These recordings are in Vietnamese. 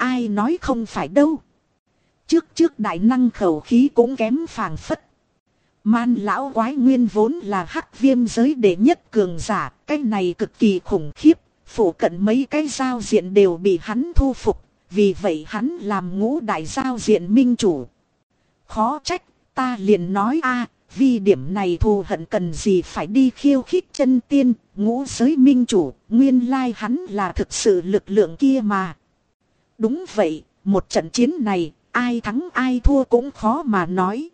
ai nói không phải đâu. Trước đại năng khẩu khí cũng kém phảng phất. Man lão quái nguyên vốn là hắc viêm giới đệ nhất cường giả, cái này cực kỳ khủng khiếp, phủ cận mấy cái giao diện đều bị hắn thu phục, vì vậy hắn làm ngũ đại giao diện minh chủ. Khó trách, ta liền nói vì điểm này thù hận cần gì phải đi khiêu khích chân tiên, ngũ giới minh chủ, nguyên lai hắn là thực sự lực lượng kia mà. Đúng vậy, một trận chiến này, ai thắng ai thua cũng khó mà nói.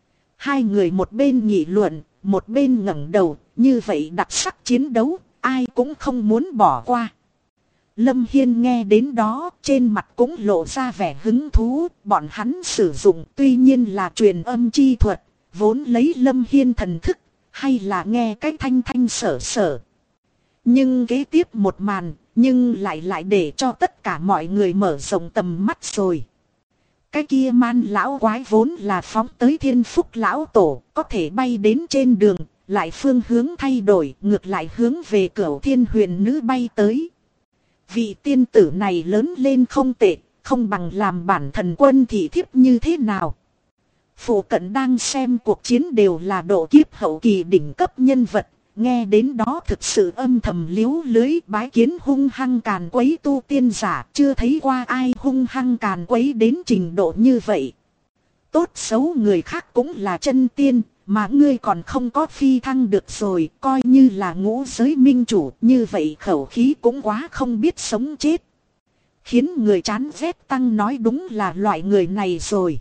Hai người một bên nghị luận, một bên ngẩng đầu, như vậy đặc sắc chiến đấu, ai cũng không muốn bỏ qua. Lâm Hiên nghe đến đó, trên mặt cũng lộ ra vẻ hứng thú, bọn hắn sử dụng tuy nhiên là truyền âm chi thuật, vốn lấy Lâm Hiên thần thức, hay là nghe cái thanh thanh sở sở. Nhưng kế tiếp một màn, nhưng lại để cho tất cả mọi người mở rộng tầm mắt rồi. Cái kia man lão quái vốn là phóng tới thiên phúc lão tổ, có thể bay đến trên đường, lại phương hướng thay đổi, ngược lại hướng về Cửu Thiên Huyền Nữ bay tới. Vị tiên tử này lớn lên không tệ, không bằng làm bản thần quân thị thiếp như thế nào. Phụ cận đang xem cuộc chiến đều là độ kiếp hậu kỳ đỉnh cấp nhân vật, nghe đến đó thực sự âm thầm liếu lưới, bái kiến hung hăng càn quấy tu tiên giả, chưa thấy qua ai hung hăng càn quấy đến trình độ như vậy. Tốt xấu người khác cũng là chân tiên, mà ngươi còn không có phi thăng được rồi, coi như là ngũ giới minh chủ, như vậy khẩu khí cũng quá không biết sống chết. Khiến người chán ghét tăng nói đúng là loại người này rồi.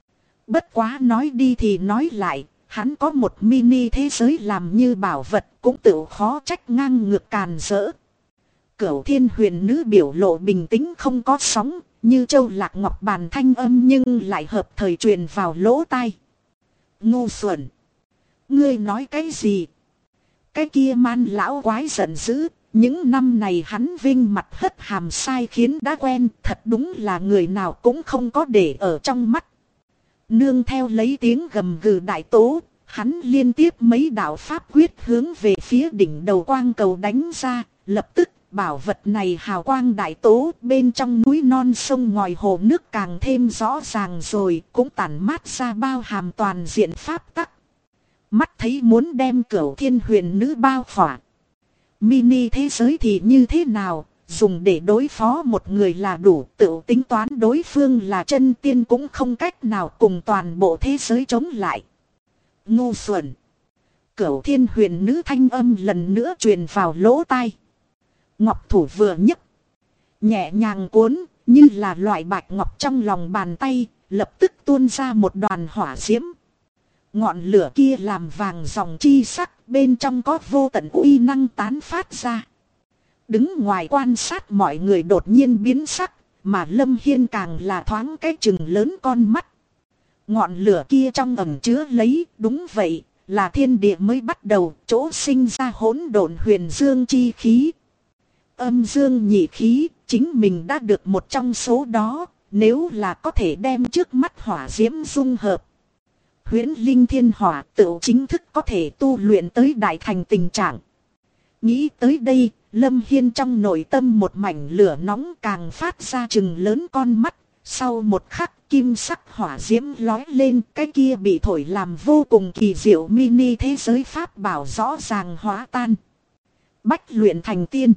Bất quá nói đi thì nói lại, hắn có một mini thế giới làm như bảo vật, cũng tự khó trách ngang ngược càn rỡ. Cửu Thiên Huyền Nữ biểu lộ bình tĩnh không có sóng, như châu lạc ngọc bàn thanh âm nhưng lại hợp thời truyền vào lỗ tai. Ngu xuẩn! Ngươi nói cái gì? Cái kia man lão quái giận dữ, những năm này hắn vinh mặt hất hàm sai khiến đã quen, thật đúng là người nào cũng không có để ở trong mắt. Nương theo lấy tiếng gầm gừ đại tố, hắn liên tiếp mấy đạo pháp quyết hướng về phía đỉnh đầu quang cầu đánh ra, lập tức bảo vật này hào quang đại tố, bên trong núi non sông ngòi hồ nước càng thêm rõ ràng rồi, cũng tản mát ra bao hàm toàn diện pháp tắc. Mắt thấy muốn đem Cửu Thiên Huyền Nữ bao khỏa. Mini thế giới thì như thế nào, dùng để đối phó một người là đủ, tự tính toán đối phương là chân tiên cũng không cách nào cùng toàn bộ thế giới chống lại. Ngu xuẩn! Cửu Thiên Huyền Nữ thanh âm lần nữa truyền vào lỗ tai. Ngọc thủ vừa nhấc, nhẹ nhàng cuốn, như là loại bạch ngọc trong lòng bàn tay, lập tức tuôn ra một đoàn hỏa diễm. Ngọn lửa kia làm vàng dòng chi sắc, bên trong có vô tận uy năng tán phát ra. Đứng ngoài quan sát mọi người đột nhiên biến sắc, mà Lâm Hiên càng là thoáng cái chừng lớn con mắt. Ngọn lửa kia trong ẩn chứa lấy, đúng vậy, là thiên địa mới bắt đầu, chỗ sinh ra hỗn độn huyền dương chi khí. Âm dương nhị khí, chính mình đã được một trong số đó, nếu là có thể đem trước mắt hỏa diễm dung hợp. Huyễn linh thiên hỏa tự chính thức có thể tu luyện tới đại thành tình trạng. Nghĩ tới đây, Lâm Hiên trong nội tâm một mảnh lửa nóng càng phát ra chừng lớn con mắt. Sau một khắc kim sắc hỏa diễm lói lên, cái kia bị thổi làm vô cùng kỳ diệu mini thế giới pháp bảo rõ ràng hóa tan. Bách luyện thành tiên.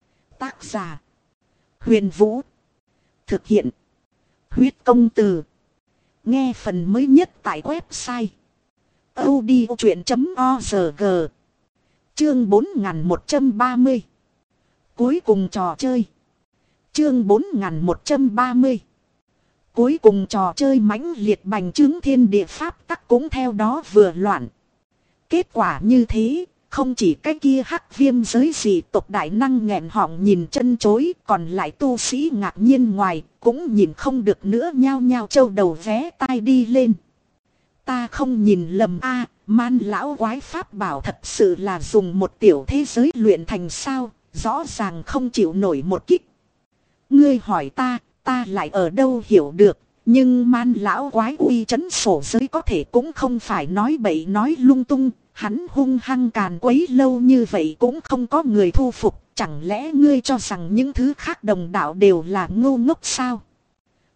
Tác giả: Huyền Vũ. Thực hiện: Huyết Công Từ. Nghe phần mới nhất tại website audiochuyện.org. Chương 4130. Cuối cùng trò chơi. Chương 4130. Cuối cùng trò chơi mãnh liệt bành trướng thiên địa pháp tắc cũng theo đó vừa loạn. Kết quả như thế, không chỉ cái kia hắc viêm giới dị tộc đại năng nghẹn họng nhìn chân chối, còn lại tu sĩ ngạc nhiên ngoài, cũng nhìn không được nữa nhao nhao châu đầu vé tai đi lên. Ta không nhìn lầm a, man lão quái pháp bảo thật sự là dùng một tiểu thế giới luyện thành sao, rõ ràng không chịu nổi một kích. Ngươi hỏi ta lại ở đâu hiểu được, nhưng man lão quái uy trấn sổ giới có thể cũng không phải nói bậy nói lung tung. Hắn hung hăng càn quấy lâu như vậy cũng không có người thu phục, chẳng lẽ ngươi cho rằng những thứ khác đồng đạo đều là ngu ngốc sao?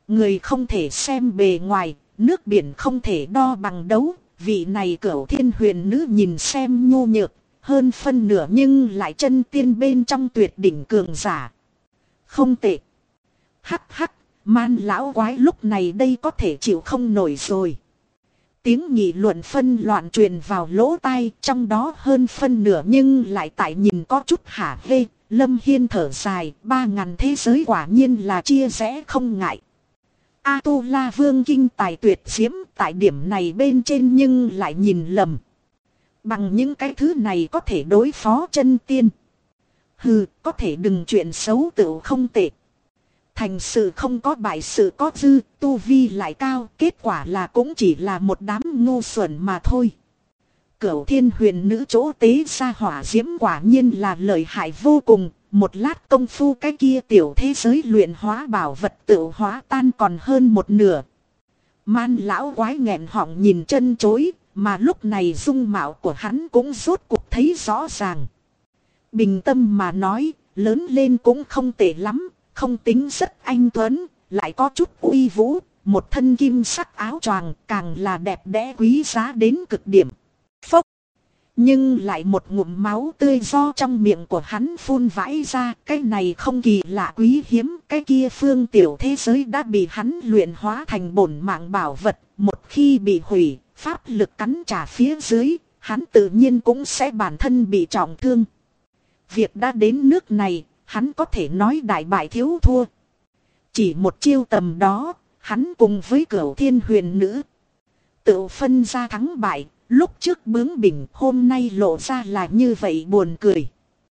Người không thể xem bề ngoài, nước biển không thể đo bằng đấu. Vị này Cửu Thiên Huyền Nữ nhìn xem nhu nhược, hơn phân nửa nhưng lại chân tiên bên trong tuyệt đỉnh cường giả. Không tệ. Hắc hắc, Man lão quái lúc này đây có thể chịu không nổi rồi. Tiếng nghị luận phân loạn truyền vào lỗ tai, trong đó hơn phân nửa nhưng lại tại nhìn có chút hả hê. Lâm Hiên thở dài, 3.000 thế giới quả nhiên là chia rẽ không ngại. A-tu-la vương kinh tài tuyệt diễm tại điểm này bên trên nhưng lại nhìn lầm. Bằng những cái thứ này có thể đối phó chân tiên. Hừ, có thể đừng chuyện xấu tự không tệ. Thành sự không có bại sự có dư, tu vi lại cao, kết quả là cũng chỉ là một đám ngu xuẩn mà thôi. Cửu Thiên Huyền Nữ chỗ tế ra hỏa diễm quả nhiên là lợi hại vô cùng. Một lát công phu cái kia tiểu thế giới luyện hóa bảo vật tự hóa tan còn hơn một nửa. Man lão quái nghẹn họng nhìn chân chối, mà lúc này dung mạo của hắn cũng rốt cuộc thấy rõ ràng. Bình tâm mà nói, lớn lên cũng không tệ lắm, không tính rất anh tuấn, lại có chút uy vũ, một thân kim sắc áo choàng càng là đẹp đẽ quý giá đến cực điểm. Phốc! Nhưng lại một ngụm máu tươi do trong miệng của hắn phun vãi ra, cái này không kỳ lạ quý hiếm, cái kia phương tiểu thế giới đã bị hắn luyện hóa thành bổn mạng bảo vật, một khi bị hủy, pháp lực cắn trả phía dưới, hắn tự nhiên cũng sẽ bản thân bị trọng thương. Việc đã đến nước này, hắn có thể nói đại bại thiếu thua. Chỉ một chiêu tầm đó, hắn cùng với Cửu Thiên Huyền Nữ tự phân ra thắng bại. Lúc trước bướng bỉnh hôm nay lộ ra là như vậy buồn cười.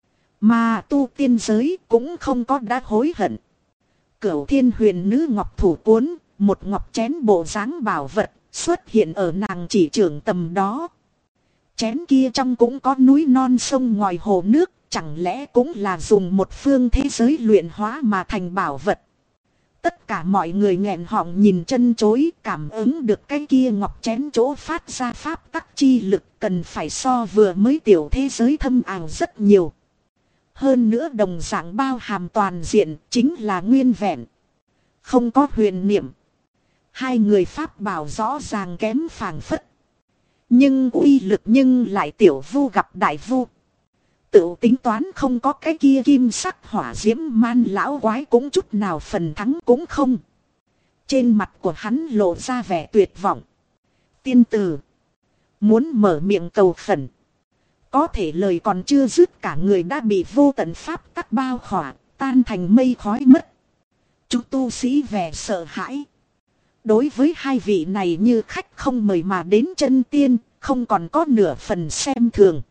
Mà tu tiên giới cũng không có đã hối hận. Cửu Thiên Huyền Nữ ngọc thủ cuốn, một ngọc chén bộ dáng bảo vật xuất hiện ở nàng chỉ trưởng tầm đó. Chén kia trong cũng có núi non sông ngòi hồ nước, chẳng lẽ cũng là dùng một phương thế giới luyện hóa mà thành bảo vật. Tất cả mọi người nghẹn họng nhìn chân chối, cảm ứng được cái kia ngọc chén chỗ phát ra pháp tắc chi lực cần phải so vừa mới tiểu thế giới thâm ảo rất nhiều. Hơn nữa đồng dạng bao hàm toàn diện chính là nguyên vẹn. Không có huyền niệm. Hai người pháp bảo rõ ràng kém phảng phất. Nhưng uy lực nhưng lại tiểu vu gặp đại vu. Tự tính toán không có cái kia kim sắc hỏa diễm man lão quái cũng chút nào phần thắng cũng không. Trên mặt của hắn lộ ra vẻ tuyệt vọng. Tiên tử. Muốn mở miệng cầu khẩn. Có thể lời còn chưa dứt cả người đã bị vô tận pháp tắc bao khỏa, tan thành mây khói mất. Chúng tu sĩ vẻ sợ hãi. Đối với hai vị này như khách không mời mà đến chân tiên, không còn có nửa phần xem thường.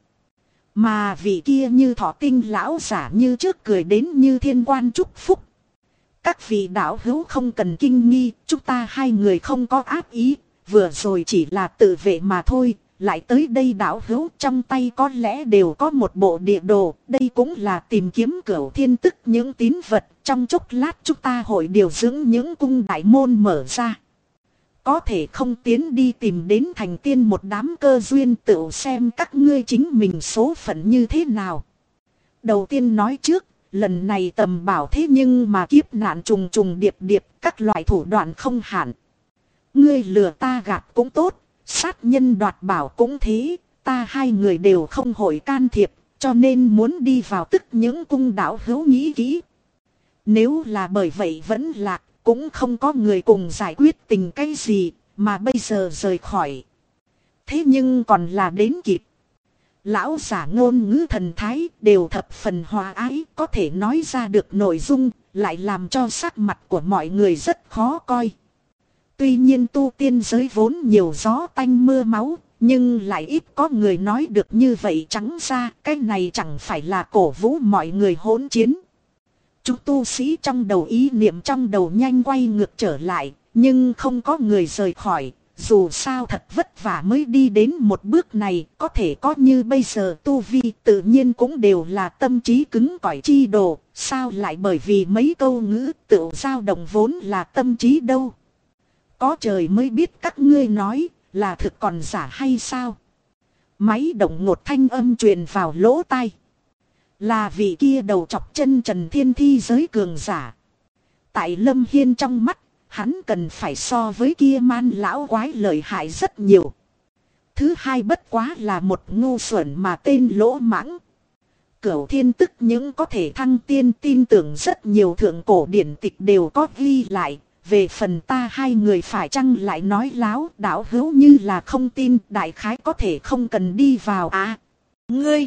Mà vị kia như thọ tinh lão giả như trước cười đến như thiên quan chúc phúc. Các vị đạo hữu không cần kinh nghi, chúng ta hai người không có ác ý, vừa rồi chỉ là tự vệ mà thôi. Lại tới đây đạo hữu trong tay có lẽ đều có một bộ địa đồ, đây cũng là tìm kiếm Cửu Thiên tức những tín vật, trong chốc lát chúng ta hội điều dưỡng những cung đại môn mở ra. Có thể không tiến đi tìm đến thành tiên một đám cơ duyên tự xem các ngươi chính mình số phận như thế nào. Đầu tiên nói trước, lần này tầm bảo thế nhưng mà kiếp nạn trùng trùng điệp điệp, các loại thủ đoạn không hạn. Ngươi lừa ta gạt cũng tốt, sát nhân đoạt bảo cũng thế, ta hai người đều không hội can thiệp, cho nên muốn đi vào tức những cung đạo hữu nghĩ kỹ. Nếu là bởi vậy vẫn lạc, cũng không có người cùng giải quyết tình cái gì, mà bây giờ rời khỏi. Thế nhưng còn là đến kịp. Lão giả ngôn ngữ thần thái đều thập phần hòa ái, có thể nói ra được nội dung, lại làm cho sắc mặt của mọi người rất khó coi. Tuy nhiên tu tiên giới vốn nhiều gió tanh mưa máu, nhưng lại ít có người nói được như vậy trắng ra, cái này chẳng phải là cổ vũ mọi người hỗn chiến. Chúng tu sĩ trong đầu ý niệm trong đầu nhanh quay ngược trở lại, nhưng không có người rời khỏi, dù sao thật vất vả mới đi đến một bước này, có thể có như bây giờ tu vi tự nhiên cũng đều là tâm trí cứng cỏi chi đồ, sao lại bởi vì mấy câu ngữ tự dao động vốn là tâm trí đâu. Có trời mới biết các ngươi nói là thực còn giả hay sao. Máy động ngột thanh âm truyền vào lỗ tai. Là vị kia đầu chọc chân trần thiên thi giới cường giả. Tại Lâm Hiên trong mắt, hắn cần phải so với kia man lão quái lợi hại rất nhiều. Thứ hai bất quá là một ngu xuẩn mà tên lỗ mãng. Cửu thiên tức những có thể thăng tiên, tin tưởng rất nhiều thượng cổ điển tịch đều có ghi lại. Về phần ta hai người phải chăng lại nói láo, đạo hữu như là không tin, đại khái có thể không cần đi vào à. Ngươi!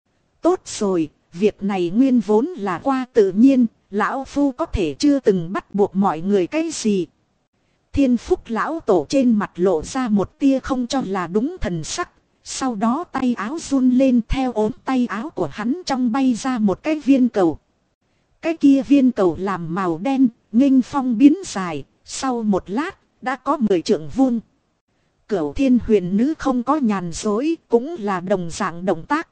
Tốt rồi, việc này nguyên vốn là qua tự nhiên, lão phu có thể chưa từng bắt buộc mọi người cái gì. Thiên Phúc lão tổ trên mặt lộ ra một tia không cho là đúng thần sắc. Sau đó tay áo run lên, theo ốm tay áo của hắn trong bay ra một cái viên cầu. Cái kia viên cầu làm màu đen, nghênh phong biến dài, sau một lát đã có 10 trượng vuông. Cửu Thiên Huyền Nữ không có nhàn dối, cũng là đồng dạng động tác.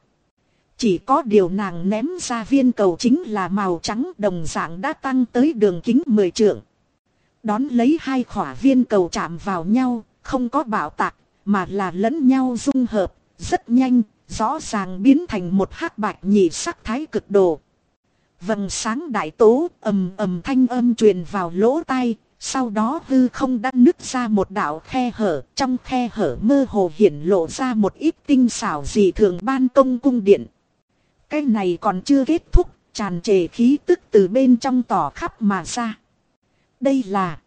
Chỉ có điều nàng ném ra viên cầu chính là màu trắng, đồng dạng đã tăng tới đường kính 10 trượng. Đón lấy hai khỏa viên cầu chạm vào nhau, không có bạo tạc, mà là lẫn nhau dung hợp, rất nhanh, rõ ràng biến thành một hắc bạch nhị sắc thái cực đồ. Vầng sáng đại tố ầm ầm thanh âm truyền vào lỗ tai, sau đó hư không đã nứt ra một đạo khe hở, trong khe hở mơ hồ hiển lộ ra một ít tinh xảo dị thường ban công cung điện. Cái này còn chưa kết thúc, tràn trề khí tức từ bên trong tỏ khắp mà ra. Đây là...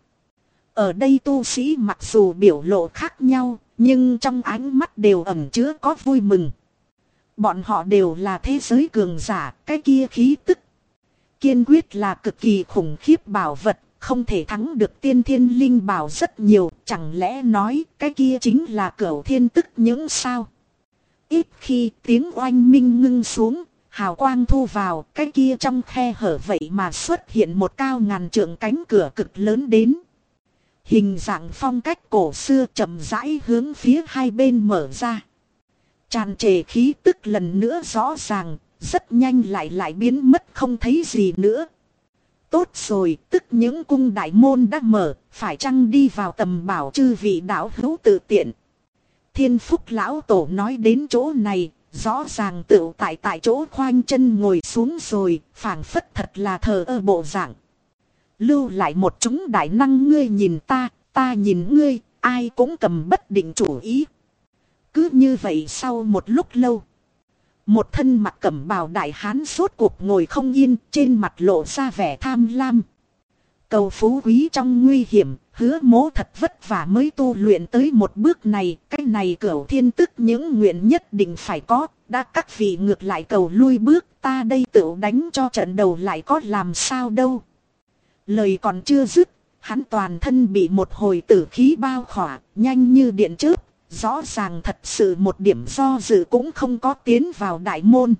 Ở đây tu sĩ mặc dù biểu lộ khác nhau, nhưng trong ánh mắt đều ẩn chứa có vui mừng. Bọn họ đều là thế giới cường giả, cái kia khí tức kiên quyết là cực kỳ khủng khiếp bảo vật, không thể thắng được tiên thiên linh bảo rất nhiều, chẳng lẽ nói cái kia chính là Cửu Thiên tức những sao? Ít khi tiếng oanh minh ngưng xuống, hào quang thu vào, cái kia trong khe hở vậy mà xuất hiện một cao ngàn trượng cánh cửa cực lớn đến. Hình dạng phong cách cổ xưa chậm rãi hướng phía hai bên mở ra. Tràn trề khí tức lần nữa rõ ràng, rất nhanh lại biến mất không thấy gì nữa. Tốt rồi, tức những cung đại môn đã mở, phải chăng đi vào tầm bảo chư vị đạo hữu tự tiện. Thiên Phúc lão tổ nói đến chỗ này, rõ ràng tựu tại chỗ khoanh chân ngồi xuống rồi, phảng phất thật là thờ ơ bộ dạng. Lưu lại một chúng đại năng, ngươi nhìn ta, ta nhìn ngươi, ai cũng cầm bất định chủ ý. Cứ như vậy sau một lúc lâu, một thân mặc cẩm bào đại hán sốt cuộc ngồi không yên, trên mặt lộ ra vẻ tham lam. Cầu phú quý trong nguy hiểm, hứa mố thật vất vả mới tu luyện tới một bước này, cái này Cửu Thiên tức những nguyện nhất định phải có, đã các vị ngược lại cầu lui bước, ta đây tự đánh cho trận đầu lại có làm sao đâu. Lời còn chưa dứt, hắn toàn thân bị một hồi tử khí bao khỏa, nhanh như điện chớp, rõ ràng thật sự một điểm do dự cũng không có, tiến vào đại môn.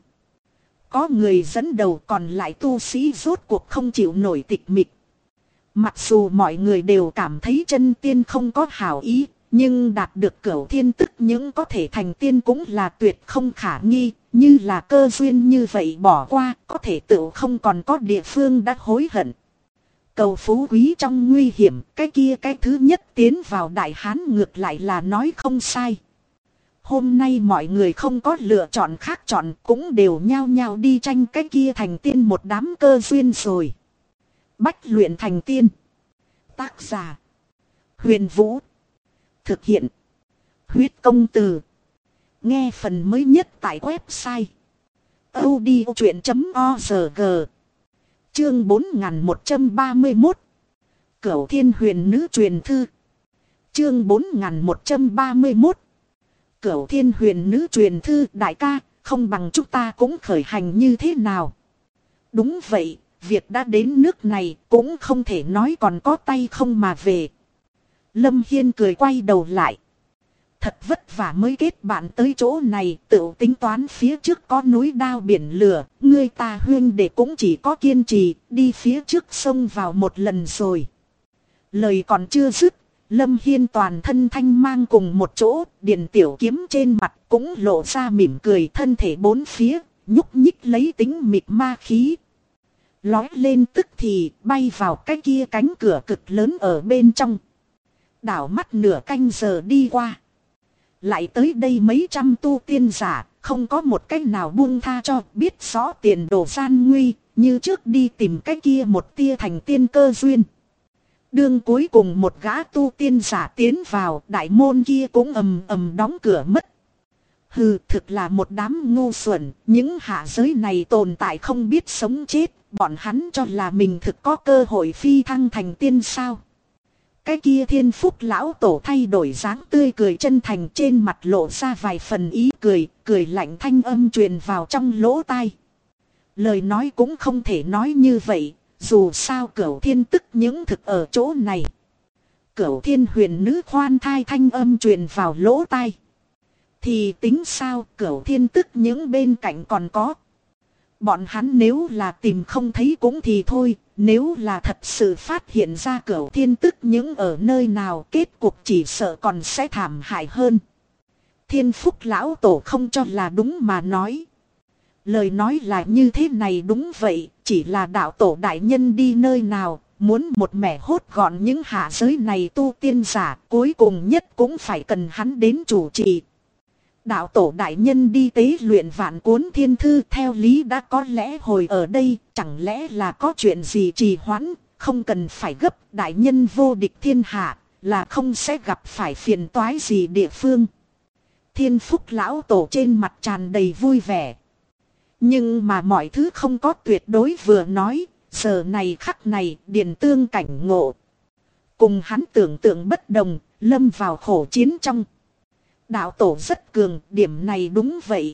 Có người dẫn đầu, còn lại tu sĩ rốt cuộc không chịu nổi tịch mịch. Mặc dù mọi người đều cảm thấy chân tiên không có hảo ý, nhưng đạt được Cửu Thiên tức những có thể thành tiên cũng là tuyệt không khả nghi, như là cơ duyên như vậy bỏ qua, có thể tự không còn có địa phương đã hối hận. Cầu phú quý trong nguy hiểm, cái kia cái thứ nhất tiến vào đại hán ngược lại là nói không sai. Hôm nay mọi người không có lựa chọn khác chọn, cũng đều nhao nhao đi tranh cái kia thành tiên một đám cơ duyên rồi. Bách luyện thành tiên. Tác giả: Huyền Vũ. Thực hiện: Huyết Công Từ. Nghe phần mới nhất tại website audiochuyện.org. Chương 4131. Cửu Thiên Huyền Nữ truyền thư. Chương 4131. Cửu Thiên Huyền Nữ truyền thư. Đại ca, không bằng chúng ta cũng khởi hành như thế nào? Đúng vậy, việc đã đến nước này cũng không thể nói còn có tay không mà về. Lâm Hiên cười quay đầu lại. Thật vất vả mới kết bạn tới chỗ này, tự tính toán phía trước có núi đao biển lửa, ngươi ta huyên để cũng chỉ có kiên trì, đi phía trước sông vào một lần rồi. Lời còn chưa dứt, Lâm Hiên toàn thân thanh mang cùng một chỗ, điện tiểu kiếm trên mặt cũng lộ ra mỉm cười, thân thể bốn phía, nhúc nhích lấy tính mịt ma khí. Lói lên tức thì bay vào cái kia cánh cửa cực lớn ở bên trong. Đảo mắt nửa canh giờ đi qua. Lại tới đây mấy trăm tu tiên giả, không có một cách nào buông tha cho, biết rõ tiền đồ gian nguy, như trước đi tìm cái kia một tia thành tiên cơ duyên. Đương cuối cùng một gã tu tiên giả tiến vào, đại môn kia cũng ầm ầm đóng cửa mất. Hừ, thực là một đám ngu xuẩn, những hạ giới này tồn tại không biết sống chết, bọn hắn cho là mình thực có cơ hội phi thăng thành tiên sao. Cái kia Thiên Phúc lão tổ thay đổi dáng tươi cười chân thành, trên mặt lộ ra vài phần ý cười, cười lạnh thanh âm truyền vào trong lỗ tai. Lời nói cũng không thể nói như vậy, dù sao Cửu Thiên tức những thực ở chỗ này. Cửu Thiên huyền nữ khoan thai thanh âm truyền vào lỗ tai. Thì tính sao, Cửu Thiên tức những bên cạnh còn có. Bọn hắn nếu là tìm không thấy cũng thì thôi, nếu là thật sự phát hiện ra Cửu Thiên tức những ở nơi nào, kết cục chỉ sợ còn sẽ thảm hại hơn. Thiên Phúc lão tổ không cho là đúng mà nói. Lời nói là như thế này, đúng vậy, chỉ là đạo tổ đại nhân đi nơi nào, muốn một mẻ hốt gọn những hạ giới này tu tiên giả, cuối cùng nhất cũng phải cần hắn đến chủ trì. Đạo tổ đại nhân đi tế luyện vạn cuốn thiên thư, theo lý đã có lẽ hồi ở đây, chẳng lẽ là có chuyện gì trì hoãn, không cần phải gấp, đại nhân vô địch thiên hạ, là không sẽ gặp phải phiền toái gì địa phương. Thiên Phúc lão tổ trên mặt tràn đầy vui vẻ. Nhưng mà mọi thứ không có tuyệt đối vừa nói, giờ này khắc này Điền Tương cảnh ngộ. Cùng hắn tưởng tượng bất đồng, lâm vào khổ chiến trong. Đạo tổ rất cường, điểm này đúng vậy.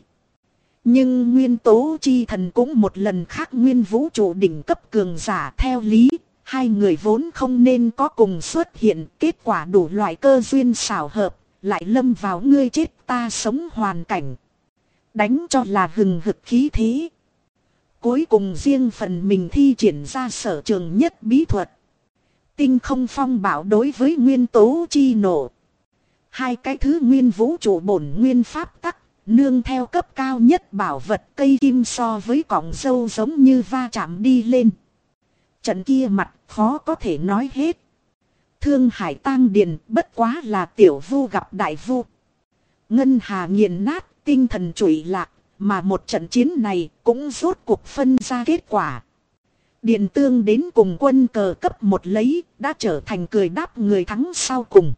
Nhưng nguyên tố chi thần cũng một lần khác nguyên vũ trụ đỉnh cấp cường giả, theo lý. Hai người vốn không nên có cùng xuất hiện, kết quả đủ loại cơ duyên xảo hợp, lại lâm vào ngươi chết ta sống hoàn cảnh. Đánh cho là hừng hực khí thế. Cuối cùng riêng phần mình thi triển ra sở trường nhất bí thuật. Tinh không phong bảo đối với nguyên tố chi nổ. Hai cái thứ nguyên vũ trụ bổn nguyên pháp tắc, nương theo cấp cao nhất bảo vật cây kim so với cọng dâu giống như va chạm đi lên. Trận kia mặt khó có thể nói hết. Thương hải tang điền bất quá là tiểu vu gặp đại vu. Ngân hà nghiền nát, tinh thần trụy lạc, mà một trận chiến này cũng rốt cuộc phân ra kết quả. Điền Tương đến cùng quân cờ cấp một lấy, đã trở thành cười đáp người thắng sau cùng.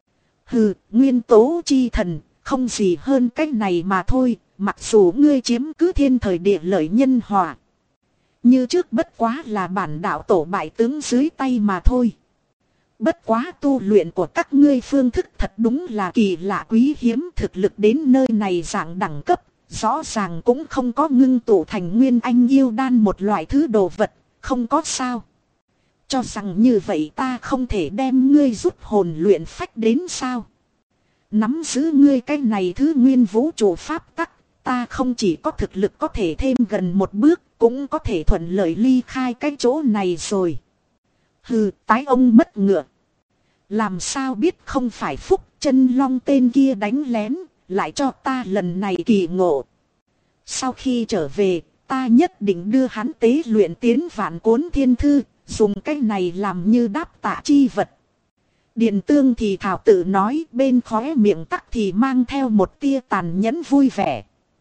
Hừ, nguyên tố chi thần, không gì hơn cách này mà thôi, mặc dù ngươi chiếm cứ thiên thời địa lợi nhân hòa. Như trước bất quá là bản đạo tổ bại tướng dưới tay mà thôi. Bất quá tu luyện của các ngươi phương thức thật đúng là kỳ lạ quý hiếm, thực lực đến nơi này dạng đẳng cấp, rõ ràng cũng không có ngưng tụ thành nguyên anh yêu đan một loại thứ đồ vật, không có sao. Cho rằng như vậy ta không thể đem ngươi rút hồn luyện phách đến sao? Nắm giữ ngươi cái này thứ nguyên vũ trụ pháp tắc, ta không chỉ có thực lực có thể thêm gần một bước, cũng có thể thuận lợi ly khai cái chỗ này rồi. Hừ, tái ông mất ngựa. Làm sao biết không phải Phúc Chân Long tên kia đánh lén, lại cho ta lần này kỳ ngộ. Sau khi trở về, ta nhất định đưa hắn tế luyện tiến vạn cuốn thiên thư, dùng cái này làm như đáp tạ chi vật. Điền Tương thì thảo tự nói, bên khóe miệng tắc thì mang theo một tia tàn nhẫn vui vẻ.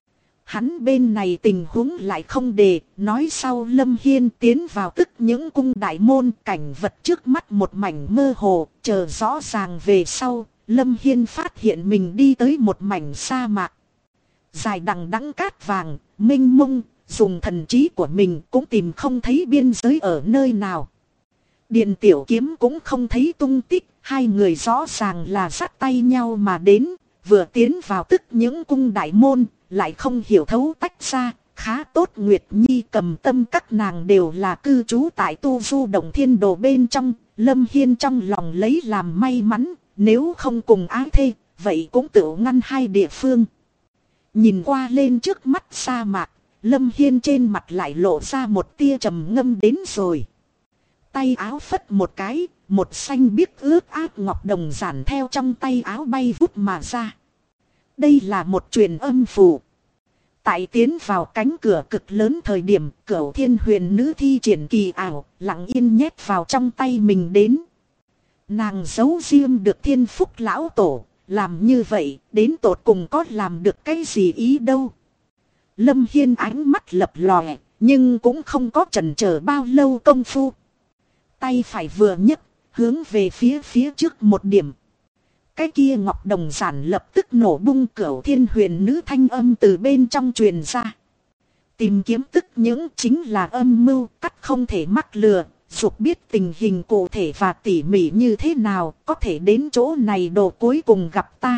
Hắn bên này tình huống lại không đề, nói sau Lâm Hiên tiến vào tức những cung đại môn, cảnh vật trước mắt một mảnh mơ hồ, chờ rõ ràng về sau, Lâm Hiên phát hiện mình đi tới một mảnh sa mạc. Dài đằng đẵng cát vàng, mênh mông, dùng thần trí của mình cũng tìm không thấy biên giới ở nơi nào. Điền Tiểu Kiếm cũng không thấy tung tích, hai người rõ ràng là dắt tay nhau mà đến, vừa tiến vào tức những cung đại môn, lại không hiểu thấu tách ra, khá tốt. Nguyệt Nhi Cầm Tâm các nàng đều là cư trú tại Tu Du Động Thiên Đồ bên trong, Lâm Hiên trong lòng lấy làm may mắn, nếu không cùng ái thê, vậy cũng tự ngăn hai địa phương. Nhìn qua lên trước mắt sa mạc, Lâm Hiên trên mặt lại lộ ra một tia trầm ngâm đến rồi. Tay áo phất một cái, một xanh biếc ướt át ngọc đồng giản theo trong tay áo bay vút mà ra. Đây là một truyền âm phù. Tại tiến vào cánh cửa cực lớn thời điểm, Cửu Thiên huyền nữ thi triển kỳ ảo, lặng yên nhét vào trong tay mình đến. Nàng giấu riêng được Thiên Phúc lão tổ, làm như vậy, đến tột cùng có làm được cái gì ý đâu. Lâm Hiên ánh mắt lập lòe, nhưng cũng không có chần chờ bao lâu công phu. Tay phải vừa nhấc, hướng về phía trước một điểm. Cái kia ngọc đồng giản lập tức nổ bung, Cửu Thiên Huyền Nữ thanh âm từ bên trong truyền ra. Tìm kiếm tức những chính là âm mưu, cắt không thể mắc lừa, dục biết tình hình cụ thể và tỉ mỉ như thế nào, có thể đến chỗ này đồ cuối cùng gặp ta.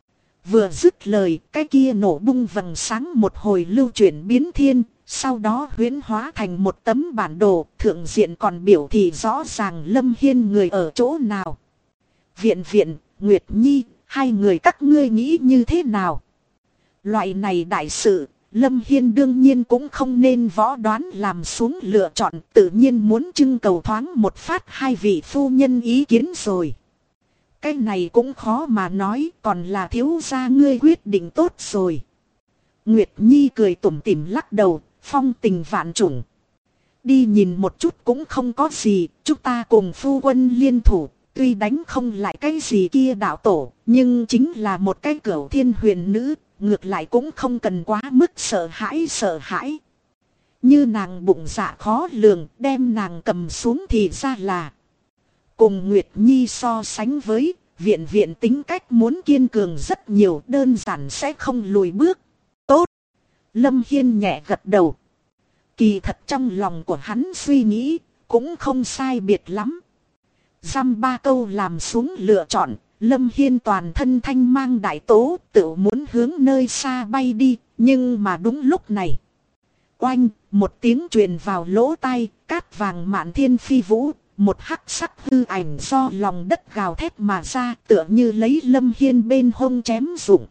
Vừa dứt lời, cái kia nổ bung vầng sáng một hồi lưu chuyển biến thiên, sau đó huyễn hóa thành một tấm bản đồ, thượng diện còn biểu thị rõ ràng Lâm Hiên người ở chỗ nào. Viện, Nguyệt Nhi, hai người các ngươi nghĩ như thế nào? Loại này đại sự, Lâm Hiên đương nhiên cũng không nên võ đoán làm xuống lựa chọn, tự nhiên muốn trưng cầu thoáng một phát hai vị phu nhân ý kiến rồi. Cái này cũng khó mà nói, còn là thiếu gia ngươi quyết định tốt rồi. Nguyệt Nhi cười tủm tỉm lắc đầu, phong tình vạn trùng. Đi nhìn một chút cũng không có gì, chúng ta cùng phu quân liên thủ, tuy đánh không lại cái gì kia đạo tổ, nhưng chính là một cái Cửu Thiên Huyền Nữ, ngược lại cũng không cần quá mức sợ hãi. Như nàng bụng dạ khó lường, đem nàng cầm xuống thì ra là. Cùng Nguyệt Nhi so sánh với, viện tính cách muốn kiên cường rất nhiều, đơn giản sẽ không lùi bước. Tốt! Lâm Hiên nhẹ gật đầu. Kỳ thật trong lòng của hắn suy nghĩ, cũng không sai biệt lắm. Dăm ba câu làm xuống lựa chọn, Lâm Hiên toàn thân thanh mang đại tố, tự muốn hướng nơi xa bay đi, nhưng mà đúng lúc này. Oanh, một tiếng truyền vào lỗ tai, cát vàng mạn thiên phi vũ, một hắc sắc hư ảnh do lòng đất gào thét mà ra, tựa như lấy Lâm Hiên bên hông chém dụng.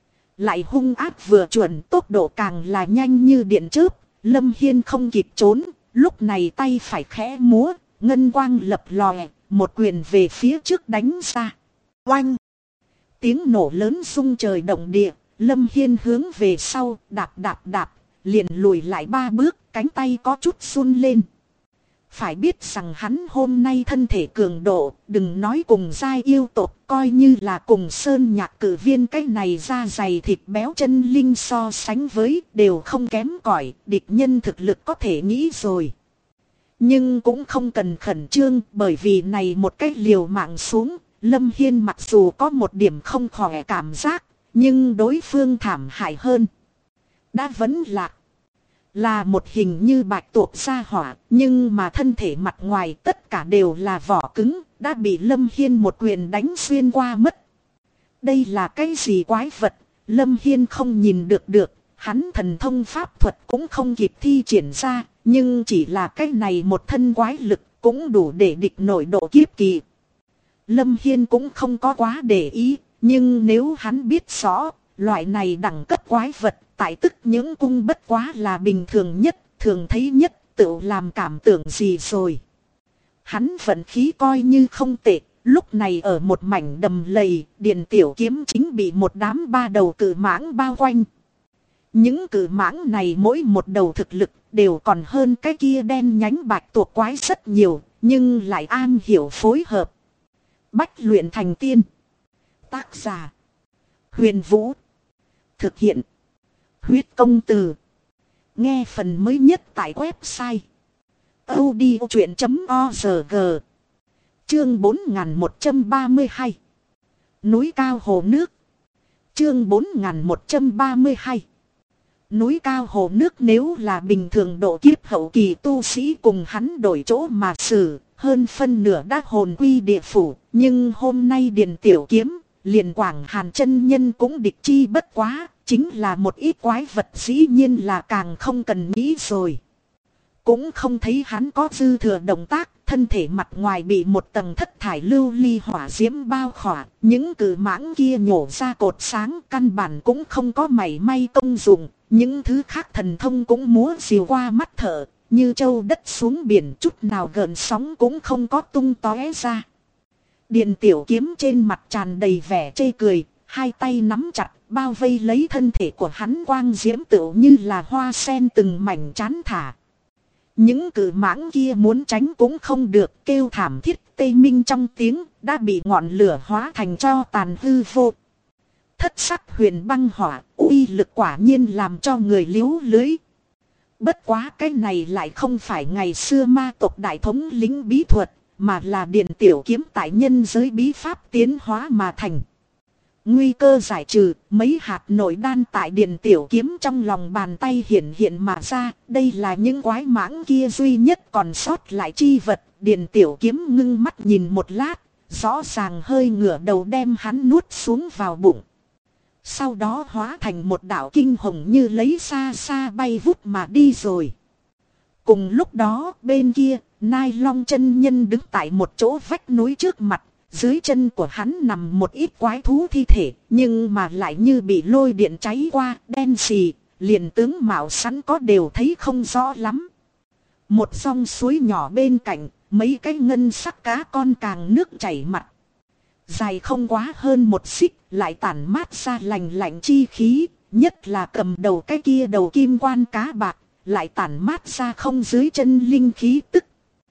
Lại hung ác vừa chuẩn, tốc độ càng là nhanh như điện chớp, Lâm Hiên không kịp trốn, lúc này tay phải khẽ múa, ngân quang lập lòe, một quyền về phía trước đánh ra. Oanh! Tiếng nổ lớn rung trời động địa, Lâm Hiên hướng về sau, đạp, liền lùi lại 3 bước, cánh tay có chút run lên. Phải biết rằng hắn hôm nay thân thể cường độ, đừng nói cùng giai yêu tộc, coi như là cùng sơn nhạc cử viên cái này da dày thịt béo chân linh so sánh với, đều không kém cỏi, địch nhân thực lực có thể nghĩ rồi. Nhưng cũng không cần khẩn trương, bởi vì này một cách liều mạng xuống, Lâm Hiên mặc dù có một điểm không khỏe cảm giác, nhưng đối phương thảm hại hơn. Đã vẫn là một hình như bạch tuộc sa hỏa, nhưng mà thân thể mặt ngoài tất cả đều là vỏ cứng, đã bị Lâm Hiên một quyền đánh xuyên qua mất. Đây là cái gì quái vật, Lâm Hiên không nhìn được, hắn thần thông pháp thuật cũng không kịp thi triển ra, nhưng chỉ là cái này một thân quái lực cũng đủ để địch nổi độ kiếp kỳ. Lâm Hiên cũng không có quá để ý, nhưng nếu hắn biết rõ, loại này đẳng cấp quái vật, tại tức những cung bất quá là bình thường nhất, thường thấy nhất, tự làm cảm tưởng gì rồi. Hắn vận khí coi như không tệ, lúc này ở một mảnh đầm lầy, Điện Tiểu Kiếm chính bị một đám 3 đầu cự mãng bao quanh. Những cự mãng này mỗi một đầu thực lực đều còn hơn cái kia đen nhánh bạch tuộc quái rất nhiều, nhưng lại an hiểu phối hợp. Bách luyện thành tiên. Tác giả: Huyền Vũ. Thực hiện: Huyết Công Từ. Nghe phần mới nhất tại website audiochuyện.org. Chương 4132. Núi cao hồ nước. Chương 4132. Núi cao hồ nước nếu là bình thường độ kiếp hậu kỳ tu sĩ cùng hắn đổi chỗ mà xử, hơn phân nửa đã hồn quy địa phủ, nhưng hôm nay Điện Tiểu Kiếm, liền Quảng Hàn chân nhân cũng địch chi bất quá, chính là một ít quái vật dĩ nhiên là càng không cần nghĩ rồi. Cũng không thấy hắn có dư thừa động tác, thân thể mặt ngoài bị một tầng thất thải lưu ly hỏa diễm bao khỏa, những cự mãng kia nhổ ra cột sáng căn bản cũng không có mảy may công dụng, những thứ khác thần thông cũng múa diều qua mắt thở, như châu đất xuống biển chút nào gợn sóng cũng không có tung tóe ra. Điện Tiểu Kiếm trên mặt tràn đầy vẻ chê cười, hai tay nắm chặt, bao vây lấy thân thể của hắn, quang diễm tựu như là hoa sen từng mảnh chán thả. Những cự mãng kia muốn tránh cũng không được, kêu thảm thiết tê minh trong tiếng, đã bị ngọn lửa hóa thành tro tàn hư vô. Thất sắc huyền băng hỏa, uy lực quả nhiên làm cho người liếu lưới. Bất quá cái này lại không phải ngày xưa ma tộc đại thống lĩnh bí thuật, mà là điện tiểu kiếm tại nhân giới bí pháp tiến hóa mà thành. Nguy cơ giải trừ, mấy hạt nội đan tại điện tiểu kiếm trong lòng bàn tay hiện hiện mà ra. Đây là những quái mãng kia duy nhất còn sót lại chi vật. Điện tiểu kiếm ngưng mắt nhìn một lát, rõ ràng hơi ngửa đầu đem hắn nuốt xuống vào bụng. Sau đó hóa thành một đạo kinh hồng như lấy xa xa bay vút mà đi rồi. Cùng lúc đó bên kia, Nai Long chân nhân đứng tại một chỗ vách núi trước mặt. Dưới chân của hắn nằm một ít quái thú thi thể, nhưng mà lại như bị lôi điện cháy qua, đen xì, liền tướng mạo sẵn có đều thấy không rõ lắm. Một dòng suối nhỏ bên cạnh, mấy cái ngân sắc cá con càng nước chảy mặt. Dài không quá hơn một xích, lại tản mát ra lành lạnh chi khí, nhất là cầm đầu cái kia đầu kim quan cá bạc, lại tản mát ra không dưới chân linh khí tức.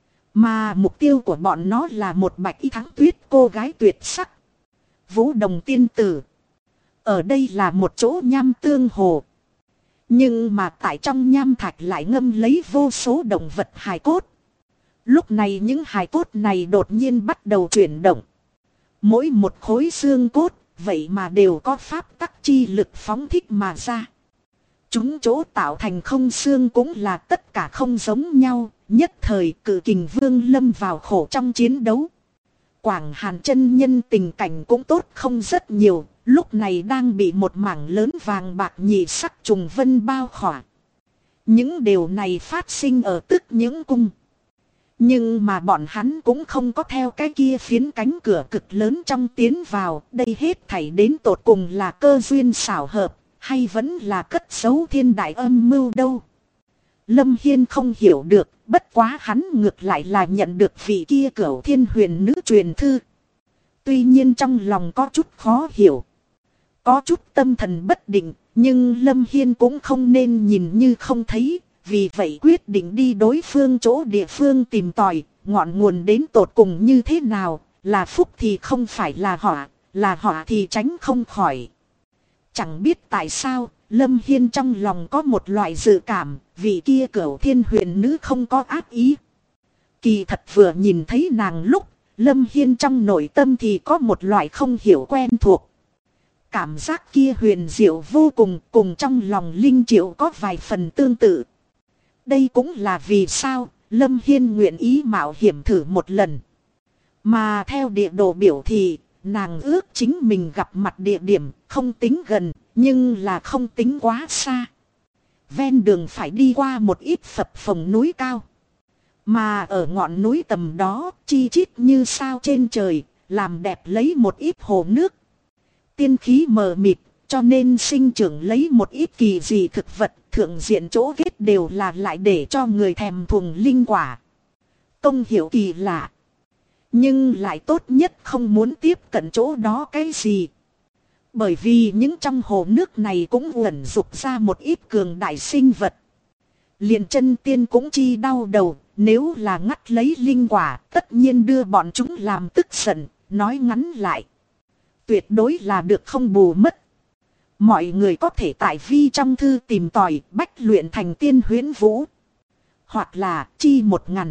Mà mục tiêu của bọn nó là một bạch y thắng tuyết cô gái tuyệt sắc. Vũ Đồng tiên tử. Ở đây là một chỗ nham tương hồ. Nhưng mà tại trong nham thạch lại ngâm lấy vô số động vật hài cốt. Lúc này những hài cốt này đột nhiên bắt đầu chuyển động. Mỗi một khối xương cốt, vậy mà đều có pháp tắc chi lực phóng thích mà ra. Chúng chỗ tạo thành không xương cũng là tất cả không giống nhau. Nhất thời Cự Kình Vương lâm vào khổ trong chiến đấu. Quảng Hàn chân nhân tình cảnh cũng tốt không rất nhiều. Lúc này đang bị một mảng lớn vàng bạc nhị sắc trùng vân bao khỏa. Những điều này phát sinh ở tức những cung. Nhưng mà bọn hắn cũng không có theo cái kia phiến cánh cửa cực lớn trong tiến vào. Đây hết thảy đến tột cùng là cơ duyên xảo hợp, hay vẫn là cất giấu thiên đại âm mưu đâu. Lâm Hiên không hiểu được, bất quá hắn ngược lại là nhận được vị kia Cửu Thiên Huyền Nữ truyền thư. Tuy nhiên trong lòng có chút khó hiểu, có chút tâm thần bất định, nhưng Lâm Hiên cũng không nên nhìn như không thấy. Vì vậy quyết định đi đối phương chỗ địa phương tìm tòi, ngọn nguồn đến tột cùng như thế nào, là phúc thì không phải là họa thì tránh không khỏi. Chẳng biết tại sao, Lâm Hiên trong lòng có một loại dự cảm, vị kia Cửu Thiên Huyền Nữ không có ác ý. Kỳ thật vừa nhìn thấy nàng lúc, Lâm Hiên trong nội tâm thì có một loại không hiểu quen thuộc. Cảm giác kia huyền diệu vô cùng, cùng trong lòng Linh Triệu có vài phần tương tự. Đây cũng là vì sao Lâm Hiên nguyện ý mạo hiểm thử một lần. Mà theo địa đồ biểu thì, nàng ước chính mình gặp mặt địa điểm không tính gần, nhưng là không tính quá xa. Ven đường phải đi qua một ít phập phồng núi cao. Mà ở ngọn núi tầm đó, chi chít như sao trên trời, làm đẹp lấy một ít hồ nước. Tiên khí mờ mịt, cho nên sinh trưởng lấy một ít kỳ dị thực vật, thượng diện chỗ kết đều là lại để cho người thèm thuồng linh quả. Công hiệu kỳ lạ. Nhưng lại tốt nhất không muốn tiếp cận chỗ đó cái gì. Bởi vì những trong hồ nước này cũng ẩn dục ra một ít cường đại sinh vật. Liền chân tiên cũng chi đau đầu, nếu là ngắt lấy linh quả, tất nhiên đưa bọn chúng làm tức giận, nói ngắn lại. Tuyệt đối là được không bù mất. Mọi người có thể tại vi trong thư tìm tòi bách luyện thành tiên huyễn vũ. Hoặc là chi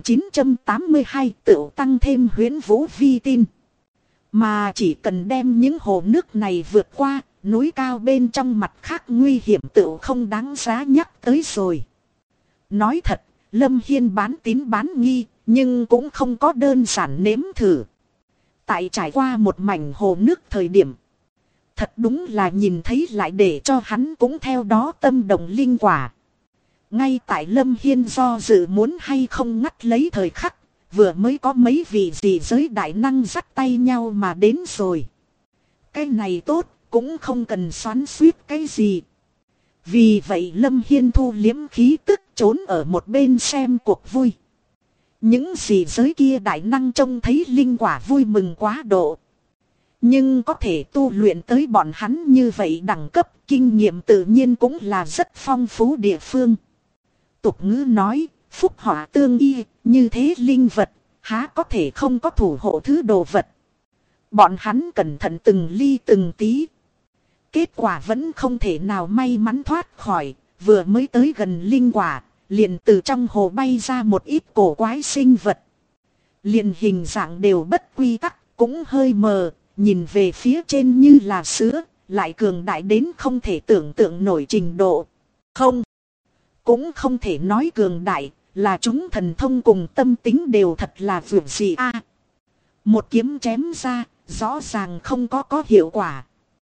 1982 tự tăng thêm huyễn vũ vi tin. Mà chỉ cần đem những hồ nước này vượt qua, núi cao bên trong mặt khác nguy hiểm tự không đáng giá nhắc tới rồi. Nói thật, Lâm Hiên bán tín bán nghi, nhưng cũng không có đơn giản nếm thử. Tại trải qua một mảnh hồ nước thời điểm, thật đúng là nhìn thấy lại để cho hắn cũng theo đó tâm động linh quả. Ngay tại Lâm Hiên do dự muốn hay không ngắt lấy thời khắc, vừa mới có mấy vị dị giới đại năng dắt tay nhau mà đến rồi. Cái này tốt, cũng không cần xoắn xuýt cái gì. Vì vậy Lâm Hiên thu liếm khí tức trốn ở một bên xem cuộc vui. Những dị giới kia đại năng trông thấy linh quả vui mừng quá độ. Nhưng có thể tu luyện tới bọn hắn như vậy đẳng cấp, kinh nghiệm tự nhiên cũng là rất phong phú địa phương. Tục ngữ nói, phúc họa tương y, như thế linh vật, há có thể không có thủ hộ thứ đồ vật. Bọn hắn cẩn thận từng ly từng tí. Kết quả vẫn không thể nào may mắn thoát khỏi, vừa mới tới gần linh quả, liền từ trong hồ bay ra một ít cổ quái sinh vật. liền hình dạng đều bất quy tắc, cũng hơi mờ, nhìn về phía trên như là sữa, lại cường đại đến không thể tưởng tượng nổi trình độ. Không, cũng không thể nói cường đại, là chúng thần thông cùng tâm tính đều thật là vượt dị a. Một kiếm chém ra, rõ ràng không có hiệu quả.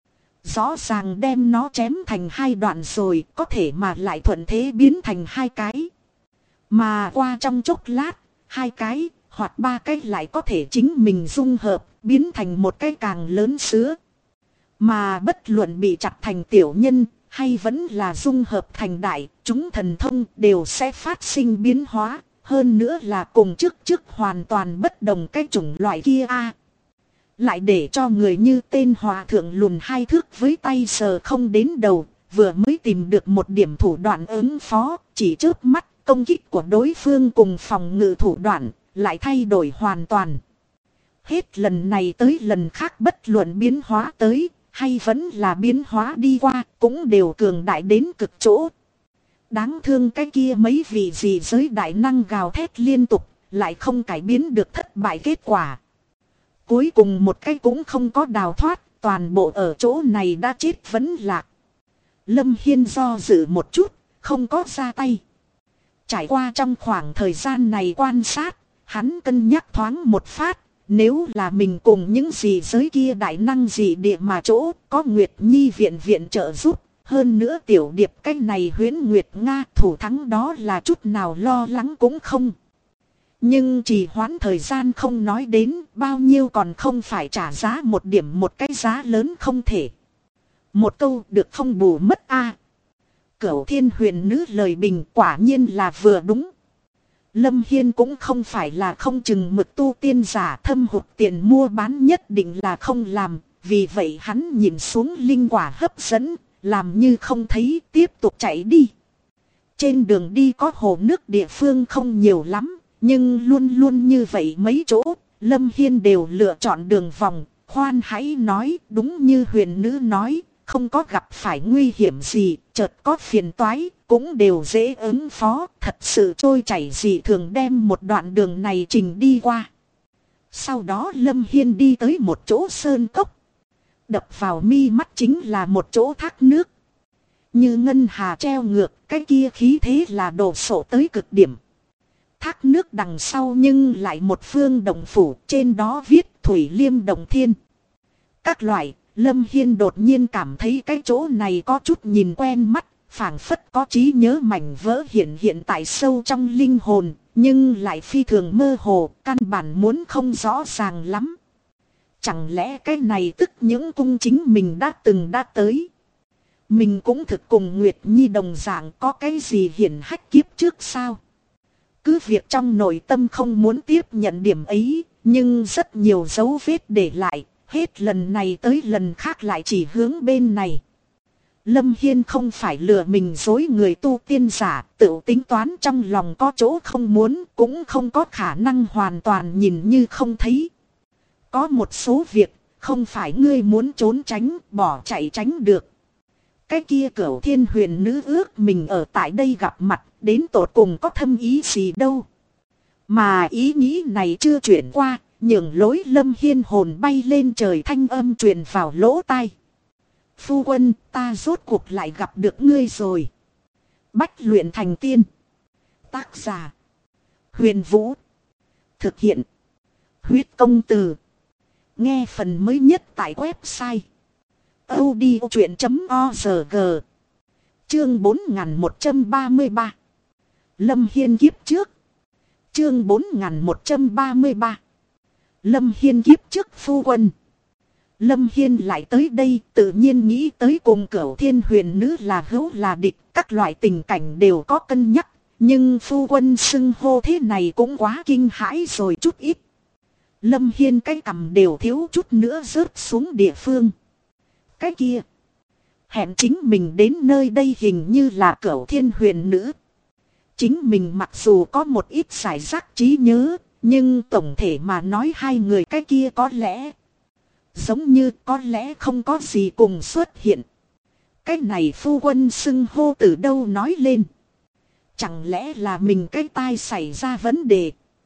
Rõ ràng đem nó chém thành hai đoạn rồi, có thể mà lại thuận thế biến thành hai cái. Mà qua trong chốc lát, hai cái, hoặc ba cái lại có thể chính mình dung hợp, biến thành một cái càng lớn sữa. Mà bất luận bị chặt thành tiểu nhân, hay vẫn là dung hợp thành đại, chúng thần thông đều sẽ phát sinh biến hóa. Hơn nữa là cùng trước hoàn toàn bất đồng cái chủng loại kia a. Lại để cho người như tên hòa thượng lùn hai thước với tay sờ không đến đầu, vừa mới tìm được một điểm thủ đoạn ứng phó, chỉ chớp mắt công kích của đối phương cùng phòng ngự thủ đoạn, lại thay đổi hoàn toàn. Hết lần này tới lần khác bất luận biến hóa tới, hay vẫn là biến hóa đi qua, cũng đều cường đại đến cực chỗ. Đáng thương cái kia mấy vị gì giới đại năng gào thét liên tục, lại không cải biến được thất bại kết quả. Cuối cùng một cái cũng không có đào thoát, toàn bộ ở chỗ này đã chết vẫn lạc. Lâm Hiên do dự một chút, không có ra tay. Trải qua trong khoảng thời gian này quan sát, hắn cân nhắc thoáng một phát. Nếu là mình cùng những gì giới kia đại năng gì địa mà chỗ có Nguyệt Nhi viện trợ giúp. Hơn nữa tiểu điệp cái này Huyễn Nguyệt Nga thủ thắng đó là chút nào lo lắng cũng không. Nhưng chỉ hoãn thời gian không nói đến bao nhiêu còn không phải trả giá một điểm một cái giá lớn không thể. Một câu được không bù mất a. Cửu Thiên Huyền Nữ lời bình quả nhiên là vừa đúng. Lâm Hiên cũng không phải là không chừng mực tu tiên giả thâm hụt tiền mua bán nhất định là không làm. Vì vậy hắn nhìn xuống linh quả hấp dẫn, làm như không thấy tiếp tục chạy đi. Trên đường đi có hồ nước địa phương không nhiều lắm, nhưng luôn luôn như vậy mấy chỗ, Lâm Hiên đều lựa chọn đường vòng. Khoan hãy nói đúng như huyền nữ nói, không có gặp phải nguy hiểm gì, chợt có phiền toái, cũng đều dễ ứng phó, thật sự trôi chảy gì thường đem một đoạn đường này trình đi qua. Sau đó Lâm Hiên đi tới một chỗ sơn cốc. Đập vào mi mắt chính là một chỗ thác nước. Như ngân hà treo ngược, cái kia khí thế là đồ sộ tới cực điểm. Thác nước đằng sau nhưng lại một phương động phủ, trên đó viết Thủy Liêm Động Thiên. Các loại, Lâm Hiên đột nhiên cảm thấy cái chỗ này có chút nhìn quen mắt, phảng phất có trí nhớ mảnh vỡ hiện tại sâu trong linh hồn, nhưng lại phi thường mơ hồ, căn bản muốn không rõ ràng lắm. Chẳng lẽ cái này tức những cung chính mình đã tới. Mình cũng thực cùng Nguyệt Nhi đồng dạng có cái gì hiển hách kiếp trước sao? Cứ việc trong nội tâm không muốn tiếp nhận điểm ấy, nhưng rất nhiều dấu vết để lại, hết lần này tới lần khác lại chỉ hướng bên này. Lâm Hiên không phải lừa mình dối người tu tiên giả, tự tính toán trong lòng có chỗ không muốn, cũng không có khả năng hoàn toàn nhìn như không thấy. Có một số việc, không phải ngươi muốn trốn tránh, bỏ chạy tránh được. Cái kia Cửu Thiên Huyền Nữ ước mình ở tại đây gặp mặt, đến tột cùng có thâm ý gì đâu. Mà ý nghĩ này chưa chuyển qua, nhường lối Lâm Hiên hồn bay lên trời thanh âm truyền vào lỗ tai. Phu quân, ta rốt cuộc lại gặp được ngươi rồi. Bách luyện thành tiên. Tác giả: Huyền Vũ. Thực hiện: Huyết Công Từ. Nghe phần mới nhất tại website audiochuyện.org. Chương 4133. Lâm Hiên kiếp trước. Chương 4133. Lâm Hiên kiếp trước phu quân. Lâm Hiên lại tới đây tự nhiên nghĩ tới cùng Cửu Thiên Huyền Nữ là hữu là địch, các loại tình cảnh đều có cân nhắc, nhưng phu quân xưng hô thế này cũng quá kinh hãi rồi chút ít. Lâm Hiên cái cằm đều thiếu chút nữa rớt xuống địa phương. Cái kia, hẹn chính mình đến nơi đây hình như là Cửu Thiên Huyền Nữ. Chính mình mặc dù có một ít giải rác trí nhớ, nhưng tổng thể mà nói hai người cái kia có lẽ giống như có lẽ không có gì cùng xuất hiện. Cái này phu quân xưng hô từ đâu nói lên. Chẳng lẽ là mình cái tai xảy ra vấn đề.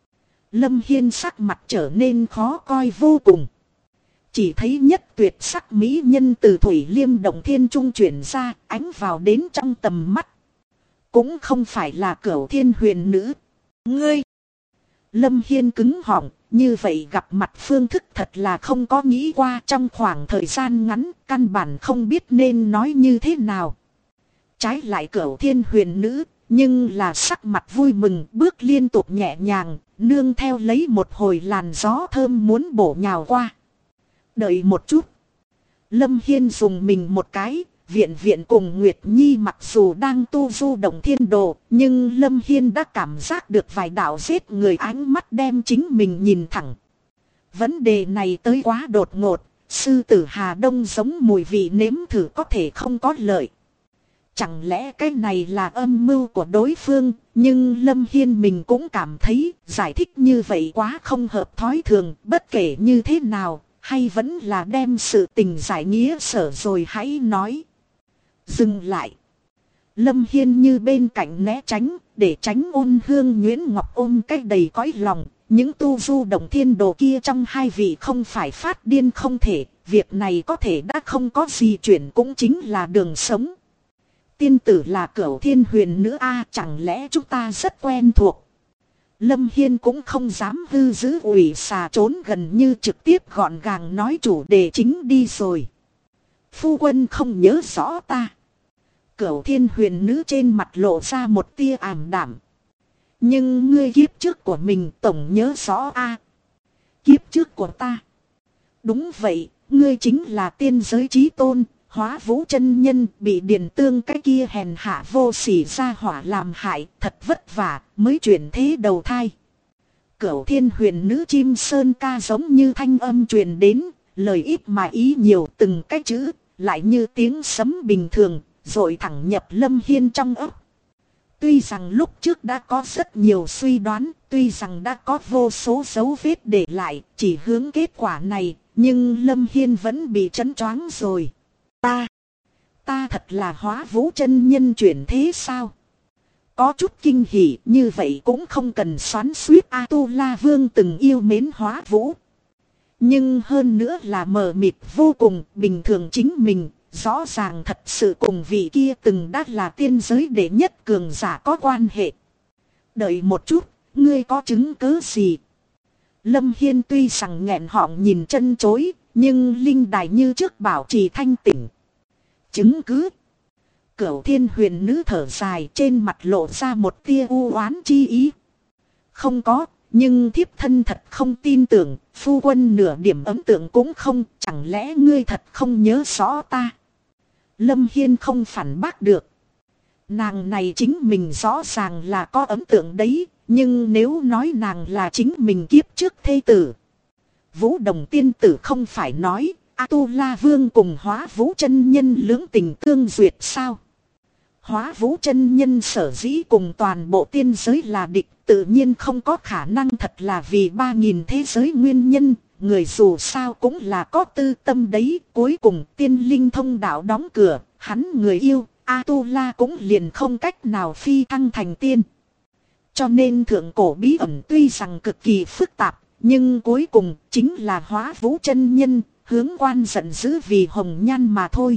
Lâm Hiên sắc mặt trở nên khó coi vô cùng. Chỉ thấy nhất tuyệt sắc mỹ nhân từ Thủy Liêm Động Thiên Trung chuyển ra, ánh vào đến trong tầm mắt. Cũng không phải là Cửu Thiên Huyền Nữ. Ngươi! Lâm Hiên cứng họng, như vậy gặp mặt phương thức thật là không có nghĩ qua, trong khoảng thời gian ngắn, căn bản không biết nên nói như thế nào. Trái lại Cửu Thiên Huyền Nữ, nhưng là sắc mặt vui mừng, bước liên tục nhẹ nhàng, nương theo lấy một hồi làn gió thơm muốn bổ nhào qua. Đợi một chút. Lâm Hiên dùng mình một cái, viện viện cùng Nguyệt Nhi mặc dù đang tu du động thiên đồ, nhưng Lâm Hiên đã cảm giác được vài đạo giết người ánh mắt đem chính mình nhìn thẳng. Vấn đề này tới quá đột ngột, sư tử Hà Đông giống mùi vị nếm thử có thể không có lợi. Chẳng lẽ cái này là âm mưu của đối phương, nhưng Lâm Hiên mình cũng cảm thấy giải thích như vậy quá không hợp thói thường, bất kể như thế nào, hay vẫn là đem sự tình giải nghĩa sở rồi hãy nói. Dừng lại. Lâm Hiên như bên cạnh né tránh, để tránh Ôn Hương Nguyễn Ngọc ôm cách đầy cõi lòng. Những tu du động thiên đồ kia trong hai vị không phải phát điên không thể, việc này có thể đã không có gì chuyển cũng chính là đường sống. Tiên tử là Cửu Thiên Huyền Nữ a, chẳng lẽ chúng ta rất quen thuộc. Lâm Hiên cũng không dám hư giữ ủy xà trốn gần, như trực tiếp gọn gàng nói chủ đề chính đi rồi. Phu quân không nhớ rõ ta. Cửu Thiên Huyền Nữ trên mặt lộ ra một tia ảm đạm. Nhưng ngươi kiếp trước của mình tổng nhớ rõ a. Kiếp trước của ta. Đúng vậy, ngươi chính là tiên giới chí tôn, Hóa Vũ chân nhân, bị Điền Tương cái kia hèn hạ vô sỉ ra hỏa làm hại, thật vất vả mới chuyển thế đầu thai. Cửu Thiên Huyền Nữ chim sơn ca giống như thanh âm truyền đến, lời ít mà ý nhiều, từng cái chữ lại như tiếng sấm bình thường, rồi thẳng nhập Lâm Hiên trong óc. Tuy rằng lúc trước đã có rất nhiều suy đoán, tuy rằng đã có vô số dấu vết để lại, chỉ hướng kết quả này, nhưng Lâm Hiên vẫn bị chấn choáng rồi. Ta thật là Hóa Vũ chân nhân chuyển thế sao? Có chút kinh hỉ, như vậy cũng không cần xoắn xuýt. A-tu-la vương từng yêu mến Hóa Vũ. Nhưng hơn nữa là mờ mịt vô cùng, bình thường chính mình, rõ ràng thật sự cùng vị kia từng đã là tiên giới đệ nhất cường giả có quan hệ. Đợi một chút, ngươi có chứng cứ gì? Lâm Hiên tuy rằng nghẹn họng nhìn chân chối, nhưng linh đài như trước bảo trì thanh tỉnh. Chứng cứ? Cửu Thiên Huyền Nữ thở dài, trên mặt lộ ra một tia u oán chi ý. Không có, nhưng thiếp thân thật không tin tưởng, phu quân nửa điểm ấn tượng cũng không, chẳng lẽ ngươi thật không nhớ rõ ta? Lâm Hiên không phản bác được. Nàng này chính mình rõ ràng là có ấn tượng đấy, nhưng nếu nói nàng là chính mình kiếp trước thê tử. Vũ Đồng tiên tử không phải nói, A-tu-la vương cùng Hóa Vũ chân nhân lưỡng tình tương duyệt sao? Hóa Vũ chân nhân sở dĩ cùng toàn bộ tiên giới là địch, tự nhiên không có khả năng thật là vì 3.000 thế giới nguyên nhân, người dù sao cũng là có tư tâm đấy. Cuối cùng tiên linh thông đạo đóng cửa, hắn người yêu, A-tu-la cũng liền không cách nào phi thăng thành tiên. Cho nên thượng cổ bí ẩn tuy rằng cực kỳ phức tạp, nhưng cuối cùng chính là Hóa Vũ chân nhân, hướng quan giận dữ vì hồng nhan mà thôi.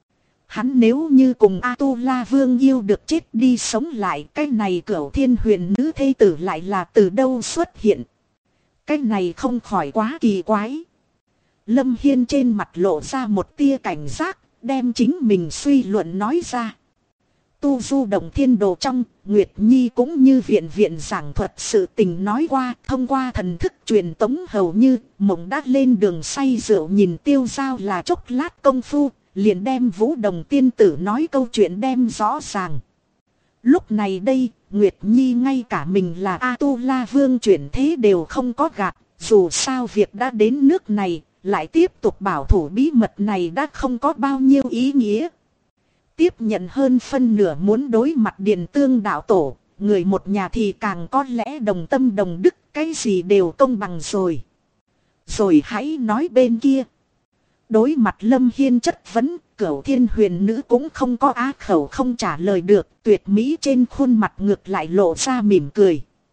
Hắn nếu như cùng A-tu-la vương yêu được chết đi sống lại, cái này Cửu Thiên Huyền Nữ thê tử lại là từ đâu xuất hiện? Cái này không khỏi quá kỳ quái. Lâm Hiên trên mặt lộ ra một tia cảnh giác, đem chính mình suy luận nói ra. Tu du động thiên đồ trong, Nguyệt Nhi cũng như viện viện giảng thuật sự tình nói qua, thông qua thần thức truyền tống hầu như, mộng đã lên đường say rượu nhìn Tiêu Giao là chốc lát công phu, liền đem Vũ Đồng tiên tử nói câu chuyện đem rõ ràng. Lúc này đây, Nguyệt Nhi ngay cả mình là A-tu-la vương chuyển thế đều không có gạt, dù sao việc đã đến nước này, lại tiếp tục bảo thủ bí mật này đã không có bao nhiêu ý nghĩa. Tiếp nhận hơn phân nửa muốn đối mặt Điền Tương đạo tổ, người một nhà thì càng có lẽ đồng tâm đồng đức, cái gì đều công bằng rồi. Rồi hãy nói bên kia. Đối mặt Lâm Hiên chất vấn, Cửu Thiên Huyền Nữ cũng không có á khẩu không trả lời được, tuyệt mỹ trên khuôn mặt ngược lại lộ ra mỉm cười.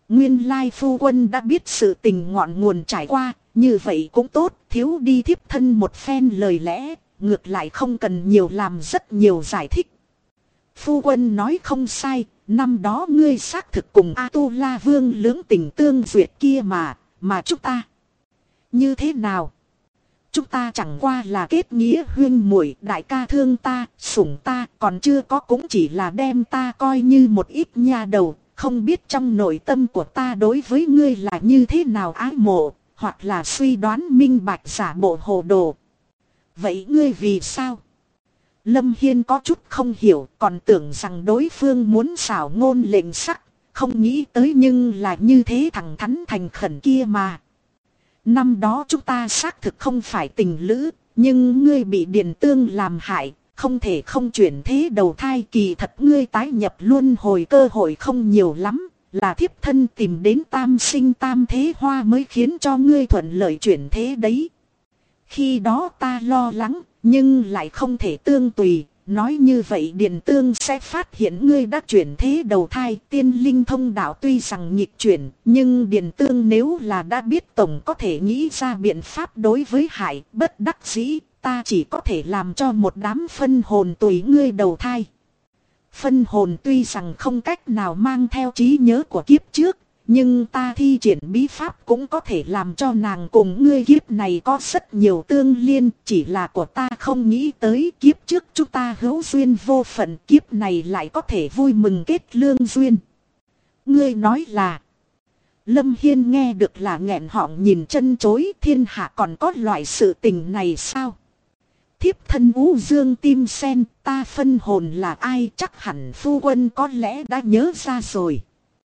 Nguyên lai phu quân đã biết sự tình ngọn nguồn trải qua, như vậy cũng tốt, thiếu đi thiếp thân một phen lời lẽ, ngược lại không cần nhiều làm rất nhiều giải thích. Phu quân nói không sai, năm đó ngươi xác thực cùng A-tu-la vương lưỡng tình tương duyệt kia mà chúng ta. Như thế nào? Chúng ta chẳng qua là kết nghĩa huyên muội, đại ca thương ta, sủng ta, còn chưa có cũng chỉ là đem ta coi như một ít nha đầu, không biết trong nội tâm của ta đối với ngươi là như thế nào ái mộ, hoặc là suy đoán minh bạch giả bộ hồ đồ. Vậy ngươi vì sao? Lâm Hiên có chút không hiểu, còn tưởng rằng đối phương muốn xảo ngôn lệnh sắc, không nghĩ tới nhưng là như thế thẳng thắn thành khẩn kia mà. Năm đó chúng ta xác thực không phải tình lữ, nhưng ngươi bị Điền Tương làm hại, không thể không chuyển thế đầu thai, kỳ thật ngươi tái nhập luân hồi cơ hội không nhiều lắm, là thiếp thân tìm đến tam sinh tam thế hoa mới khiến cho ngươi thuận lợi chuyển thế đấy. Khi đó ta lo lắng, nhưng lại không thể tương tùy, nói như vậy Điền Tương sẽ phát hiện ngươi đã chuyển thế đầu thai. Tiên linh thông đạo tuy rằng nghịch chuyển, nhưng Điền Tương nếu là đã biết tổng có thể nghĩ ra biện pháp đối với Hải, bất đắc dĩ, ta chỉ có thể làm cho một đám phân hồn tùy ngươi đầu thai. Phân hồn tuy rằng không cách nào mang theo trí nhớ của kiếp trước, nhưng ta thi triển bí pháp cũng có thể làm cho nàng cùng ngươi kiếp này có rất nhiều tương liên. Chỉ là của ta không nghĩ tới kiếp trước chúng ta hữu duyên vô phận, kiếp này lại có thể vui mừng kết lương duyên. Ngươi nói là... Lâm Hiên nghe được là nghẹn họng nhìn chân chối, thiên hạ còn có loại sự tình này sao? Thiếp thân U Dương Tim Sen, ta phân hồn là ai, chắc hẳn phu quân có lẽ đã nhớ ra rồi.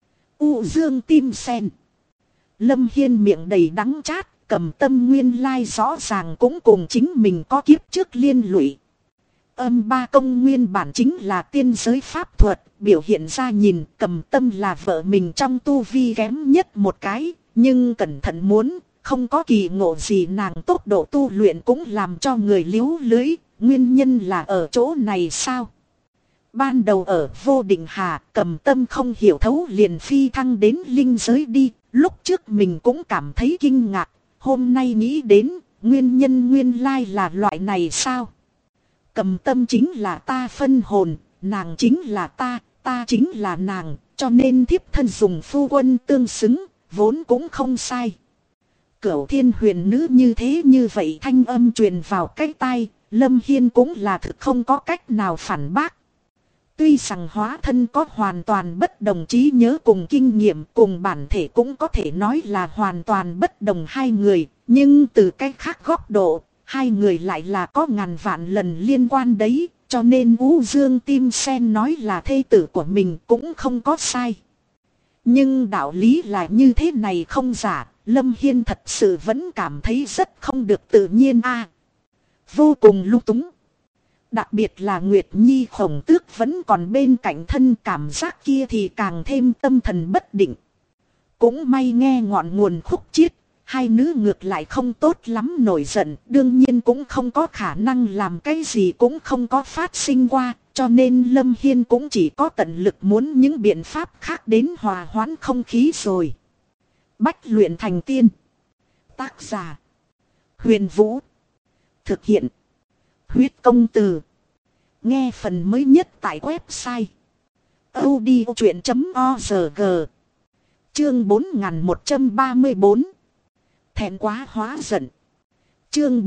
U Dương Tim Sen. Lâm Hiên miệng đầy đắng chát, Cầm Tâm nguyên lai rõ ràng cũng cùng chính mình có kiếp trước liên lụy. Âm ba công nguyên bản chính là tiên giới pháp thuật, biểu hiện ra nhìn Cầm Tâm là vợ mình trong tu vi kém nhất một cái, nhưng cẩn thận muốn, không có kỳ ngộ gì nàng tốc độ tu luyện cũng làm cho người liếu lưới, nguyên nhân là ở chỗ này sao? Ban đầu ở Vô Định Hà, Cầm Tâm không hiểu thấu liền phi thăng đến linh giới đi, lúc trước mình cũng cảm thấy kinh ngạc, hôm nay nghĩ đến, nguyên nhân nguyên lai là loại này sao? Cầm Tâm chính là ta phân hồn, nàng chính là ta chính là nàng, cho nên thiếp thân dùng phu quân tương xứng, vốn cũng không sai. Cửu Thiên Huyền Nữ như vậy thanh âm truyền vào cái tai, Lâm Hiên cũng là thực không có cách nào phản bác. Tuy rằng hóa thân có hoàn toàn bất đồng trí nhớ cùng kinh nghiệm cùng bản thể cũng có thể nói là hoàn toàn bất đồng hai người, nhưng từ cách khác góc độ, hai người lại là có ngàn vạn lần liên quan đấy, cho nên U Dương Tim Sen nói là thê tử của mình cũng không có sai. Nhưng đạo lý là như thế này không giả, Lâm Hiên thật sự vẫn cảm thấy rất không được tự nhiên vô cùng lung túng. Đặc biệt là Nguyệt Nhi Khổng Tước vẫn còn bên cạnh thân, cảm giác kia thì càng thêm tâm thần bất định. Cũng may nghe ngọn nguồn khúc chiết, hai nữ ngược lại không tốt lắm nổi giận, đương nhiên cũng không có khả năng làm cái gì cũng không có phát sinh qua, cho nên Lâm Hiên cũng chỉ có tận lực muốn những biện pháp khác đến hòa hoãn không khí rồi. Bách luyện thành tiên. Tác giả: Huyền Vũ. Thực hiện: Huyết Công Từ. Nghe phần mới nhất tại website audiochuyện.org. Chương 4134. Thẹn quá hóa giận. Chương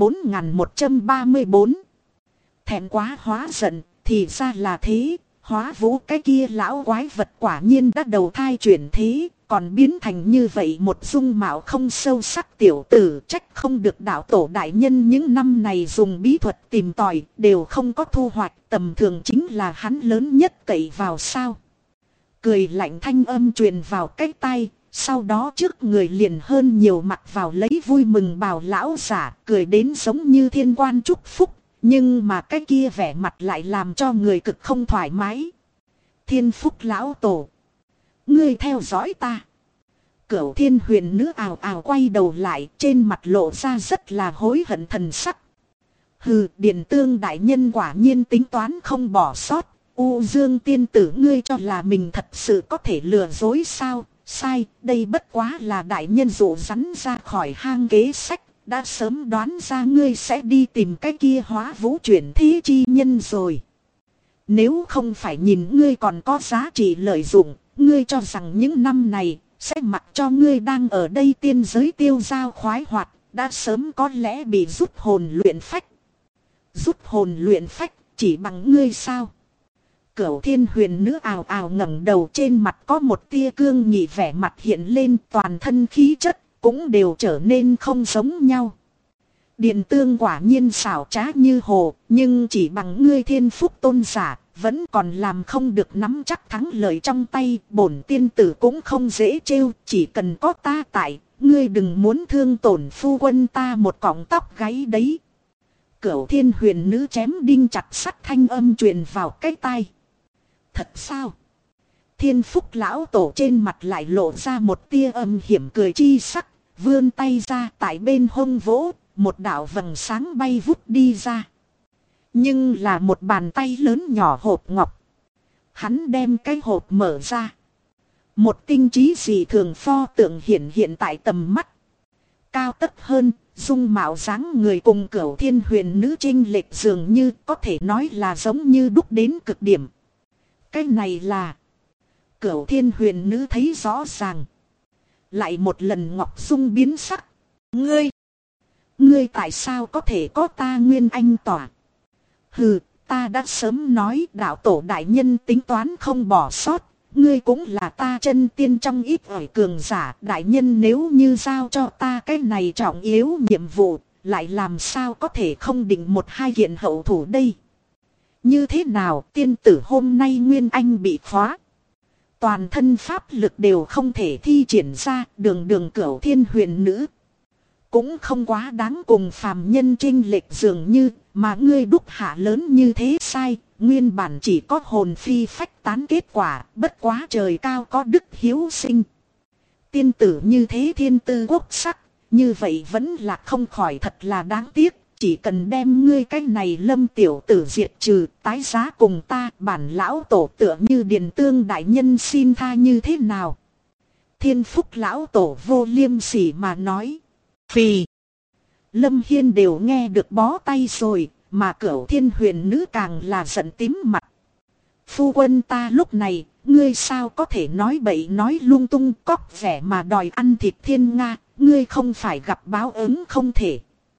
4134. Thẹn quá hóa giận, thì ra là thế, Hóa Vũ cái kia lão quái vật quả nhiên đã đầu thai chuyển thế, còn biến thành như vậy một dung mạo không sâu sắc tiểu tử, trách không được đạo tổ đại nhân những năm này dùng bí thuật tìm tòi, đều không có thu hoạch, tầm thường chính là hắn lớn nhất cậy vào sao. Cười lạnh thanh âm truyền vào cái tai, sau đó trước người liền hơn nhiều mặc vào lấy vui mừng bào lão giả, cười đến giống như thiên quan chúc phúc, nhưng mà cái kia vẻ mặt lại làm cho người cực không thoải mái. Thiên Phúc lão tổ, ngươi theo dõi ta. Cửu Thiên Huyền Nữ ào ào quay đầu lại, trên mặt lộ ra rất là hối hận thần sắc. Hừ, Điền Tương đại nhân quả nhiên tính toán không bỏ sót. U Dương tiên tử, ngươi cho là mình thật sự có thể lừa dối sao? Sai, đây bất quá là đại nhân dụ rắn ra khỏi hang kế sách. Đã sớm đoán ra ngươi sẽ đi tìm cái kia hóa vũ chuyển thế chi nhân rồi. Nếu không phải nhìn ngươi còn có giá trị lợi dụng, ngươi cho rằng những năm này sẽ mặc cho ngươi đang ở đây tiên giới tiêu dao khoái hoạt, đã sớm có lẽ bị rút hồn luyện phách. Rút hồn luyện phách chỉ bằng ngươi sao? Cửu Thiên Huyền Nữ ào ào ngẩng đầu, trên mặt có một tia cương nghị vẻ mặt hiện lên, toàn thân khí chất cũng đều trở nên không giống nhau. Điện Tương quả nhiên xảo trá như hồ, nhưng chỉ bằng ngươi Thiên Phúc tôn giả, vẫn còn làm không được nắm chắc thắng lợi trong tay. Bổn tiên tử cũng không dễ trêu, chỉ cần có ta tại, ngươi đừng muốn thương tổn phu quân ta một cọng tóc gáy đấy. Cửu Thiên Huyền Nữ chém đinh chặt sắt thanh âm truyền vào cái tai. Thật sao? Thiên Phúc lão tổ trên mặt lại lộ ra một tia âm hiểm cười chi sắc, vươn tay ra tại bên hông vỗ, một đạo vầng sáng bay vút đi ra. Nhưng là một bàn tay lớn nhỏ hộp ngọc. Hắn đem cái hộp mở ra. Một tinh trí dị thường pho tượng hiện tại tầm mắt. Cao tất hơn, dung mạo dáng người cùng Cửu Thiên Huyền Nữ chênh lệch dường như có thể nói là giống như đúc đến cực điểm. Cái này là Cửu Thiên Huyền Nữ thấy rõ ràng. Lại một lần ngọc dung biến sắc. Ngươi tại sao có thể có ta Nguyên Anh tỏa? Hừ, ta đã sớm nói đạo tổ đại nhân tính toán không bỏ sót. Ngươi cũng là ta chân tiên trong ít ỏi cường giả. Đại nhân nếu như giao cho ta cái này trọng yếu nhiệm vụ, lại làm sao có thể không định một hai kiện hậu thủ đây? Như thế nào tiên tử hôm nay Nguyên Anh bị khóa? Toàn thân pháp lực đều không thể thi triển ra, đường Cửu Thiên Huyền Nữ cũng không quá đáng cùng phàm nhân chênh lệch dường như, mà ngươi đúc hạ lớn như thế sai, nguyên bản chỉ có hồn phi phách tán kết quả, bất quá trời cao có đức hiếu sinh. Tiên tử như thế thiên tư quốc sắc, như vậy vẫn là không khỏi thật là đáng tiếc, chỉ cần đem ngươi cái này Lâm tiểu tử diệt trừ, tái giá cùng ta, bản lão tổ tựa như Điền Tương đại nhân xin tha như thế nào? Thiên Phúc lão tổ vô liêm sỉ mà nói. Phì. Lâm Hiên đều nghe được bó tay rồi, mà Cửu Thiên Huyền Nữ càng là giận tím mặt. Phu quân ta lúc này, ngươi sao có thể nói bậy nói lung tung, cóc vẻ mà đòi ăn thịt thiên nga, ngươi không phải gặp báo ứng không thể.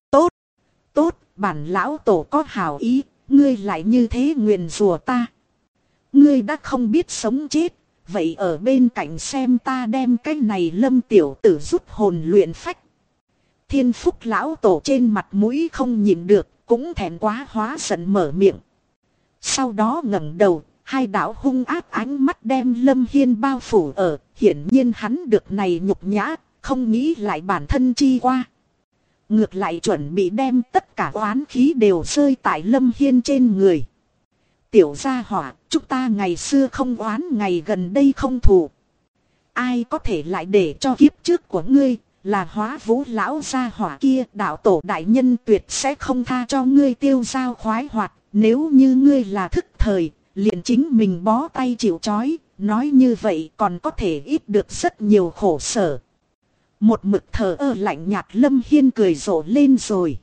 Tốt, bản lão tổ có hảo ý, ngươi lại như thế nguyền rủa ta. Ngươi đã không biết sống chết, vậy ở bên cạnh xem ta đem cái này Lâm tiểu tử rút hồn luyện phách. Thiên Phúc lão tổ trên mặt mũi không nhịn được, cũng thẹn quá hóa giận mở miệng. Sau đó ngẩng đầu, hai đạo hung ác ánh mắt đem Lâm Hiên bao phủ ở, hiển nhiên hắn được này nhục nhã, không nghĩ lại bản thân chi qua. Ngược lại chuẩn bị đem tất cả oán khí đều rơi tại Lâm Hiên trên người. Tiểu gia hỏa, chúng ta ngày xưa không oán, ngày gần đây không thù. Ai có thể lại để cho kiếp trước của ngươi là Hóa Vũ lão gia hỏa kia, đạo tổ đại nhân tuyệt sẽ không tha cho ngươi tiêu dao khoái hoạt. Nếu như ngươi là thức thời, liền chính mình bó tay chịu trói, nói như vậy còn có thể ít được rất nhiều khổ sở. Một mực thờ ơ lạnh nhạt Lâm Hiên cười rộ lên rồi.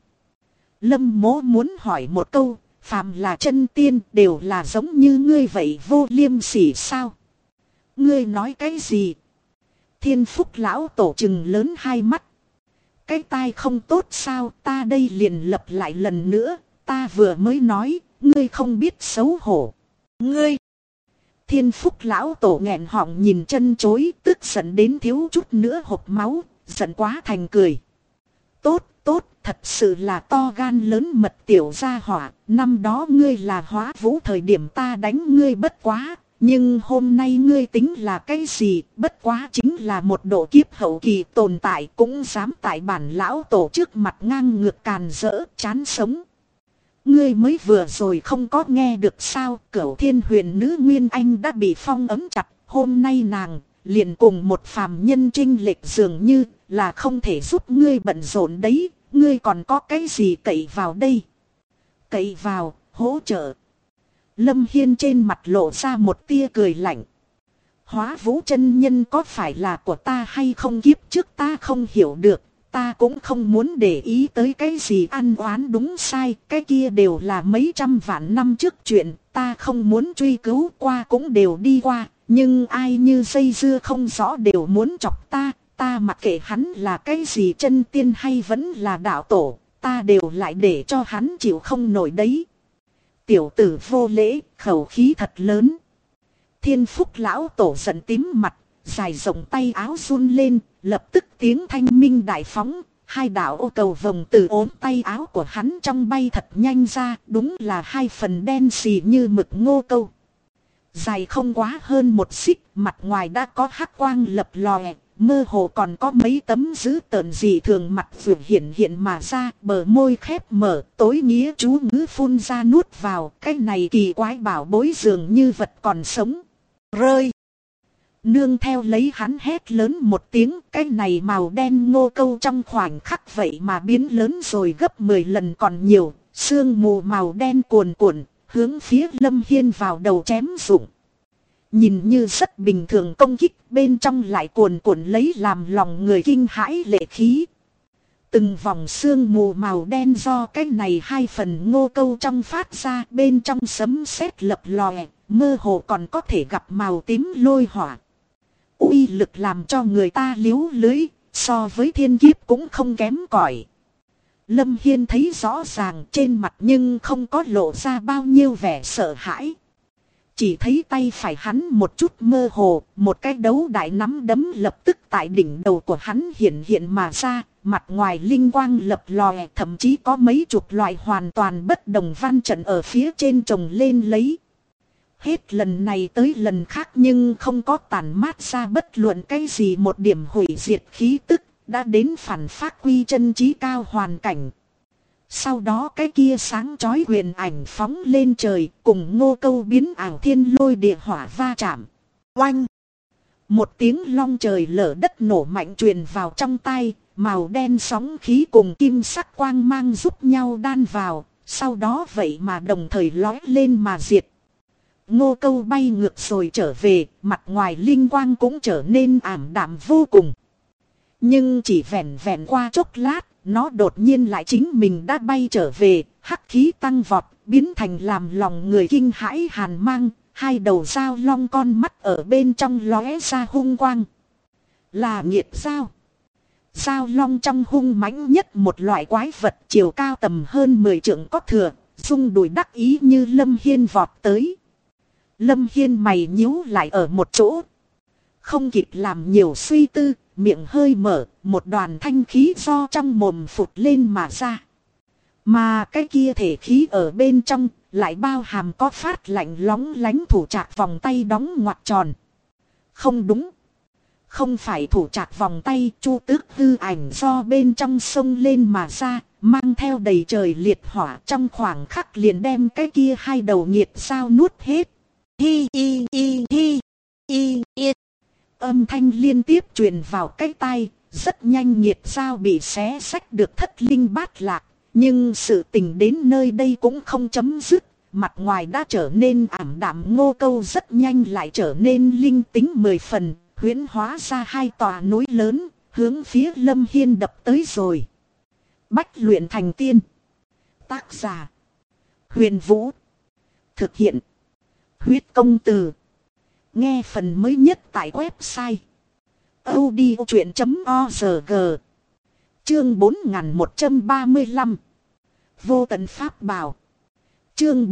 Lâm Mỗ muốn hỏi một câu, phàm là chân tiên đều là giống như ngươi vậy vô liêm sỉ sao? Ngươi nói cái gì? Thiên Phúc lão tổ trừng lớn hai mắt. Cái tai không tốt sao, ta đây liền lập lại lần nữa, ta vừa mới nói, ngươi không biết xấu hổ. Ngươi! Thiên Phúc lão tổ nghẹn họng nhìn chân chối, tức giận đến thiếu chút nữa hộc máu, giận quá thành cười. Tốt, thật sự là to gan lớn mật tiểu gia hỏa, năm đó ngươi là Hóa Vũ thời điểm ta đánh ngươi bất quá, nhưng hôm nay ngươi tính là cái gì, bất quá chính là một độ kiếp hậu kỳ tồn tại, cũng dám tại bản lão tổ trước mặt ngang ngược càn rỡ, chán sống. Ngươi mới vừa rồi không có nghe được sao, Cửu Thiên Huyền Nữ Nguyên Anh đã bị phong ấm chặt, hôm nay nàng liền cùng một phàm nhân chênh lệch dường như là không thể giúp ngươi bận rộn đấy, ngươi còn có cái gì cậy vào đây? Cậy vào, hỗ trợ. Lâm Hiên trên mặt lộ ra một tia cười lạnh. Hóa Vũ chân nhân có phải là của ta hay không, kiếp trước ta không hiểu được. Ta cũng không muốn để ý tới cái gì ăn oán đúng sai, cái kia đều là mấy trăm vạn năm trước chuyện, ta không muốn truy cứu, qua cũng đều đi qua, nhưng ai như dây dưa không rõ đều muốn chọc ta mặc kệ hắn là cái gì chân tiên hay vẫn là đạo tổ, ta đều lại để cho hắn chịu không nổi đấy. Tiểu tử vô lễ, khẩu khí thật lớn. Thiên Phúc lão tổ giận tím mặt, dài rộng tay áo run lên, lập tức tiếng thanh minh đại phóng, hai đạo ô cầu vồng từ ốm tay áo của hắn trong bay thật nhanh ra, đúng là hai phần đen xì như mực ngô câu. Dài không quá hơn một xích, mặt ngoài đã có hắc quang lập lòe, mơ hồ còn có mấy tấm dữ tợn gì thường mặt vừa hiện mà ra, bờ môi khép mở, tối nghĩa chú ngữ phun ra nuốt vào, cái này kỳ quái bảo bối dường như vật còn sống. Rơi! Nương theo lấy hắn hét lớn một tiếng, cái này màu đen ngô câu trong khoảnh khắc vậy mà biến lớn rồi gấp 10 lần còn nhiều, sương mù màu đen cuồn cuộn, hướng phía Lâm Hiên vào đầu chém rụng. Nhìn như rất bình thường công kích, bên trong lại cuồn cuộn lấy làm lòng người kinh hãi lệ khí. Từng vòng sương mù màu đen do cái này hai phần ngô câu trong phát ra, bên trong sấm sét lập lòe, mơ hồ còn có thể gặp màu tím lôi hỏa. Uy lực làm cho người ta liếu lưới, so với thiên kiếp cũng không kém cỏi. Lâm Hiên thấy rõ ràng trên mặt nhưng không có lộ ra bao nhiêu vẻ sợ hãi. Chỉ thấy tay phải hắn một chút mơ hồ, một cái đấu đại nắm đấm lập tức tại đỉnh đầu của hắn hiện mà ra, mặt ngoài linh quang lập lòe, thậm chí có mấy chục loại hoàn toàn bất đồng văn trận ở phía trên chồng lên lấy. Hết lần này tới lần khác nhưng không có tàn mát ra bất luận cái gì một điểm hủy diệt khí tức, đã đến phản phát quy chân trí cao hoàn cảnh. Sau đó cái kia sáng chói huyền ảnh phóng lên trời, cùng ngô câu biến ảo thiên lôi địa hỏa va chạm. Oanh! Một tiếng long trời lở đất nổ mạnh truyền vào trong tai, màu đen sóng khí cùng kim sắc quang mang giúp nhau đan vào, sau đó vậy mà đồng thời lói lên mà diệt. Ngô câu bay ngược rồi trở về, mặt ngoài linh quang cũng trở nên ảm đạm vô cùng. Nhưng chỉ vẹn qua chốc lát, nó đột nhiên lại chính mình đã bay trở về, hắc khí tăng vọt, biến thành làm lòng người kinh hãi hàn mang, hai đầu dao long con mắt ở bên trong lóe ra hung quang. Là nghiệt dao. Dao long trong hung mãnh nhất một loại quái vật chiều cao tầm hơn 10 trượng có thừa, rung đùi đắc ý như Lâm Hiên vọt tới. Lâm Hiên mày nhíu lại ở một chỗ. Không kịp làm nhiều suy tư, miệng hơi mở, một đoàn thanh khí do trong mồm phụt lên mà ra. Mà cái kia thể khí ở bên trong, lại bao hàm có phát lạnh lóng lánh thủ trạc vòng tay đóng ngoặt tròn. Không đúng. Không phải thủ trạc vòng tay, chu tước hư ảnh do bên trong sông lên mà ra, mang theo đầy trời liệt hỏa trong khoảng khắc liền đem cái kia hai đầu nghiệt sao nuốt hết. Hi hi hi hi hi hi. Âm thanh liên tiếp truyền vào cái tai, rất nhanh nghiệt sao bị xé xách được thất linh bát lạc. Nhưng sự tình đến nơi đây cũng không chấm dứt, mặt ngoài đã trở nên ảm đạm ngô câu rất nhanh lại trở nên linh tính 10 phần, huyễn hóa ra hai tòa núi lớn, hướng phía Lâm Hiên đập tới rồi. Bách luyện thành tiên. Tác giả: Huyền Vũ. Thực hiện: Huyết Công Từ. Nghe phần mới nhất tại website audiochuyện.org. Chương 4135. Vô tận pháp bảo. Chương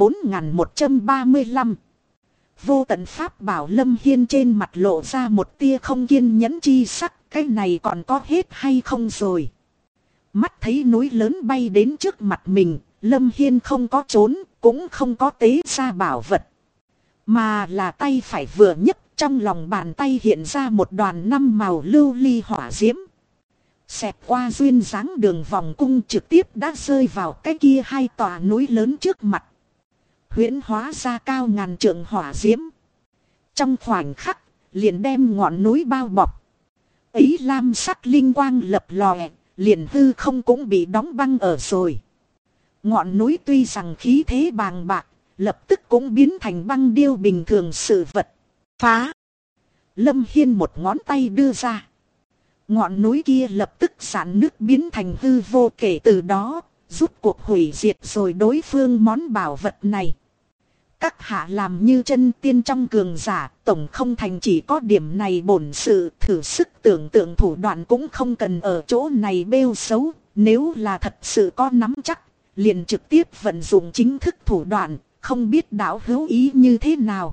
4135. Vô tận pháp bảo. Lâm Hiên trên mặt lộ ra một tia không kiên nhẫn chi sắc, cái này còn có hết hay không rồi. Mắt thấy núi lớn bay đến trước mặt mình, Lâm Hiên không có trốn, cũng không có tế ra bảo vật. Mà là tay phải vừa nhấc, trong lòng bàn tay hiện ra một đoàn 5 màu lưu ly hỏa diễm. Xẹt qua duyên dáng đường vòng cung trực tiếp đã rơi vào cái kia hai tòa núi lớn trước mặt. Huyễn hóa ra cao ngàn trượng hỏa diễm. Trong khoảnh khắc, liền đem ngọn núi bao bọc. Ấy lam sắc linh quang lập lòe, liền hư không cũng bị đóng băng ở rồi. Ngọn núi tuy rằng khí thế bàng bạc, lập tức cũng biến thành băng điêu bình thường sự vật. Phá! Lâm Hiên một ngón tay đưa ra. Ngọn núi kia lập tức giãn nước biến thành hư vô, kể từ đó rút cuộc hủy diệt rồi đối phương món bảo vật này. Các hạ làm như chân tiên trong cường giả, tổng không thành chỉ có điểm này bổn sự, thử sức tưởng tượng thủ đoạn cũng không cần ở chỗ này bêu xấu. Nếu là thật sự có nắm chắc, liền trực tiếp vận dụng chính thức thủ đoạn, không biết đạo hữu ý như thế nào.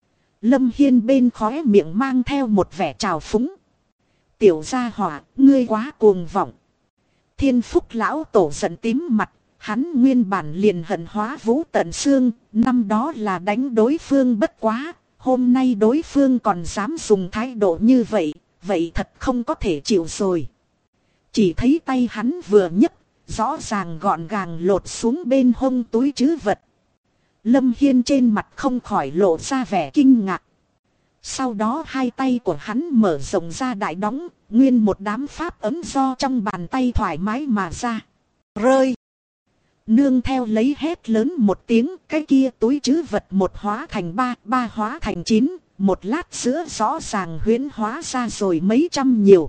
Lâm Hiên bên khóe miệng mang theo một vẻ trào phúng. Tiểu gia hỏa, ngươi quá cuồng vọng. Thiên Phúc lão tổ giận tím mặt, hắn nguyên bản liền hận Hóa Vũ tận xương, năm đó là đánh đối phương bất quá, hôm nay đối phương còn dám dùng thái độ như vậy, vậy thật không có thể chịu rồi. Chỉ thấy tay hắn vừa nhấc, rõ ràng gọn gàng lột xuống bên hông túi trữ vật. Lâm Hiên trên mặt không khỏi lộ ra vẻ kinh ngạc. Sau đó hai tay của hắn mở rộng ra đại đóng, nguyên một đám pháp ấm do trong bàn tay thoải mái mà ra. Rơi! Nương theo lấy hét lớn một tiếng, cái kia túi trữ vật một hóa thành ba, ba hóa thành 9, một lát giữa rõ ràng huyễn hóa ra rồi mấy trăm nhiều.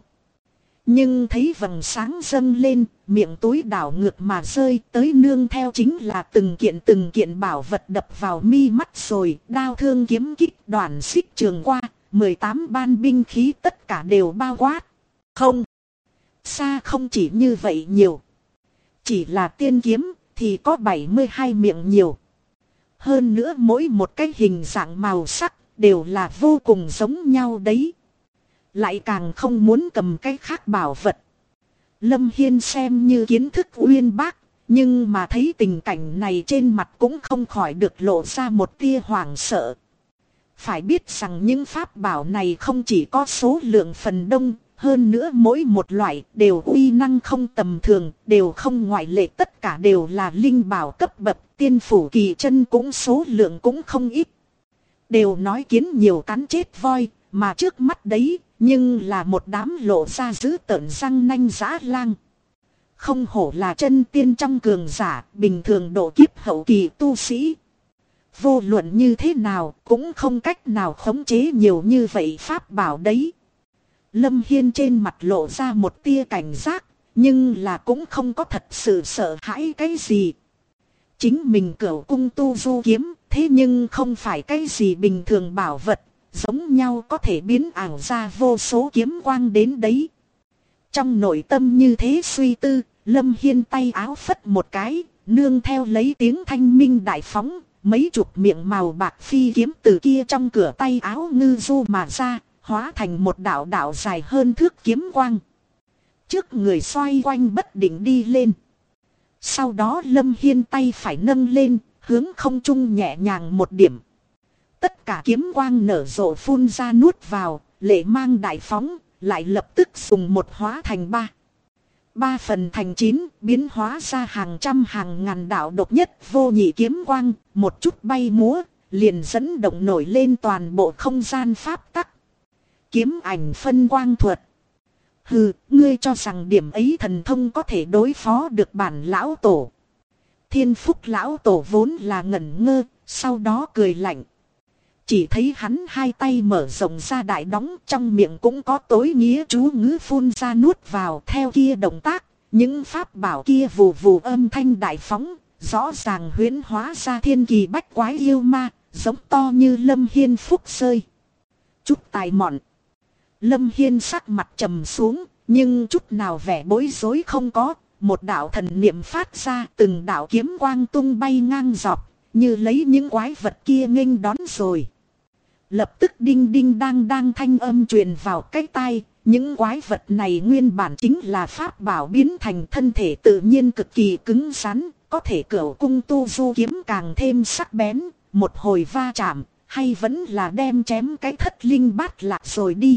Nhưng thấy vầng sáng dâng lên, miệng túi đảo ngược mà rơi tới, nương theo chính là từng kiện bảo vật đập vào mi mắt rồi, đao thương kiếm kích đoàn xích trường qua, 18 ban binh khí tất cả đều bao quát. Không, xa không chỉ như vậy nhiều. Chỉ là tiên kiếm thì có 72 miệng nhiều. Hơn nữa mỗi một cái hình dạng màu sắc đều là vô cùng giống nhau đấy. Lại càng không muốn cầm cái khác bảo vật. Lâm Hiên xem như kiến thức uyên bác, nhưng mà thấy tình cảnh này trên mặt cũng không khỏi được lộ ra một tia hoảng sợ. Phải biết rằng những pháp bảo này không chỉ có số lượng phần đông, hơn nữa mỗi một loại đều uy năng không tầm thường, đều không ngoại lệ, tất cả đều là linh bảo cấp bậc, tiên phủ kỳ chân cũng số lượng cũng không ít. Đều nói kiến nhiều cắn chết voi, mà trước mắt đấy, nhưng là một đám lộ ra dữ tợn răng nanh dã lang. Không hổ là chân tiên trong cường giả, bình thường độ kiếp hậu kỳ tu sĩ. Vô luận như thế nào, cũng không cách nào khống chế nhiều như vậy pháp bảo đấy. Lâm Hiên trên mặt lộ ra một tia cảnh giác, nhưng là cũng không có thật sự sợ hãi cái gì. Chính mình cửu cung tu du kiếm, thế nhưng không phải cái gì bình thường bảo vật, giống nhau có thể biến ảo ra vô số kiếm quang đến đấy. Trong nội tâm như thế suy tư, Lâm Hiên tay áo phất một cái, nương theo lấy tiếng thanh minh đại phóng, mấy chục miệng màu bạc phi kiếm từ kia trong cửa tay áo ngư du mà ra, hóa thành một đạo đạo dài hơn thước kiếm quang. Trước người xoay quanh bất định đi lên. Sau đó Lâm Hiên tay phải nâng lên, hướng không trung nhẹ nhàng một điểm. Tất cả kiếm quang nở rộ phun ra nuốt vào, lệ mang đại phóng, lại lập tức dùng một hóa thành 3. 3 phần thành 9, biến hóa ra hàng trăm hàng ngàn đạo độc nhất vô nhị kiếm quang, một chút bay múa, liền dẫn động nổi lên toàn bộ không gian pháp tắc. Kiếm ảnh phân quang thuật. Hừ, ngươi cho rằng điểm ấy thần thông có thể đối phó được bản lão tổ. Thiên Phúc lão tổ vốn là ngẩn ngơ, sau đó cười lạnh. Chỉ thấy hắn hai tay mở rộng ra đại đóng, trong miệng cũng có tối nghĩa chú ngữ phun ra nuốt vào, theo kia động tác, những pháp bảo kia vù vù âm thanh đại phóng, rõ ràng huyễn hóa ra thiên kỳ bách quái yêu ma, giống to như Lâm Hiên phúc rơi. Chút tài mọn. Lâm Hiên sắc mặt trầm xuống, nhưng chút nào vẻ bối rối không có, một đạo thần niệm phát ra, từng đạo kiếm quang tung bay ngang dọc, như lấy những quái vật kia nghênh đón rồi. Lập tức đinh đinh đang thanh âm truyền vào cái tai, những quái vật này nguyên bản chính là pháp bảo biến thành, thân thể tự nhiên cực kỳ cứng rắn, có thể cửu cung tu du kiếm càng thêm sắc bén, một hồi va chạm, hay vẫn là đem chém cái thất linh bát lạc rồi đi.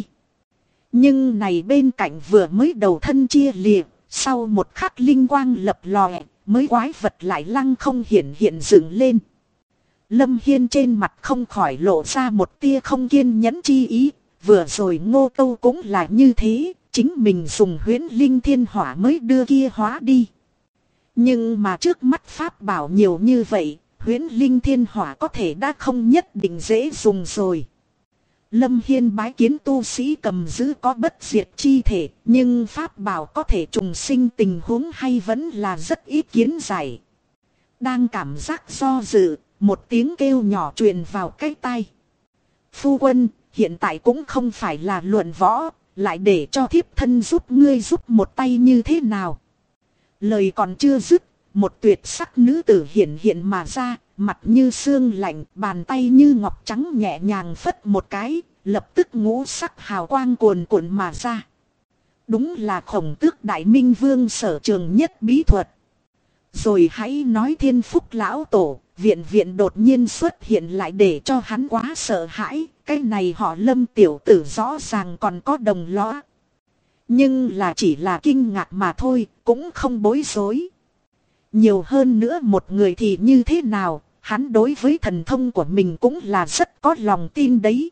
Nhưng này bên cạnh vừa mới đầu thân chia lìa, sau một khắc linh quang lập lòe, mới quái vật lại lăng không hiện dựng lên. Lâm Hiên trên mặt không khỏi lộ ra một tia không kiên nhẫn chi ý, vừa rồi Ngô Câu cũng là như thế, chính mình dùng huyễn linh thiên hỏa mới đưa kia hóa đi. Nhưng mà trước mắt pháp bảo nhiều như vậy, huyễn linh thiên hỏa có thể đã không nhất định dễ dùng rồi. Lâm Hiên bái kiến tu sĩ cầm giữ có bất diệt chi thể, nhưng pháp bảo có thể trùng sinh tình huống hay vẫn là rất ít kiến giải. Đang cảm giác do dự, một tiếng kêu nhỏ truyền vào cái tai. Phu quân, hiện tại cũng không phải là luận võ, lại để cho thiếp thân giúp ngươi giúp một tay như thế nào. Lời còn chưa dứt, một tuyệt sắc nữ tử hiện hiện mà ra, mặt như xương lạnh, bàn tay như ngọc trắng nhẹ nhàng phất một cái, lập tức ngũ sắc hào quang cuồn cuộn mà ra. Đúng là Khổng Tước Đại Minh Vương sở trường nhất bí thuật. Rồi hãy nói Thiên Phúc lão tổ, viện đột nhiên xuất hiện lại để cho hắn quá sợ hãi, cái này họ Lâm tiểu tử rõ ràng còn có đồng lõa. Nhưng là chỉ là kinh ngạc mà thôi, cũng không bối rối. Nhiều hơn nữa một người thì như thế nào, hắn đối với thần thông của mình cũng là rất có lòng tin đấy.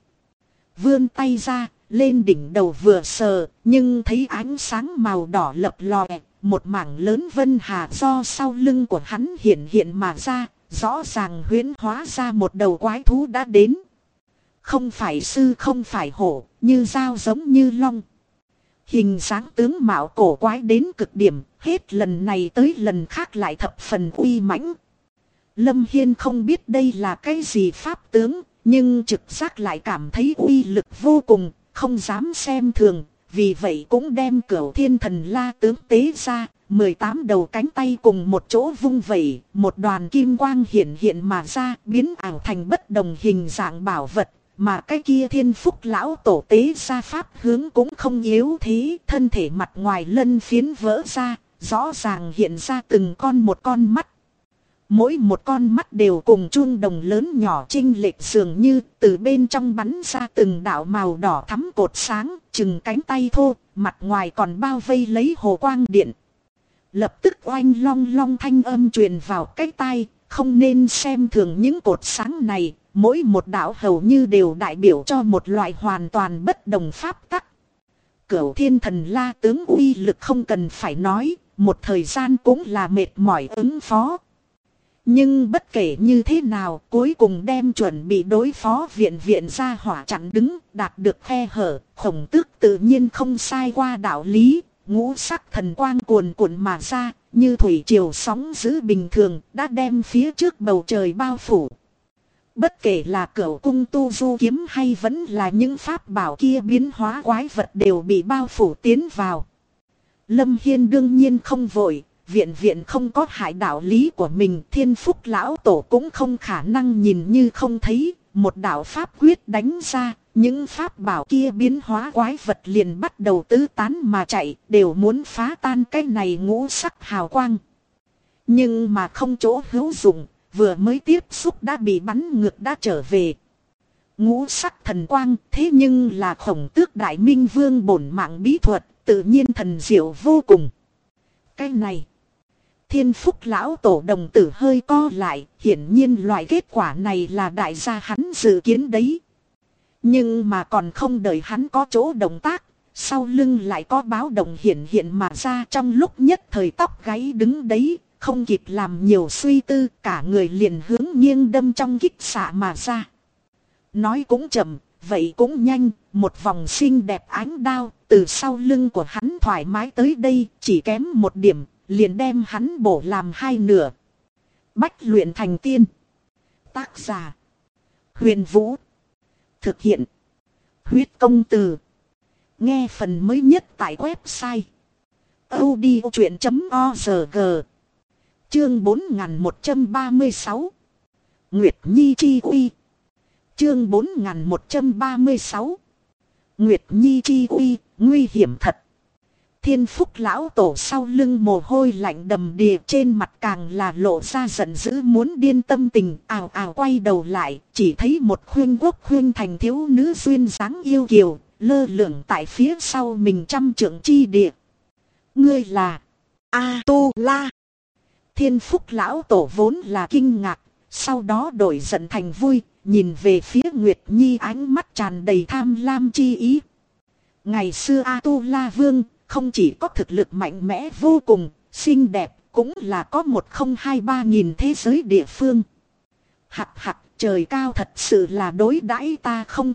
Vươn tay ra, lên đỉnh đầu vừa sờ, nhưng thấy ánh sáng màu đỏ lập lòe, một mảng lớn vân hà do sau lưng của hắn hiện mà ra, rõ ràng huyễn hóa ra một đầu quái thú đã đến. Không phải sư không phải hổ, như dao giống như long. Hình dáng tướng mạo cổ quái đến cực điểm, hết lần này tới lần khác lại thập phần uy mãnh. Lâm Hiên không biết đây là cái gì pháp tướng, nhưng trực giác lại cảm thấy uy lực vô cùng, không dám xem thường, vì vậy cũng đem Cửu Thiên Thần La tướng tế ra, 18 đầu cánh tay cùng một chỗ vung vẩy, một đoàn kim quang hiện mà ra, biến ảo thành bất đồng hình dạng bảo vật. Mà cái kia Thiên Phúc lão tổ tế ra pháp hướng cũng không yếu thế, thân thể mặt ngoài lân phiến vỡ ra, rõ ràng hiện ra từng một con mắt. Mỗi một con mắt đều cùng chuông đồng lớn nhỏ chênh lệch dường như từ bên trong bắn ra từng đạo màu đỏ thắm cột sáng, chừng cánh tay thô, mặt ngoài còn bao vây lấy hồ quang điện. Lập tức oanh long long thanh âm truyền vào cái tai, không nên xem thường những cột sáng này, mỗi một đạo hầu như đều đại biểu cho một loại hoàn toàn bất đồng pháp tắc. Cửu Thiên Thần La tướng uy lực không cần phải nói, một thời gian cũng là mệt mỏi ứng phó. Nhưng bất kể như thế nào, cuối cùng đem chuẩn bị đối phó viện ra hỏa chặn đứng, đạt được khe hở, Khổng Tước tự nhiên không sai qua đạo lý, ngũ sắc thần quang cuồn cuộn mà ra, như thủy triều sóng dữ bình thường, đã đem phía trước bầu trời bao phủ. Bất kể là Cửu Cung Tu Du Kiếm hay vẫn là những pháp bảo kia biến hóa quái vật đều bị bao phủ tiến vào. Lâm Hiên đương nhiên không vội. Viện không có hại đạo lý của mình, Thiên Phúc lão tổ cũng không khả năng nhìn như không thấy, một đạo pháp quyết đánh ra, những pháp bảo kia biến hóa quái vật liền bắt đầu tứ tán mà chạy, đều muốn phá tan cái này ngũ sắc hào quang. Nhưng mà không chỗ hữu dụng, vừa mới tiếp xúc đã bị bắn ngược đã trở về. Ngũ sắc thần quang, thế nhưng là Khổng Tước Đại Minh Vương bổn mạng bí thuật, tự nhiên thần diệu vô cùng. Cái này, Thiên Phúc lão tổ đồng tử hơi co lại, hiển nhiên loại kết quả này là đại gia hắn dự kiến đấy. Nhưng mà còn không đợi hắn có chỗ động tác, sau lưng lại có báo động hiện mà ra, trong lúc nhất thời tóc gáy đứng đấy, không kịp làm nhiều suy tư, cả người liền hướng nghiêng đâm trong kích xạ mà ra. Nói cũng chậm, vậy cũng nhanh, một vòng xinh đẹp ánh đao từ sau lưng của hắn thoải mái tới đây, chỉ kém một điểm, liền đem hắn bổ làm hai nửa. Bách luyện thành tiên. Tác giả: Huyền Vũ. Thực hiện: Huyết Công Từ. Nghe phần mới nhất tại website audiochuyện.org. Chương 4136. Nguyệt Nhi Chi Uy. Chương 4136. Nguyệt Nhi Chi Uy, nguy hiểm thật. Thiên Phúc lão tổ sau lưng mồ hôi lạnh đầm đìa, trên mặt càng là lộ ra giận dữ muốn điên tâm tình, ào ào quay đầu lại, chỉ thấy một khuyên quốc khuyên thành thiếu nữ duyên dáng yêu kiều, lơ lửng tại phía sau mình trăm trượng chi địa. Ngươi là A-tu-la. Thiên Phúc lão tổ vốn là kinh ngạc, sau đó đổi giận thành vui, nhìn về phía Nguyệt Nhi ánh mắt tràn đầy tham lam chi ý. Ngày xưa A-tu-la vương không chỉ có thực lực mạnh mẽ vô cùng, xinh đẹp, cũng là có 1023 nghìn thế giới địa phương. Hặc hặc, trời cao thật sự là đối đãi ta không tệ,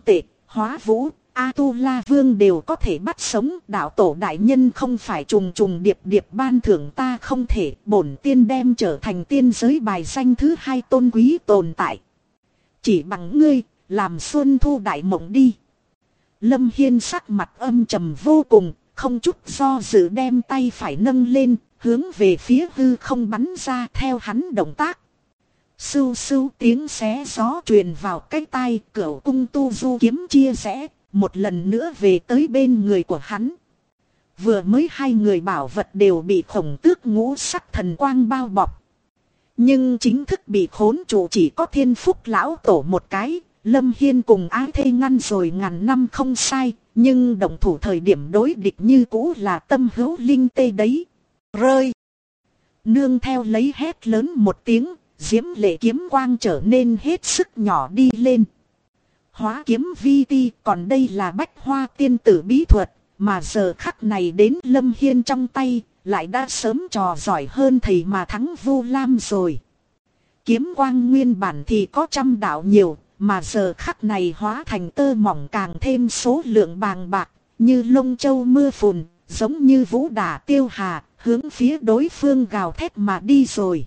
Hóa vũ, A-tu-la vương đều có thể bắt sống. Đạo tổ đại nhân không phải trùng trùng điệp điệp ban thưởng ta không thể. Bổn tiên đem trở thành tiên giới bài danh thứ 2 tôn quý tồn tại. Chỉ bằng ngươi, làm xuân thu đại mộng đi. Lâm Hiên sắc mặt âm trầm vô cùng, không chút do dự đem tay phải nâng lên, hướng về phía hư không bắn ra theo hắn động tác. Sưu sưu tiếng xé gió truyền vào cái tai, Cửu cung tu du kiếm chia rẽ, một lần nữa về tới bên người của hắn. Vừa mới hai người bảo vật đều bị Khổng Tước ngũ sắc thần quang bao bọc. Nhưng chính thức bị khốn trụ chỉ có Thiên Phúc lão tổ một cái. Lâm Hiên cùng Ái Thê ngăn rồi ngàn năm không sai, nhưng động thủ thời điểm đối địch như cũ là Tâm Hữu Linh Tê đấy. Rơi! Nương theo lấy hét lớn một tiếng, diễm lệ kiếm quang trở nên hết sức nhỏ đi lên. Hóa kiếm vi ti, còn đây là Bách Hoa tiên tử bí thuật, mà giờ khắc này đến Lâm Hiên trong tay, lại đã sớm trò giỏi hơn thầy mà thắng Vu Lam rồi. Kiếm quang nguyên bản thì có 100 đạo nhiều, mà giờ khắc này hóa thành tơ mỏng càng thêm số lượng bàng bạc, như lông châu mưa phùn, giống như vũ đả tiêu hà, hướng phía đối phương gào thét mà đi rồi.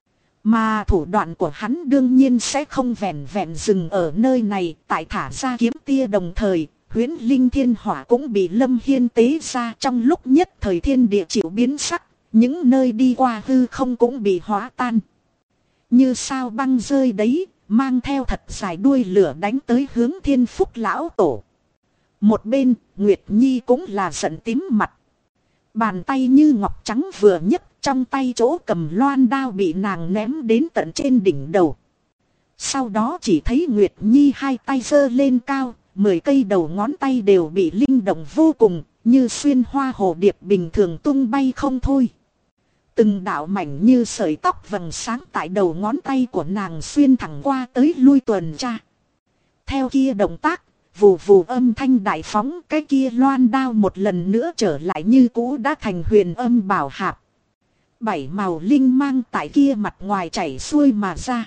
Mà thủ đoạn của hắn đương nhiên sẽ không vẹn vẹn dừng ở nơi này, tại thả ra kiếm tia đồng thời, huyễn linh thiên hỏa cũng bị Lâm Hiên tế ra trong lúc nhất thời thiên địa chịu biến sắc, những nơi đi qua hư không cũng bị hóa tan. Như sao băng rơi đấy, mang theo thật dài đuôi lửa đánh tới hướng Thiên Phúc lão tổ. Một bên, Nguyệt Nhi cũng là giận tím mặt. Bàn tay như ngọc trắng vừa nhấc, trong tay chỗ cầm loan đao bị nàng ném đến tận trên đỉnh đầu. Sau đó chỉ thấy Nguyệt Nhi hai tay giơ lên cao, 10 cây đầu ngón tay đều bị linh động vô cùng, như xuyên hoa hồ điệp bình thường tung bay không thôi. Từng đạo mảnh như sợi tóc vầng sáng tại đầu ngón tay của nàng xuyên thẳng qua tới lui tuần tra. Theo kia động tác, vù vù âm thanh đại phóng, cái kia loan đao một lần nữa trở lại như cũ đã thành huyền âm bảo hạp. 7 màu linh mang tại kia mặt ngoài chảy xuôi mà ra.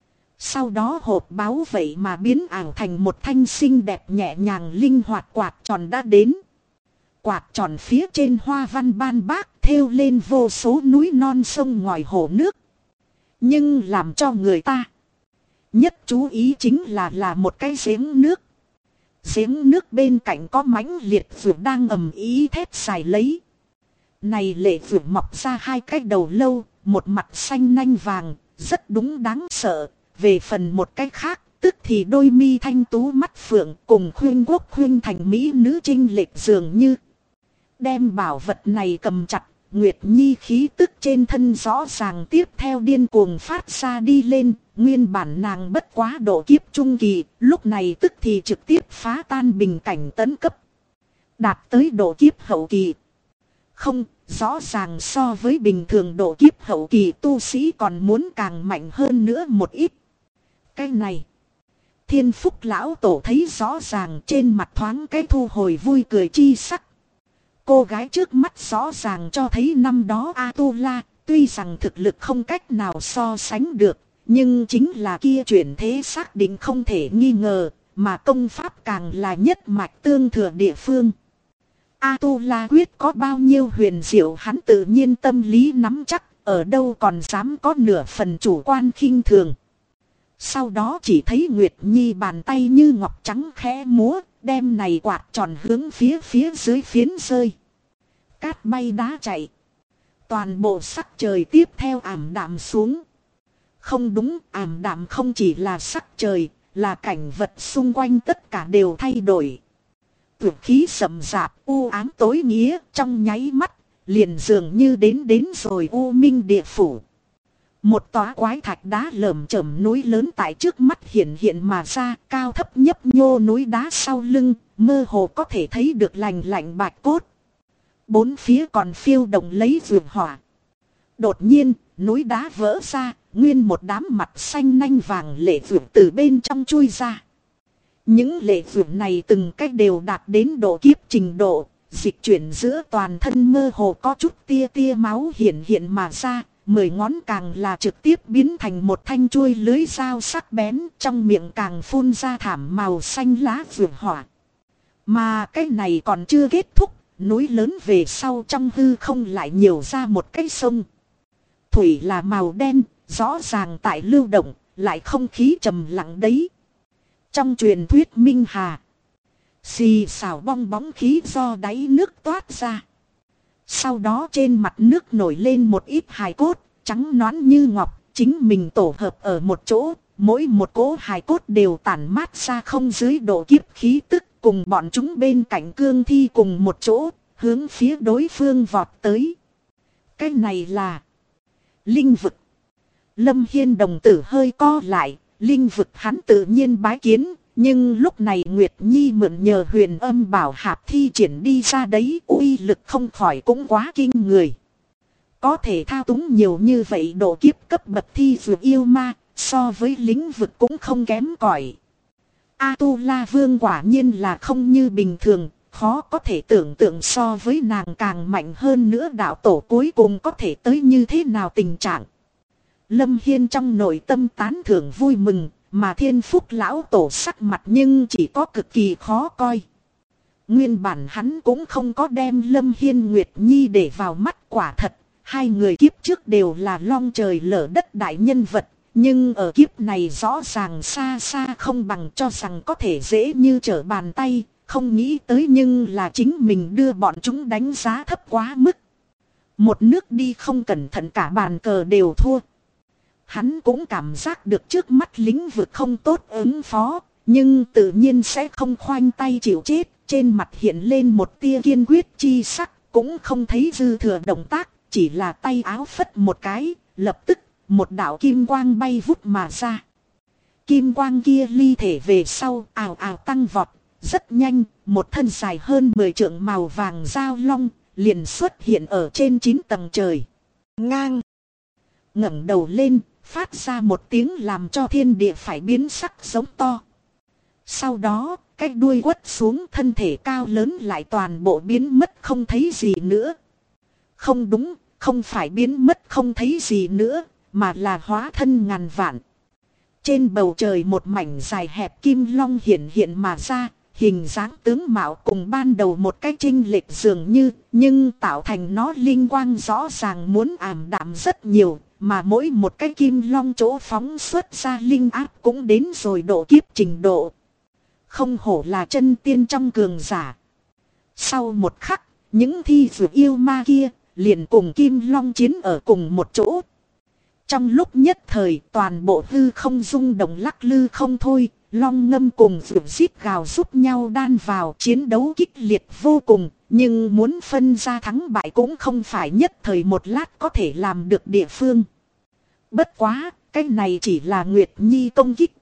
Sau đó hộp báu vậy mà biến ảo thành một thanh xinh đẹp nhẹ nhàng linh hoạt quạt tròn đã đến. Quạt tròn phía trên hoa văn ban bác thêu lên vô số núi non sông ngòi hồ nước. Nhưng làm cho người ta nhất chú ý chính là một cái giếng nước. Giếng nước bên cạnh có mãnh liệt vượt đang ầm ý thét dài lấy. Này lệ vượt mọc ra hai cái đầu lâu, một mặt xanh nanh vàng, rất đúng đáng sợ. Về phần một cái khác, tức thì đôi mi thanh tú mắt phượng cùng khuyên quốc khuyên thành mỹ nữ trinh lệch dường như. Đem bảo vật này cầm chặt, Nguyệt Nhi khí tức trên thân rõ ràng tiếp theo điên cuồng phát ra đi lên. Nguyên bản nàng bất quá độ kiếp trung kỳ, lúc này tức thì trực tiếp phá tan bình cảnh tấn cấp. Đạt tới độ kiếp hậu kỳ. Không, rõ ràng so với bình thường độ kiếp hậu kỳ tu sĩ còn muốn càng mạnh hơn nữa một ít. Cái này, Thiên Phúc lão tổ thấy rõ ràng, trên mặt thoáng cái thu hồi vui cười chi sắc. Cô gái trước mắt rõ ràng cho thấy năm đó A-tu-la, tuy rằng thực lực không cách nào so sánh được, nhưng chính là kia chuyển thế xác định không thể nghi ngờ, mà công pháp càng là nhất mạch tương thừa địa phương. A-tu-la quyết có bao nhiêu huyền diệu hắn tự nhiên tâm lý nắm chắc, ở đâu còn dám có nửa phần chủ quan khinh thường. Sau đó chỉ thấy Nguyệt Nhi bàn tay như ngọc trắng khẽ múa, đem này quạt tròn hướng phía dưới phiến rơi. Cát bay đá chạy. Toàn bộ sắc trời tiếp theo ảm đạm xuống. Không đúng, ảm đạm không chỉ là sắc trời, là cảnh vật xung quanh tất cả đều thay đổi. Tuyệt khí sầm rạp, u ám tối nghĩa, trong nháy mắt, liền dường như đến rồi u minh địa phủ. Một tòa quái thạch đá lởm chởm núi lớn tại trước mắt hiện mà ra, cao thấp nhấp nhô núi đá sau lưng, mơ hồ có thể thấy được lành lạnh bạch cốt. Bốn phía còn phiêu động lấy vườn hỏa. Đột nhiên, núi đá vỡ ra, nguyên một đám mặt xanh nanh vàng lệ vườn từ bên trong chui ra. Những lệ vườn này từng cách đều đạt đến độ kiếp trình độ, dịch chuyển giữa toàn thân mơ hồ có chút tia máu hiện mà ra. 10 ngón càng là trực tiếp biến thành một thanh chuôi lưới dao sắc bén, trong miệng càng phun ra thảm màu xanh lá vượng hỏa. Mà cái này còn chưa kết thúc, núi lớn về sau trong hư không lại nhiều ra một cái sông. Thủy là màu đen, rõ ràng tại lưu động, lại không khí trầm lặng đấy. Trong truyền thuyết Minh Hà, xì xào bong bóng khí do đáy nước toát ra. Sau đó trên mặt nước nổi lên một ít hài cốt, trắng nõn như ngọc, chính mình tổ hợp ở một chỗ. Mỗi một cỗ hài cốt đều tản mát ra không dưới độ kiếp khí tức, cùng bọn chúng bên cạnh cương thi cùng một chỗ, hướng phía đối phương vọt tới. Cái này là linh vực. Lâm Hiên đồng tử hơi co lại, linh vực hắn tự nhiên bái kiến, nhưng lúc này Nguyệt Nhi mượn nhờ huyền âm bảo hạp thi triển đi ra đấy, uy lực không khỏi cũng quá kinh người. Có thể thao túng nhiều như vậy độ kiếp cấp bậc thi dược yêu ma, so với lĩnh vực cũng không kém cỏi. A-tu-la vương quả nhiên là không như bình thường, khó có thể tưởng tượng so với nàng càng mạnh hơn nữa đạo tổ cuối cùng có thể tới như thế nào tình trạng. Lâm Hiên trong nội tâm tán thưởng vui mừng, mà Thiên Phúc lão tổ sắc mặt nhưng chỉ có cực kỳ khó coi. Nguyên bản hắn cũng không có đem Lâm Hiên Nguyệt Nhi để vào mắt, quả thật, hai người kiếp trước đều là long trời lở đất đại nhân vật. Nhưng ở kiếp này rõ ràng xa xa không bằng, cho rằng có thể dễ như trở bàn tay, không nghĩ tới nhưng là chính mình đưa bọn chúng đánh giá thấp quá mức. Một nước đi không cẩn thận cả bàn cờ đều thua. Hắn cũng cảm giác được trước mắt lĩnh vực không tốt ứng phó, nhưng tự nhiên sẽ không khoanh tay chịu chết. Trên mặt hiện lên một tia kiên quyết chi sắc, cũng không thấy dư thừa động tác, chỉ là tay áo phất một cái, lập tức một đạo kim quang bay vút mà ra. Kim quang kia ly thể về sau, ào ào tăng vọt, rất nhanh, một thân dài hơn 10 trượng màu vàng dao long, liền xuất hiện ở trên 9 tầng trời. Ngang! Ngẩng đầu lên, phát ra một tiếng làm cho thiên địa phải biến sắc giống to. Sau đó, cái đuôi quất xuống, thân thể cao lớn lại toàn bộ biến mất không thấy gì nữa. Không đúng, không phải biến mất không thấy gì nữa, mà là hóa thân ngàn vạn. Trên bầu trời một mảnh dài hẹp kim long hiện hiện mà ra, hình dáng tướng mạo cùng ban đầu một cái chênh lệch dường như, nhưng tạo thành nó linh quang rõ ràng muốn ảm đạm rất nhiều, mà mỗi một cái kim long chỗ phóng xuất ra linh áp cũng đến rồi độ kiếp trình độ. Không hổ là chân tiên trong cường giả. Sau một khắc, những thi dược yêu ma kia liền cùng kim long chiến ở cùng một chỗ. Trong lúc nhất thời toàn bộ hư không rung động lắc lư không thôi, long ngâm cùng vượt xít gào giúp nhau đan vào, chiến đấu kịch liệt vô cùng, nhưng muốn phân ra thắng bại cũng không phải nhất thời một lát có thể làm được địa phương. Bất quá, cái này chỉ là Nguyệt Nhi công kích.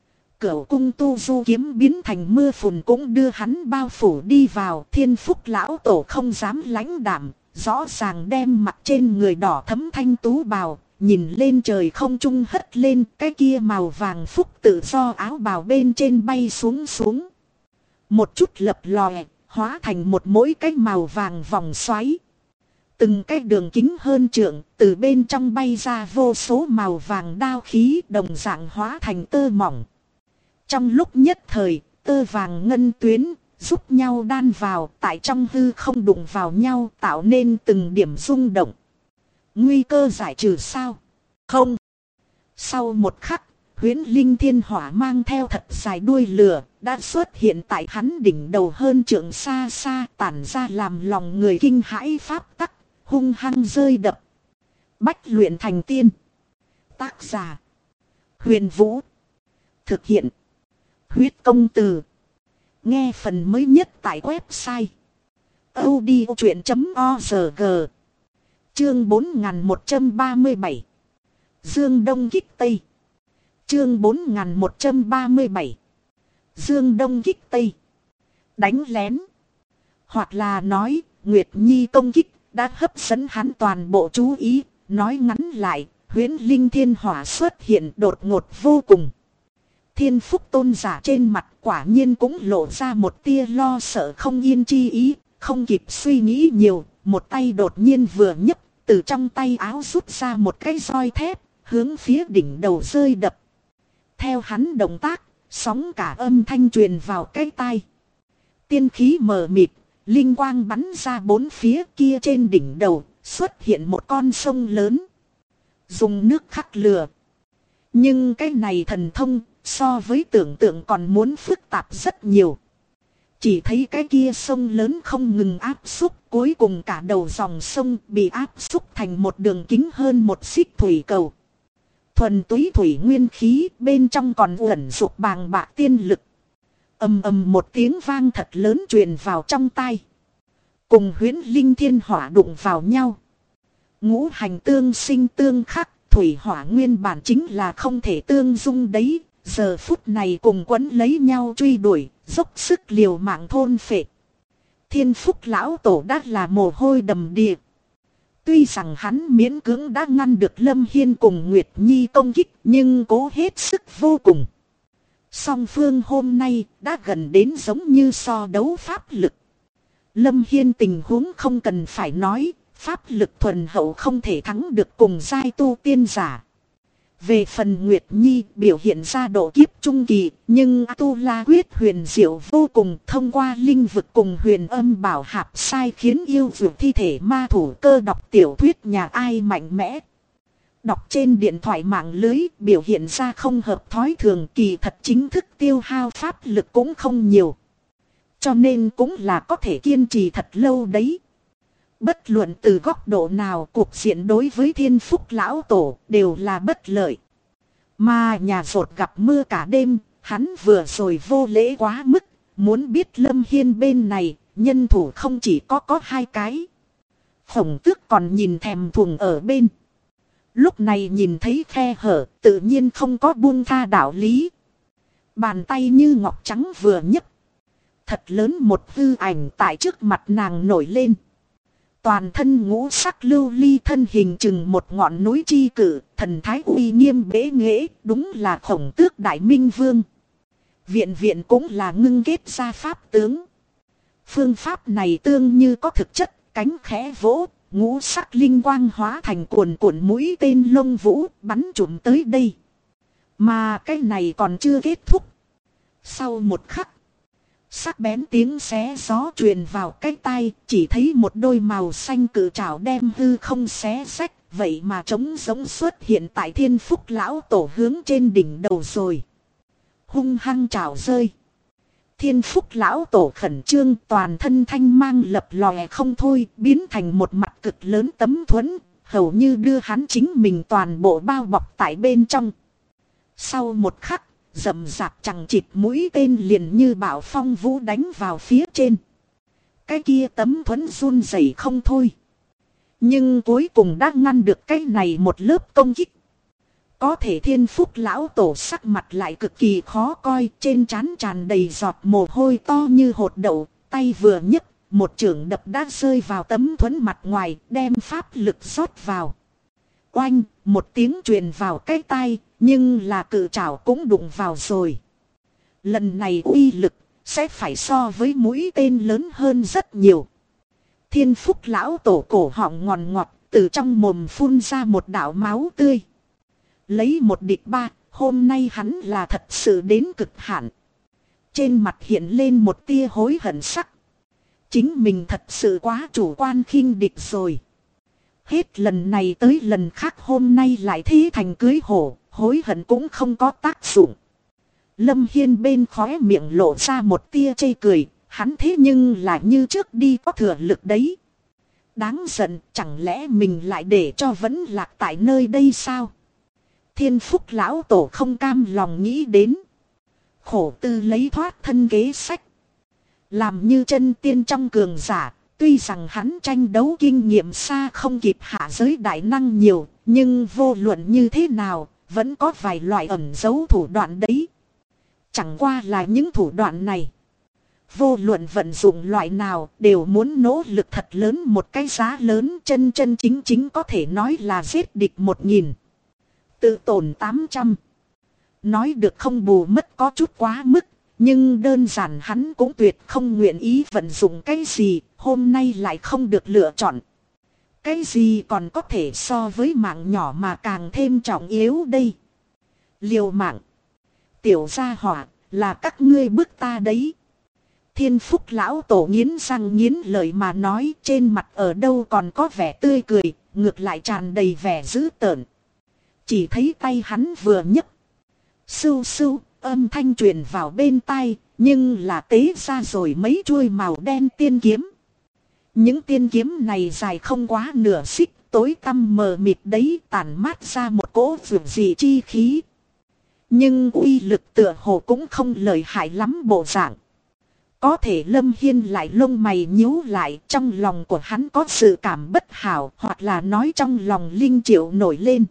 Cửu cung tu du kiếm biến thành mưa phùn cũng đưa hắn bao phủ đi vào. Thiên Phúc lão tổ không dám lãnh đạm, rõ ràng đem mặt trên người đỏ thấm thanh tú bào, nhìn lên trời không trung hất lên, cái kia màu vàng phúc tự do áo bào bên trên bay xuống xuống. Một chút lập lòe, hóa thành một mỗi cái màu vàng vòng xoáy. Từng cái đường kính hơn trượng, từ bên trong bay ra vô số màu vàng đao khí đồng dạng hóa thành tơ mỏng. Trong lúc nhất thời, tơ vàng ngân tuyến, giúp nhau đan vào, tại trong hư không đụng vào nhau tạo nên từng điểm rung động. Nguy cơ giải trừ sao? Không. Sau một khắc, huyễn linh thiên hỏa mang theo thật dài đuôi lửa, đã xuất hiện tại hắn đỉnh đầu hơn trượng xa xa, tản ra làm lòng người kinh hãi pháp tắc, hung hăng rơi đập. Bách luyện thành tiên. Tác giả: Huyền Vũ. Thực hiện: Huyết Công Từ. Nghe phần mới nhất tại website audiochuyện.org. Chương 4137. Dương Đông kích Tây. Chương 4137. Dương Đông kích Tây. Đánh lén. Hoặc là nói, Nguyệt Nhi công kích đã hấp dẫn hắn toàn bộ chú ý. Nói ngắn lại, huyễn linh thiên hỏa xuất hiện đột ngột vô cùng. Thiên Phúc tôn giả trên mặt quả nhiên cũng lộ ra một tia lo sợ không yên chi ý, không kịp suy nghĩ nhiều, một tay đột nhiên vừa nhấc, từ trong tay áo rút ra một cái roi thép, hướng phía đỉnh đầu rơi đập. Theo hắn động tác, sóng cả âm thanh truyền vào cái tai. Tiên khí mờ mịt, linh quang bắn ra bốn phía, kia trên đỉnh đầu xuất hiện một con sông lớn. Dùng nước khắc lửa. Nhưng cái này thần thông so với tưởng tượng còn muốn phức tạp rất nhiều. Chỉ thấy cái kia sông lớn không ngừng áp xúc, cuối cùng cả đầu dòng sông bị áp xúc thành một đường kính hơn một xích thủy cầu. Thuần túy thủy nguyên khí, bên trong còn ẩn dục bàng bạc tiên lực. Ầm ầm một tiếng vang thật lớn truyền vào trong tai. Cùng huyễn linh thiên hỏa đụng vào nhau. Ngũ hành tương sinh tương khắc, thủy hỏa nguyên bản chính là không thể tương dung đấy. Giờ phút này cùng quấn lấy nhau truy đuổi, dốc sức liều mạng thôn phệ. Thiên Phúc lão tổ đã là mồ hôi đầm đìa. Tuy rằng hắn miễn cưỡng đã ngăn được Lâm Hiên cùng Nguyệt Nhi công kích, nhưng cố hết sức vô cùng. Song phương hôm nay đã gần đến giống như so đấu pháp lực. Lâm Hiên tình huống không cần phải nói, pháp lực thuần hậu không thể thắng được cùng giai tu tiên giả. Về phần Nguyệt Nhi biểu hiện ra độ kiếp trung kỳ, nhưng A-tu-la quyết huyền diệu vô cùng, thông qua linh vực cùng huyền âm bảo hạp sai khiến yêu dược thi thể ma thủ cơ đọc tiểu thuyết nhà ai mạnh mẽ. Đọc trên điện thoại mạng lưới biểu hiện ra không hợp thói thường, kỳ thật chính thức tiêu hao pháp lực cũng không nhiều. Cho nên cũng là có thể kiên trì thật lâu đấy. Bất luận từ góc độ nào, cuộc diện đối với Thiên Phúc lão tổ đều là bất lợi. Mà nhà rột gặp mưa cả đêm, hắn vừa rồi vô lễ quá mức, muốn biết Lâm Hiên bên này, nhân thủ không chỉ có hai cái. Khổng Tước còn nhìn thèm thuồng ở bên. Lúc này nhìn thấy khe hở, tự nhiên không có buông tha đạo lý. Bàn tay như ngọc trắng vừa nhấc. Thật lớn một hư ảnh tại trước mặt nàng nổi lên. Toàn thân ngũ sắc lưu ly, thân hình chừng một ngọn núi chi cử, thần thái uy nghiêm bế nghễ, đúng là Khổng Tước Đại Minh Vương. Viện viện cũng là ngưng kết ra pháp tướng. Phương pháp này tương như có thực chất, cánh khẽ vỗ, ngũ sắc linh quang hóa thành cuồn cuộn mũi tên lông vũ bắn trụm tới đây. Mà cái này còn chưa kết thúc. Sau một khắc, sắc bén tiếng xé gió truyền vào cái tai, chỉ thấy một đôi màu xanh cự trảo đem hư không xé rách, vậy mà trống giống xuất hiện tại Thiên Phúc lão tổ hướng trên đỉnh đầu rồi. Hung hăng trảo rơi. Thiên Phúc lão tổ khẩn trương, toàn thân thanh mang lập lòe không thôi, biến thành một mặt cực lớn tấm thuẫn, hầu như đưa hắn chính mình toàn bộ bao bọc tại bên trong. Sau một khắc, rậm rạp chẳng chịt mũi tên liền như bão phong vũ đánh vào phía trên. Cái kia tấm thuẫn run rẩy không thôi. Nhưng cuối cùng đã ngăn được cái này một lớp công kích. Có thể Thiên Phúc lão tổ sắc mặt lại cực kỳ khó coi, trên trán tràn đầy giọt mồ hôi to như hột đậu, tay vừa nhấc, một chưởng đập đã rơi vào tấm thuẫn mặt ngoài, đem pháp lực rót vào. Oanh, một tiếng truyền vào cái tai, nhưng là cự trảo cũng đụng vào rồi. Lần này uy lực sẽ phải so với mũi tên lớn hơn rất nhiều. Thiên Phúc lão tổ cổ họng ngòn ngọt, từ trong mồm phun ra một đạo máu tươi. Lấy một địch ba, hôm nay hắn là thật sự đến cực hạn. Trên mặt hiện lên một tia hối hận sắc. Chính mình thật sự quá chủ quan khinh địch rồi. Hết lần này tới lần khác hôm nay lại thế thành cưới hổ, hối hận cũng không có tác dụng. Lâm Hiên bên khóe miệng lộ ra một tia chê cười, hắn thế nhưng là như trước đi có thừa lực đấy. Đáng giận, chẳng lẽ mình lại để cho vẫn lạc tại nơi đây sao? Thiên Phúc lão tổ không cam lòng nghĩ đến. Khổ tư lấy thoát thân kế sách. Làm như chân tiên trong cường giả, tuy rằng hắn tranh đấu kinh nghiệm xa không kịp hạ giới đại năng nhiều, nhưng vô luận như thế nào, vẫn có vài loại ẩn giấu thủ đoạn đấy. Chẳng qua là những thủ đoạn này. Vô luận vận dụng loại nào đều muốn nỗ lực thật lớn, một cái giá lớn, chân chân chính chính có thể nói là giết địch 1000. Tự tổn 800. Nói được không bù mất có chút quá mức, nhưng đơn giản hắn cũng tuyệt không nguyện ý vận dụng cái gì, hôm nay lại không được lựa chọn. Cái gì còn có thể so với mạng nhỏ mà càng thêm trọng yếu đây? Liều mạng. Tiểu gia hỏa, là các ngươi bức ta đấy. Thiên Phúc lão tổ nghiến răng nghiến lợi mà nói, trên mặt ở đâu còn có vẻ tươi cười, ngược lại tràn đầy vẻ dữ tợn. Chỉ thấy tay hắn vừa nhấc. Sưu sưu, âm thanh truyền vào bên tai, nhưng là tế ra rồi mấy chuôi màu đen tiên kiếm. Những tiên kiếm này dài không quá nửa xích, tối tăm mờ mịt đấy, tản mát ra một cỗ vượng dị chi khí. Nhưng uy lực tựa hồ cũng không lợi hại lắm bộ dạng. Có thể Lâm Hiên lại lông mày nhíu lại, trong lòng của hắn có sự cảm bất hảo, hoặc là nói trong lòng linh triệu nổi lên.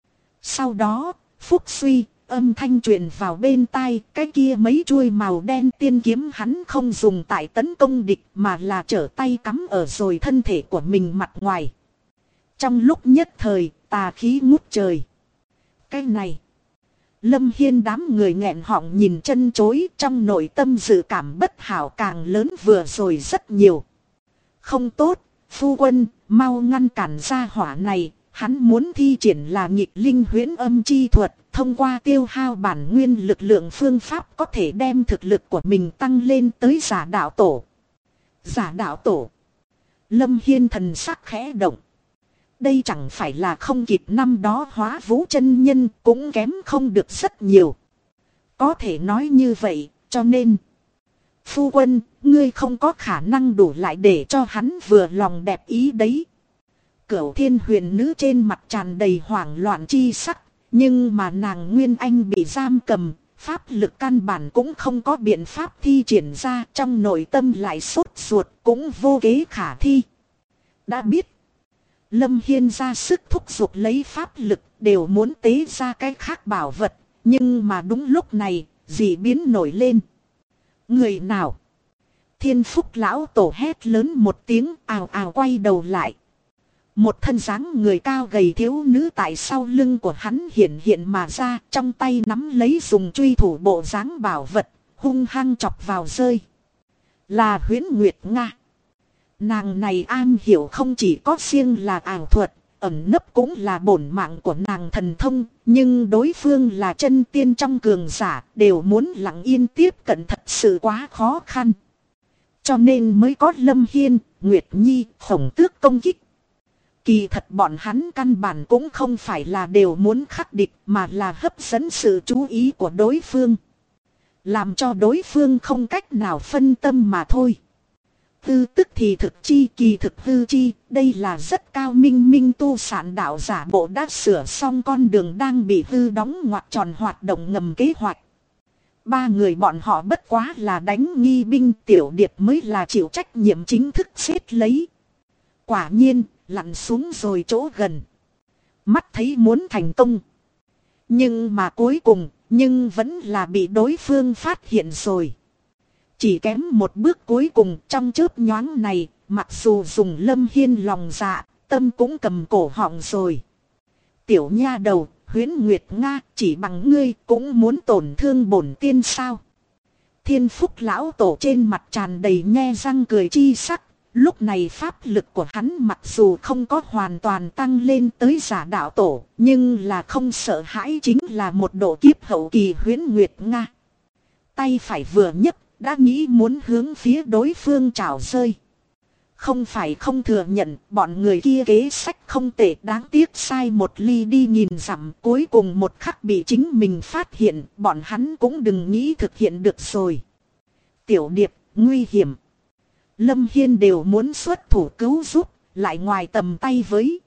Sau đó, phúc suy, âm thanh truyền vào bên tai, cái kia mấy chuôi màu đen tiên kiếm hắn không dùng tại tấn công địch mà là trở tay cắm ở rồi thân thể của mình mặt ngoài. Trong lúc nhất thời, tà khí ngút trời. Cái này, Lâm Hiên đám người nghẹn họng nhìn chân chối, trong nội tâm dự cảm bất hảo càng lớn vừa rồi rất nhiều. Không tốt, phu quân, mau ngăn cản gia hỏa này, hắn muốn thi triển là nghịch linh huyễn âm chi thuật, thông qua tiêu hao bản nguyên lực lượng phương pháp có thể đem thực lực của mình tăng lên tới giả đạo tổ. Giả đạo tổ. Lâm Hiên thần sắc khẽ động. Đây chẳng phải là không kịp năm đó Hóa Vũ chân nhân, cũng kém không được rất nhiều. Có thể nói như vậy, cho nên phu quân, ngươi không có khả năng đủ lại để cho hắn vừa lòng đẹp ý đấy. Cửu Thiên Huyền Nữ trên mặt tràn đầy hoảng loạn chi sắc, nhưng mà nàng Nguyên Anh bị giam cầm, pháp lực căn bản cũng không có biện pháp thi triển ra, trong nội tâm lại sốt ruột, cũng vô kế khả thi. Đã biết, Lâm Hiên ra sức thúc giục lấy pháp lực, đều muốn tế ra cái khác bảo vật, nhưng mà đúng lúc này, dị biến nổi lên. Người nào? Thiên Phúc lão tổ hét lớn một tiếng, ào ào quay đầu lại. Một thân dáng người cao gầy thiếu nữ tại sau lưng của hắn hiện hiện mà ra, trong tay nắm lấy dùng truy thủ bộ dáng bảo vật, hung hăng chọc vào rơi. Là Huyễn Nguyệt Nga. Nàng này an hiểu không chỉ có riêng là ảo thuật, ẩn nấp cũng là bổn mạng của nàng thần thông, nhưng đối phương là chân tiên trong cường giả, đều muốn lặng yên tiếp cận thật sự quá khó khăn. Cho nên mới có Lâm Hiên, Nguyệt Nhi, Khổng Tước công kích. Kỳ thật bọn hắn căn bản cũng không phải là đều muốn khắc địch, mà là hấp dẫn sự chú ý của đối phương. Làm cho đối phương không cách nào phân tâm mà thôi. Hư tức thì thực chi, kỳ thực hư chi, đây là rất cao minh tu sản đạo giả bộ đã sửa xong con đường đang bị hư đóng ngoặc tròn hoạt động ngầm kế hoạch. Ba người bọn họ bất quá là đánh nghi binh, Tiểu Điệp mới là chịu trách nhiệm chính thức xếp lấy. Quả nhiên, lặn xuống rồi chỗ gần. Mắt thấy muốn thành công. Nhưng mà cuối cùng, vẫn là bị đối phương phát hiện rồi. Chỉ kém một bước cuối cùng trong chớp nhoáng này, mặc dù dùng Lâm Hiên lòng dạ, tâm cũng cầm cổ họng rồi. Tiểu nha đầu, Huyễn Nguyệt Nga, chỉ bằng ngươi cũng muốn tổn thương bổn tiên sao? Thiên Phúc lão tổ trên mặt tràn đầy nhe răng cười chi sắc. Lúc này pháp lực của hắn mặc dù không có hoàn toàn tăng lên tới giả đạo tổ, nhưng là không sợ hãi chính là một độ kiếp hậu kỳ Huyễn Nguyệt Nga. Tay phải vừa nhấc, đã nghĩ muốn hướng phía đối phương trảo rơi. Không phải không thừa nhận, bọn người kia kế sách không tệ, đáng tiếc sai một ly đi nhìn dặm, cuối cùng một khắc bị chính mình phát hiện, bọn hắn cũng đừng nghĩ thực hiện được rồi. Tiểu Điệp, nguy hiểm. Lâm Hiên đều muốn xuất thủ cứu giúp, lại ngoài tầm tay với.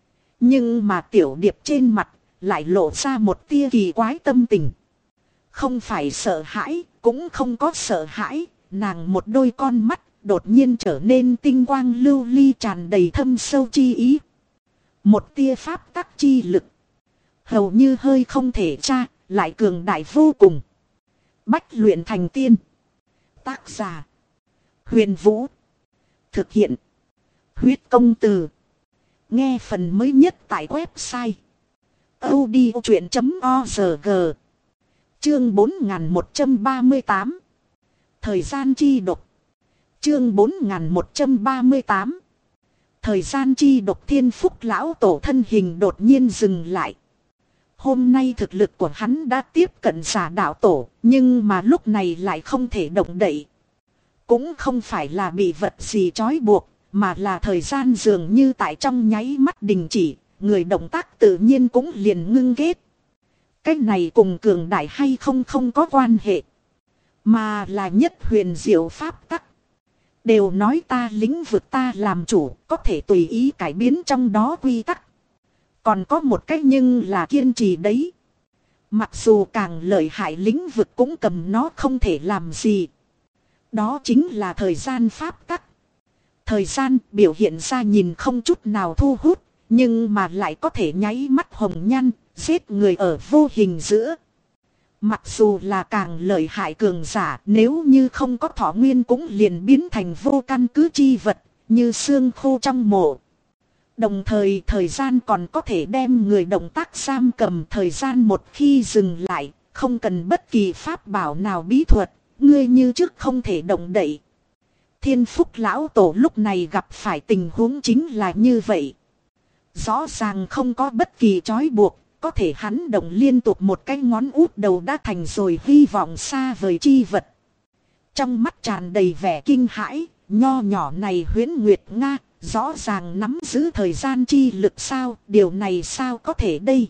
Nhưng mà Tiểu Điệp trên mặt, lại lộ ra một tia kỳ quái tâm tình. Không phải sợ hãi, cũng không có sợ hãi, nàng một đôi con mắt đột nhiên trở nên tinh quang lưu ly, tràn đầy thâm sâu chi ý. Một tia pháp tắc chi lực, hầu như hơi không thể tra, lại cường đại vô cùng. Bách luyện thành tiên. Tác giả Huyền Vũ. Thực hiện Huyết Công Từ. Nghe phần mới nhất tại website audiochuyện.org. Chương 4138. Thời gian chi độc. Chương 4138. Thời gian chi độc Thiên Phúc lão tổ thân hình đột nhiên dừng lại. Hôm nay thực lực của hắn đã tiếp cận giả đạo tổ, nhưng mà lúc này lại không thể động đậy. Cũng không phải là bị vật gì trói buộc, mà là thời gian dường như tại trong nháy mắt đình chỉ, người động tác tự nhiên cũng liền ngưng kết. Cái này cùng cường đại hay không có quan hệ, mà là nhất huyền diệu pháp tắc. Đều nói ta lĩnh vực ta làm chủ, có thể tùy ý cải biến trong đó quy tắc. Còn có một cách nhưng là kiên trì đấy. Mặc dù càng lợi hại lĩnh vực cũng cầm nó không thể làm gì. Đó chính là thời gian pháp tắc. Thời gian biểu hiện ra nhìn không chút nào thu hút, nhưng mà lại có thể nháy mắt hồng nhan, giết người ở vô hình giữa. Mặc dù là càng lợi hại cường giả, nếu như không có thọ nguyên cũng liền biến thành vô căn cứ chi vật, như xương khô trong mộ. Đồng thời thời gian còn có thể đem người động tác giam cầm, thời gian một khi dừng lại, không cần bất kỳ pháp bảo nào bí thuật, ngươi như trước không thể động đậy. Thiên Phúc lão tổ lúc này gặp phải tình huống chính là như vậy. Rõ ràng không có bất kỳ trói buộc, có thể hắn động liên tục một cái ngón út đầu đã thành rồi hy vọng xa vời chi vật. Trong mắt tràn đầy vẻ kinh hãi, nho nhỏ này Huyễn Nguyệt Nga, rõ ràng nắm giữ thời gian chi lực sao, điều này sao có thể đây.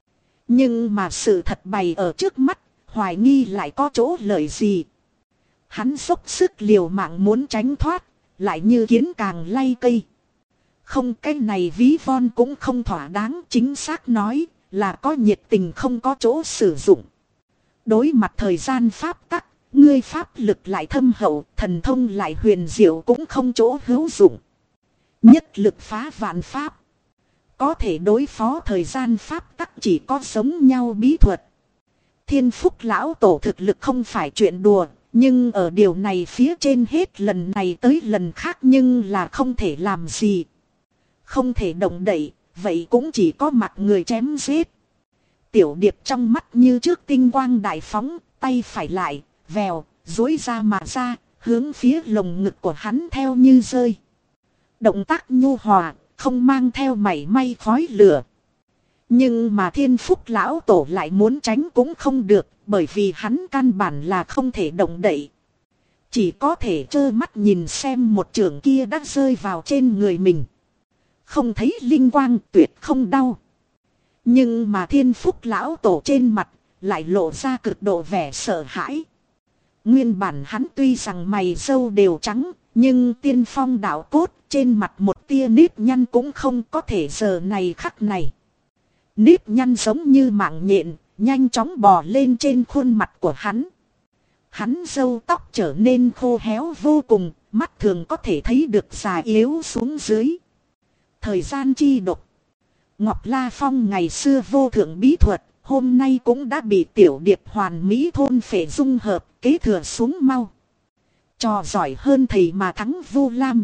Nhưng mà sự thật bày ở trước mắt, hoài nghi lại có chỗ lợi gì. Hắn dốc sức liều mạng muốn tránh thoát, lại như kiến càng lay cây. Không, cái này ví von cũng không thỏa đáng, chính xác nói là có nhiệt tình không có chỗ sử dụng. Đối mặt thời gian pháp tắc, ngươi pháp lực lại thâm hậu, thần thông lại huyền diệu cũng không chỗ hữu dụng. Nhất lực phá vạn pháp. Có thể đối phó thời gian pháp tắc chỉ có giống nhau bí thuật. Thiên Phúc lão tổ thực lực không phải chuyện đùa, nhưng ở điều này phía trên hết lần này tới lần khác nhưng là không thể làm gì. Không thể động đậy, vậy cũng chỉ có mặt người chém giết. Tiểu Điệp trong mắt như trước tinh quang đại phóng, tay phải lại, vèo, duỗi ra mà ra, hướng phía lồng ngực của hắn theo như rơi. Động tác nhu hòa, không mang theo mảy may khói lửa. Nhưng mà Thiên Phúc lão tổ lại muốn tránh cũng không được, bởi vì hắn căn bản là không thể động đậy. Chỉ có thể trơ mắt nhìn xem một chưởng kia đã rơi vào trên người mình. Không thấy linh quang, tuyệt không đau. Nhưng mà Thiên Phúc lão tổ trên mặt lại lộ ra cực độ vẻ sợ hãi. Nguyên bản hắn tuy rằng mày râu đều trắng, nhưng tiên phong đạo cốt trên mặt một tia nếp nhăn cũng không có thể giờ này khắc này. Nếp nhăn giống như mạng nhện, nhanh chóng bò lên trên khuôn mặt của hắn. Hắn râu tóc trở nên khô héo vô cùng, mắt thường có thể thấy được già yếu xuống dưới. Thời gian chi độc. Ngọc La Phong ngày xưa vô thượng bí thuật, hôm nay cũng đã bị Tiểu Điệp hoàn mỹ thôn phệ dung hợp, kế thừa xuống mau. Trò giỏi hơn thầy mà thắng Vu Lam.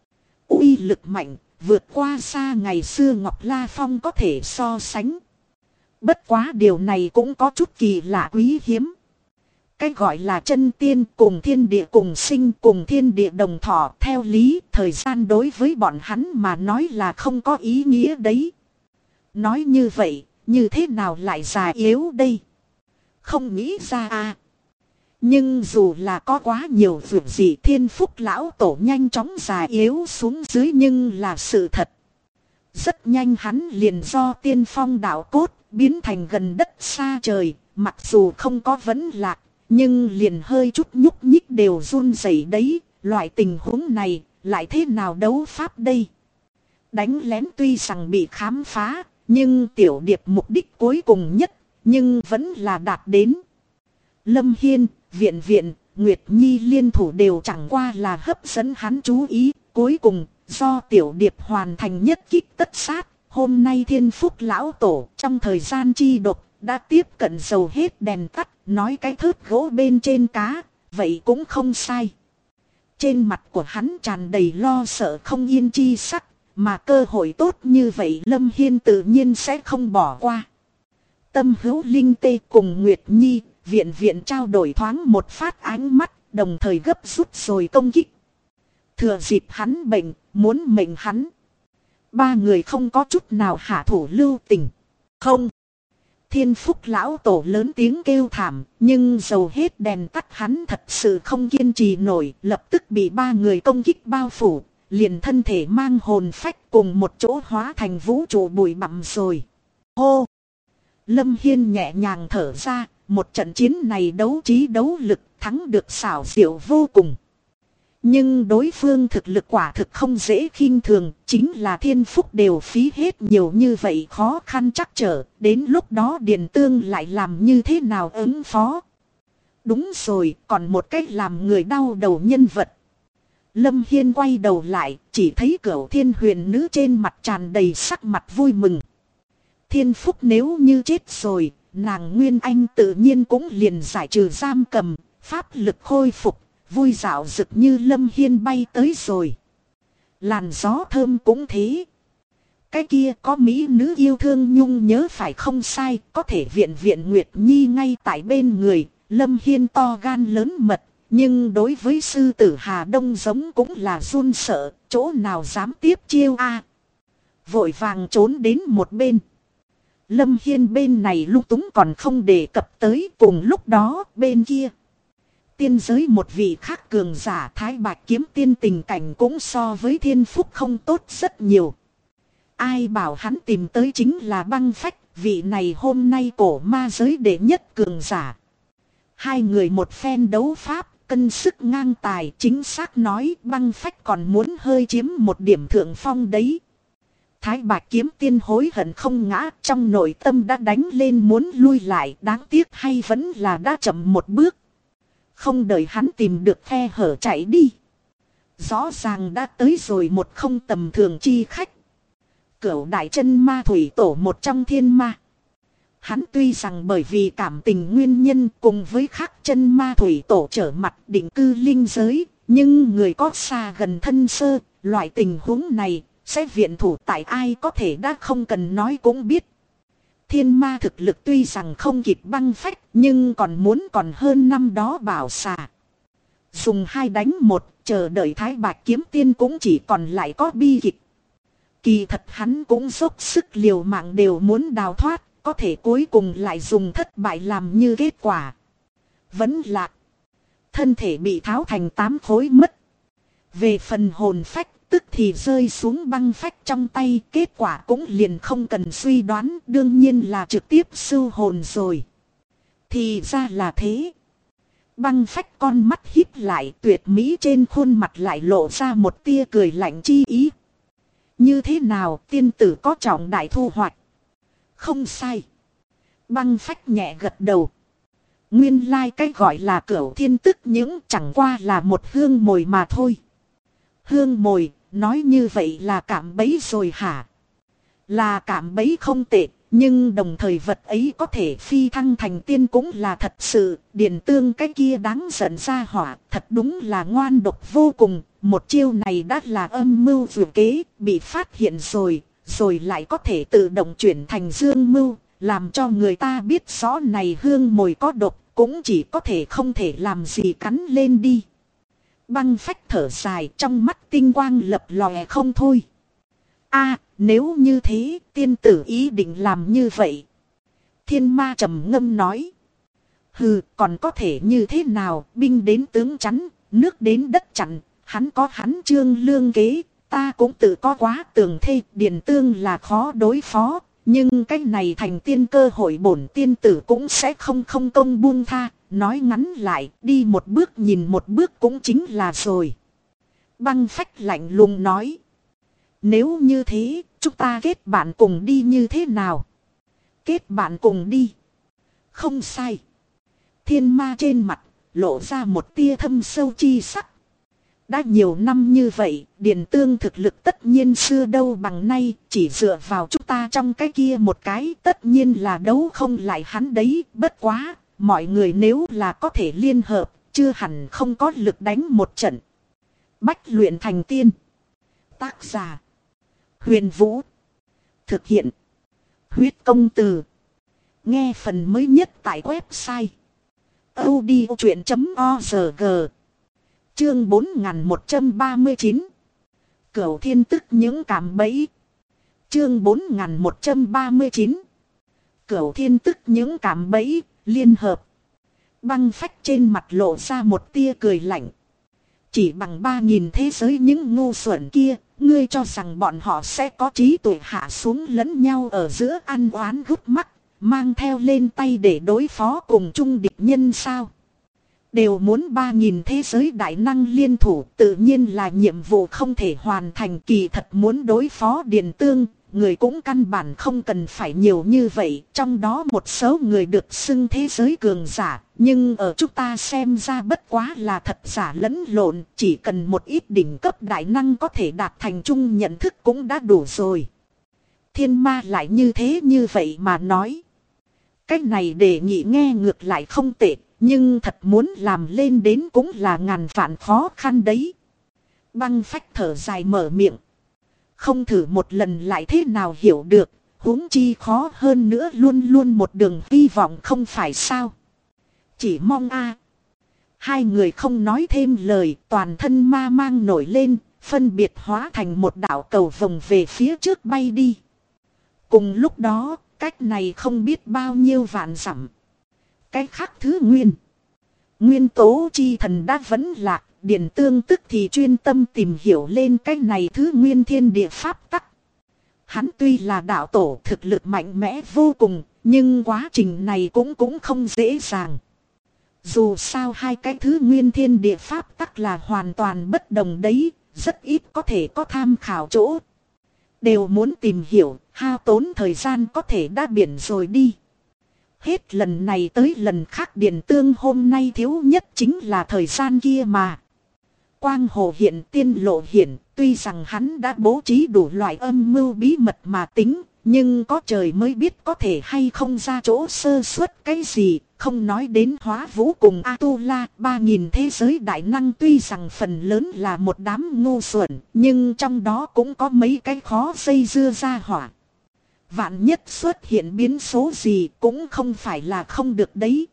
Uy lực mạnh, vượt qua xa ngày xưa Ngọc La Phong có thể so sánh. Bất quá điều này cũng có chút kỳ lạ quý hiếm. Cái gọi là chân tiên cùng thiên địa cùng sinh, cùng thiên địa đồng thọ, theo lý thời gian đối với bọn hắn mà nói là không có ý nghĩa đấy. Nói như vậy, như thế nào lại già yếu đây? Không nghĩ ra à. Nhưng dù là có quá nhiều việc gì, Thiên Phúc lão tổ nhanh chóng già yếu xuống dưới nhưng là sự thật. Rất nhanh hắn liền do tiên phong đạo cốt biến thành gần đất xa trời, mặc dù không có vấn lạc, nhưng liền hơi chút nhúc nhích đều run rẩy đấy. Loại tình huống này lại thế nào đấu pháp đây? Đánh lén tuy rằng bị khám phá, nhưng Tiểu Điệp mục đích cuối cùng nhất, nhưng vẫn là đạt đến. Lâm Hiên, Viện Viện, Nguyệt Nhi liên thủ đều chẳng qua là hấp dẫn hắn chú ý. Cuối cùng, do Tiểu Điệp hoàn thành nhất kích tất sát, hôm nay Thiên Phúc lão tổ trong thời gian chi độc đã tiếp cận dầu hết đèn tắt, nói cái thớt gỗ bên trên cá, vậy cũng không sai. Trên mặt của hắn tràn đầy lo sợ không yên chi sắc, mà cơ hội tốt như vậy Lâm Hiên tự nhiên sẽ không bỏ qua. Tâm Hữu Linh Tê cùng Nguyệt Nhi, Viện Viện trao đổi thoáng một phát ánh mắt, đồng thời gấp rút rồi công kích. Thừa dịp hắn bệnh, muốn mệnh hắn. Ba người không có chút nào hạ thủ lưu tình. Không. Thiên Phúc lão tổ lớn tiếng kêu thảm, nhưng dầu hết đèn tắt hắn thật sự không kiên trì nổi, lập tức bị ba người công kích bao phủ, liền thân thể mang hồn phách cùng một chỗ hóa thành vũ trụ bụi bặm rồi. Hô! Lâm Hiên nhẹ nhàng thở ra, một trận chiến này đấu trí đấu lực thắng được xảo diệu vô cùng. Nhưng đối phương thực lực quả thực không dễ khinh thường, chính là Thiên Phúc đều phí hết nhiều như vậy khó khăn trắc trở, đến lúc đó Điền Tương lại làm như thế nào ứng phó. Đúng rồi, còn một cách làm người đau đầu nhân vật. Lâm Hiên quay đầu lại, chỉ thấy Cửu Thiên Huyền Nữ trên mặt tràn đầy sắc mặt vui mừng. Thiên Phúc nếu như chết rồi, nàng Nguyên Anh tự nhiên cũng liền giải trừ giam cầm, pháp lực khôi phục. Vui dạo rực như Lâm Hiên bay tới rồi. Làn gió thơm cũng thế. Cái kia có mỹ nữ yêu thương nhung nhớ phải không sai. Có thể viện viện Nguyệt Nhi ngay tại bên người. Lâm Hiên to gan lớn mật. Nhưng đối với sư tử Hà Đông giống cũng là run sợ. Chỗ nào dám tiếp chiêu a. Vội vàng trốn đến một bên. Lâm Hiên bên này lung túng còn không đề cập tới. Cùng lúc đó bên kia. Tiên giới một vị khác cường giả Thái Bạch Kiếm Tiên tình cảnh cũng so với Thiên Phúc không tốt rất nhiều. Ai bảo hắn tìm tới chính là Băng Phách, vị này hôm nay cổ ma giới đệ nhất cường giả. Hai người một phen đấu pháp, cân sức ngang tài, chính xác nói Băng Phách còn muốn hơi chiếm một điểm thượng phong đấy. Thái Bạch Kiếm Tiên hối hận không ngã, trong nội tâm đã đánh lên muốn lui lại, đáng tiếc hay vẫn là đã chậm một bước. Không đợi hắn tìm được khe hở chạy đi. Rõ ràng đã tới rồi một không tầm thường chi khách. Cửu đại chân ma thủy tổ một trong thiên ma. Hắn tuy rằng bởi vì cảm tình nguyên nhân cùng với khác chân ma thủy tổ trở mặt định cư linh giới. Nhưng người có xa gần thân sơ, loại tình huống này sẽ viện thủ tại ai có thể đã không cần nói cũng biết. Thiên ma thực lực tuy rằng không kịp Băng Phách nhưng còn hơn năm đó bảo xà. Dùng hai đánh một, chờ đợi Thái Bạch Kiếm Tiên cũng chỉ còn lại có bi kịch. Kỳ thật hắn cũng dốc sức liều mạng đều muốn đào thoát, có thể cuối cùng lại dùng thất bại làm như kết quả. Vẫn lạc. Thân thể bị tháo thành 8 khối mất. Về phần hồn phách tức thì rơi xuống Băng Phách trong tay, kết quả cũng liền không cần suy đoán, đương nhiên là trực tiếp sưu hồn rồi. Thì ra là thế. Băng Phách con mắt híp lại, tuyệt mỹ trên khuôn mặt lại lộ ra một tia cười lạnh chi ý. Như thế nào, tiên tử có trọng đại thu hoạch? Không sai. Băng Phách nhẹ gật đầu. Nguyên lai cái gọi là Cửu Thiên Tức những chẳng qua là một hương mồi mà thôi. Hương mồi, nói như vậy là cạm bẫy rồi hả? Là cạm bẫy không tệ, nhưng đồng thời vật ấy có thể phi thăng thành tiên cũng là thật sự. Điền Tương cái kia đáng giận ra hỏa, thật đúng là ngoan độc vô cùng. Một chiêu này đã là âm mưu vừa kế, bị phát hiện rồi lại có thể tự động chuyển thành dương mưu, làm cho người ta biết rõ này hương mồi có độc, cũng chỉ có thể không thể làm gì cắn lên đi. Băng Phách thở dài, trong mắt tinh quang lập lòe không thôi. Nếu như thế, tiên tử ý định làm như vậy. Thiên ma trầm ngâm nói. Hừ, còn có thể như thế nào, binh đến tướng chắn, nước đến đất chặn, hắn có hắn trương lương kế, ta cũng tự có quá tường thê, Điền Tương là khó đối phó. Nhưng cái này thành tiên cơ hội bổn tiên tử cũng sẽ không công buông tha. Nói ngắn lại, đi một bước nhìn một bước cũng chính là rồi. Băng Phách lạnh lùng nói. Nếu như thế, chúng ta kết bạn cùng đi như thế nào? Kết bạn cùng đi. Không sai. Thiên ma trên mặt, lộ ra một tia thâm sâu chi sắc. Đã nhiều năm như vậy, Điền Tương thực lực tất nhiên xưa đâu bằng nay, chỉ dựa vào chúng ta trong cái kia một cái tất nhiên là đấu không lại hắn đấy, bất quá. Mọi người nếu là có thể liên hợp, chưa hẳn không có lực đánh một trận. Bách luyện thành tiên. Tác giả. Huyền Vũ. Thực hiện. Huyết công từ. Nghe phần mới nhất tại website. audiochuyện.org. Chương 4139. Cửu Thiên Tức những cạm bẫy. Chương 4139. Cửu thiên tức những cạm bẫy, liên hợp. Băng phách trên mặt lộ ra một tia cười lạnh. Chỉ bằng 3.000 thế giới những ngu xuẩn kia, ngươi cho rằng bọn họ sẽ có trí tuệ hạ xuống lẫn nhau ở giữa ăn oán gút mắt, mang theo lên tay để đối phó cùng chung địch nhân sao? Đều muốn 3.000 thế giới đại năng liên thủ, tự nhiên là nhiệm vụ không thể hoàn thành. Kỳ thật muốn đối phó Điền Tương, người cũng căn bản không cần phải nhiều như vậy. Trong đó một số người được xưng thế giới cường giả, nhưng ở chúng ta xem ra bất quá là thật giả lẫn lộn. Chỉ cần một ít đỉnh cấp đại năng có thể đạt thành chung nhận thức cũng đã đủ rồi. Thiên ma lại như thế như vậy mà nói. Cái này đề nghị nghe ngược lại không tệ. Nhưng thật muốn làm lên đến cũng là ngàn vạn khó khăn đấy. Băng phách thở dài mở miệng. Không thử một lần lại thế nào hiểu được. Huống chi khó hơn nữa luôn luôn một đường hy vọng không phải sao. Chỉ mong Hai người không nói thêm lời. Toàn thân ma mang nổi lên. Phân biệt hóa thành một đạo cầu vồng về phía trước bay đi. Cùng lúc đó cách này không biết bao nhiêu vạn dặm. Cái khác thứ nguyên tố chi thần đã vẫn lạc, Điền Tương tức thì chuyên tâm tìm hiểu lên cái này thứ nguyên thiên địa pháp tắc. Hắn tuy là đạo tổ thực lực mạnh mẽ vô cùng, nhưng quá trình này cũng không dễ dàng. Dù sao hai cái thứ nguyên thiên địa pháp tắc là hoàn toàn bất đồng đấy, rất ít có thể có tham khảo chỗ. Đều muốn tìm hiểu, hao tốn thời gian có thể đã biển rồi đi. Hết lần này tới lần khác Điền Tương hôm nay thiếu nhất chính là thời gian kia mà. Quang hồ hiện tiên lộ hiển, tuy rằng hắn đã bố trí đủ loại âm mưu bí mật mà tính, nhưng có trời mới biết có thể hay không ra chỗ sơ suất cái gì, không nói đến Hóa Vũ cùng Atula, 3.000 thế giới đại năng tuy rằng phần lớn là một đám ngu xuẩn, nhưng trong đó cũng có mấy cái khó dây dưa ra hỏa. Vạn nhất xuất hiện biến số gì cũng không phải là không được đấy.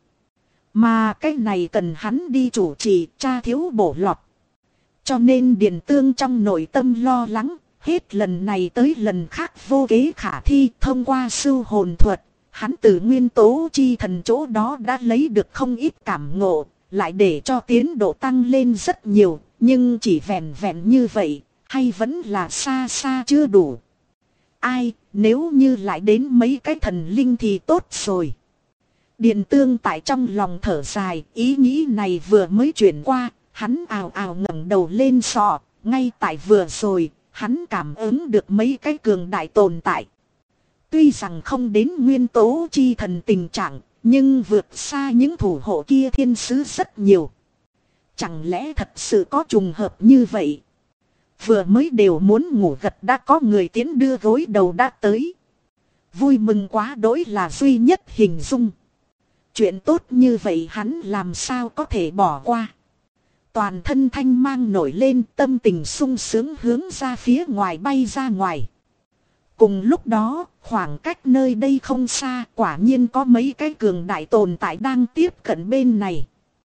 Mà cái này cần hắn đi chủ trì tra thiếu bổ lọt. Cho nên Điền Tương trong nội tâm lo lắng, hết lần này tới lần khác vô kế khả thi. Thông qua sưu hồn thuật, hắn từ nguyên tố chi thần chỗ đó đã lấy được không ít cảm ngộ, lại để cho tiến độ tăng lên rất nhiều. Nhưng chỉ vẹn vẹn như vậy, hay vẫn là xa xa chưa đủ. Ai, nếu như lại đến mấy cái thần linh thì tốt rồi. Điền Tương tại trong lòng thở dài, ý nghĩ này vừa mới chuyển qua, hắn ào ào ngẩng đầu lên sọ, ngay tại vừa rồi, hắn cảm ứng được mấy cái cường đại tồn tại. Tuy rằng không đến nguyên tố chi thần tình trạng, nhưng vượt xa những thủ hộ kia thiên sứ rất nhiều. Chẳng lẽ thật sự có trùng hợp như vậy? Vừa mới đều muốn ngủ gật đã có người tiến đưa gối đầu đã tới. Vui mừng quá đỗi là duy nhất hình dung. Chuyện tốt như vậy hắn làm sao có thể bỏ qua. Toàn thân thanh mang nổi lên, tâm tình sung sướng hướng ra phía ngoài bay ra ngoài. Cùng lúc đó, khoảng cách nơi đây không xa, quả nhiên có mấy cái cường đại tồn tại đang tiếp cận bên này.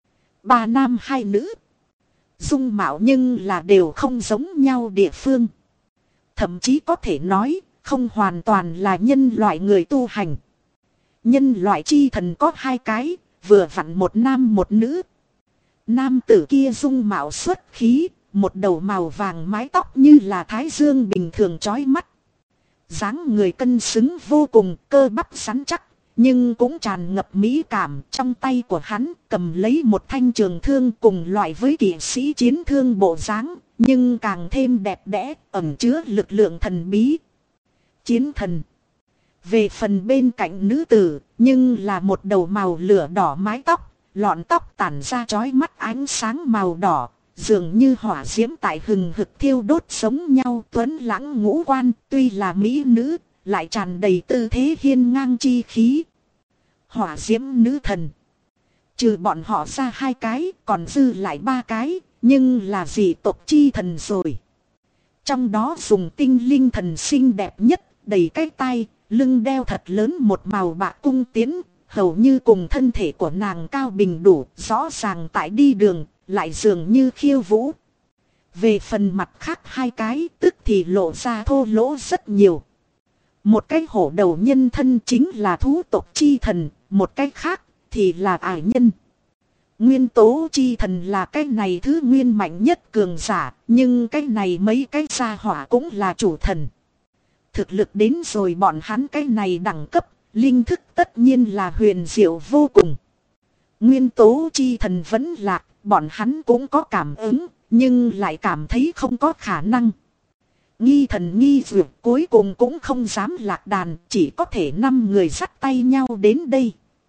3 nam 2 nữ. Dung mạo nhưng là đều không giống nhau địa phương. Thậm chí có thể nói, không hoàn toàn là nhân loại người tu hành. Nhân loại chi thần có 2 cái, vừa vặn một nam một nữ. Nam tử kia dung mạo xuất khí, một đầu màu vàng mái tóc như là thái dương bình thường chói mắt. Dáng người cân xứng vô cùng, cơ bắp rắn chắc, nhưng cũng tràn ngập mỹ cảm. Trong tay của hắn cầm lấy một thanh trường thương cùng loại với kỵ sĩ chiến thương bộ dáng, nhưng càng thêm đẹp đẽ, ẩn chứa lực lượng thần bí. Chiến thần. Về phần bên cạnh nữ tử, nhưng là một đầu màu lửa đỏ mái tóc, lọn tóc tản ra chói mắt ánh sáng màu đỏ, dường như hỏa diễm tại hừng hực thiêu đốt giống nhau. Tuấn lãng ngũ quan, tuy là mỹ nữ, lại tràn đầy tư thế hiên ngang chi khí. Hỏa diễm nữ thần. Trừ bọn họ ra 2 cái, còn dư lại 3 cái, nhưng là dị tộc chi thần rồi. Trong đó dùng tinh linh thần xinh đẹp nhất, đầy cái tai, lưng đeo thật lớn một màu bạc cung tiến, hầu như cùng thân thể của nàng cao bình đủ, rõ ràng tại đi đường, lại dường như khiêu vũ. Về phần mặt khác 2 cái, tức thì lộ ra thô lỗ rất nhiều. Một cái hổ đầu nhân thân chính là thú tộc chi thần, một cái khác thì là ải nhân. Nguyên tố chi thần là cái này thứ nguyên mạnh nhất cường giả, nhưng cái này mấy cái gia hỏa cũng là chủ thần. Thực lực đến rồi bọn hắn cái này đẳng cấp, linh thức tất nhiên là huyền diệu vô cùng. Nguyên tố chi thần vẫn lạc, bọn hắn cũng có cảm ứng, nhưng lại cảm thấy không có khả năng. Nghi thần nghi dược cuối cùng cũng không dám lạc đàn, chỉ có thể 5 người dắt tay nhau đến đây.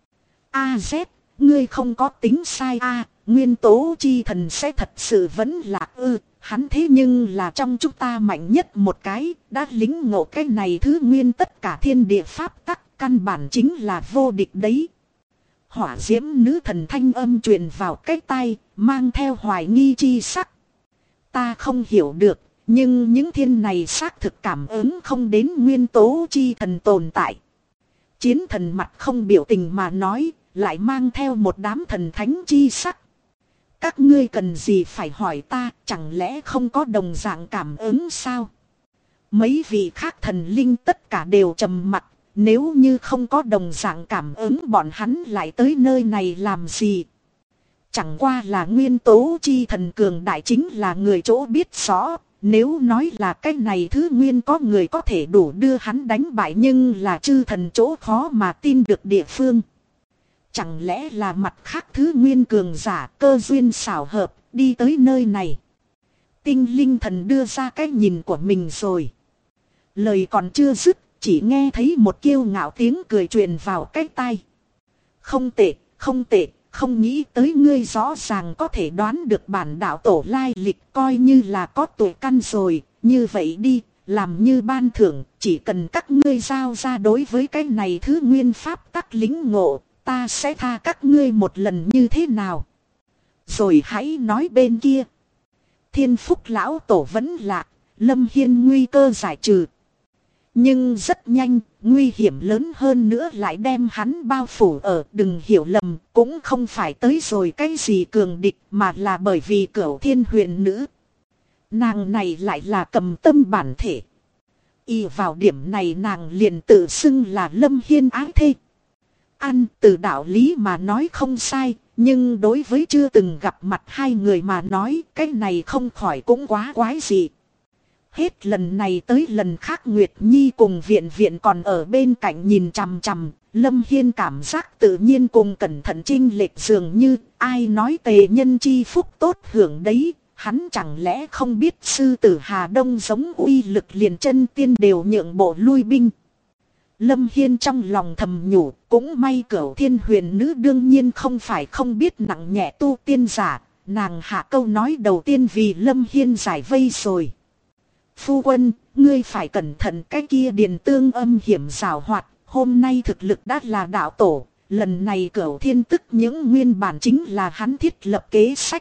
A.Z, ngươi không có tính sai a, nguyên tố chi thần sẽ thật sự vẫn lạc ư, hắn thế nhưng là trong chúng ta mạnh nhất một cái, đã lính ngộ cái này thứ nguyên tất cả thiên địa pháp tắc, căn bản chính là vô địch đấy. Hỏa diễm nữ thần thanh âm truyền vào cái tai, mang theo hoài nghi chi sắc. Ta không hiểu được, nhưng những thiên này xác thực cảm ứng không đến nguyên tố chi thần tồn tại. Chiến thần mặt không biểu tình mà nói, lại mang theo một đám thần thánh chi sắc. Các ngươi cần gì phải hỏi ta, chẳng lẽ không có đồng dạng cảm ứng sao? Mấy vị khác thần linh tất cả đều trầm mặc, nếu như không có đồng dạng cảm ứng bọn hắn lại tới nơi này làm gì? Chẳng qua là nguyên tố chi thần cường đại chính là người chỗ biết rõ, nếu nói là cái này thứ nguyên có người có thể đủ đưa hắn đánh bại nhưng là chư thần chỗ khó mà tin được địa phương. Chẳng lẽ là mặt khác thứ nguyên cường giả cơ duyên xảo hợp đi tới nơi này. Tinh linh thần đưa ra cái nhìn của mình rồi. Lời còn chưa dứt, chỉ nghe thấy một kiêu ngạo tiếng cười truyền vào cái tai. Không tệ, không tệ, không nghĩ tới ngươi rõ ràng có thể đoán được bản đạo tổ lai lịch, coi như là có tuổi căn rồi. Như vậy đi, làm như ban thưởng, chỉ cần các ngươi giao ra đối với cái này thứ nguyên pháp tắc lính ngộ, ta sẽ tha các ngươi một lần như thế nào. Rồi hãy nói bên kia. Thiên phúc lão tổ vẫn lạc, Lâm Hiên nguy cơ giải trừ. Nhưng rất nhanh, nguy hiểm lớn hơn nữa lại đem hắn bao phủ ở, đừng hiểu lầm, cũng không phải tới rồi cái gì cường địch mà là bởi vì Cửu Thiên Huyền Nữ. Nàng này lại là cầm tâm bản thể. Y vào điểm này nàng liền tự xưng là Lâm Hiên ái thê. Ăn từ đạo lý mà nói không sai, nhưng đối với chưa từng gặp mặt hai người mà nói cái này không khỏi cũng quá quái dị. Hết lần này tới lần khác Nguyệt Nhi cùng viện viện còn ở bên cạnh nhìn chằm chằm, Lâm Hiên cảm giác tự nhiên cùng cẩn thận chênh lệch dường như ai nói tề nhân chi phúc tốt hưởng đấy, hắn chẳng lẽ không biết sư tử Hà Đông giống uy lực liền chân tiên đều nhượng bộ lui binh. Lâm Hiên trong lòng thầm nhủ, cũng may Cửu Thiên Huyền Nữ đương nhiên không phải không biết nặng nhẹ tu tiên giả, nàng hạ câu nói đầu tiên vì Lâm Hiên giải vây rồi. Phu quân, ngươi phải cẩn thận, cái kia điền tương âm hiểm rào hoạt, hôm nay thực lực đã là đạo tổ, lần này Cửu Thiên tức những nguyên bản chính là hắn thiết lập kế sách.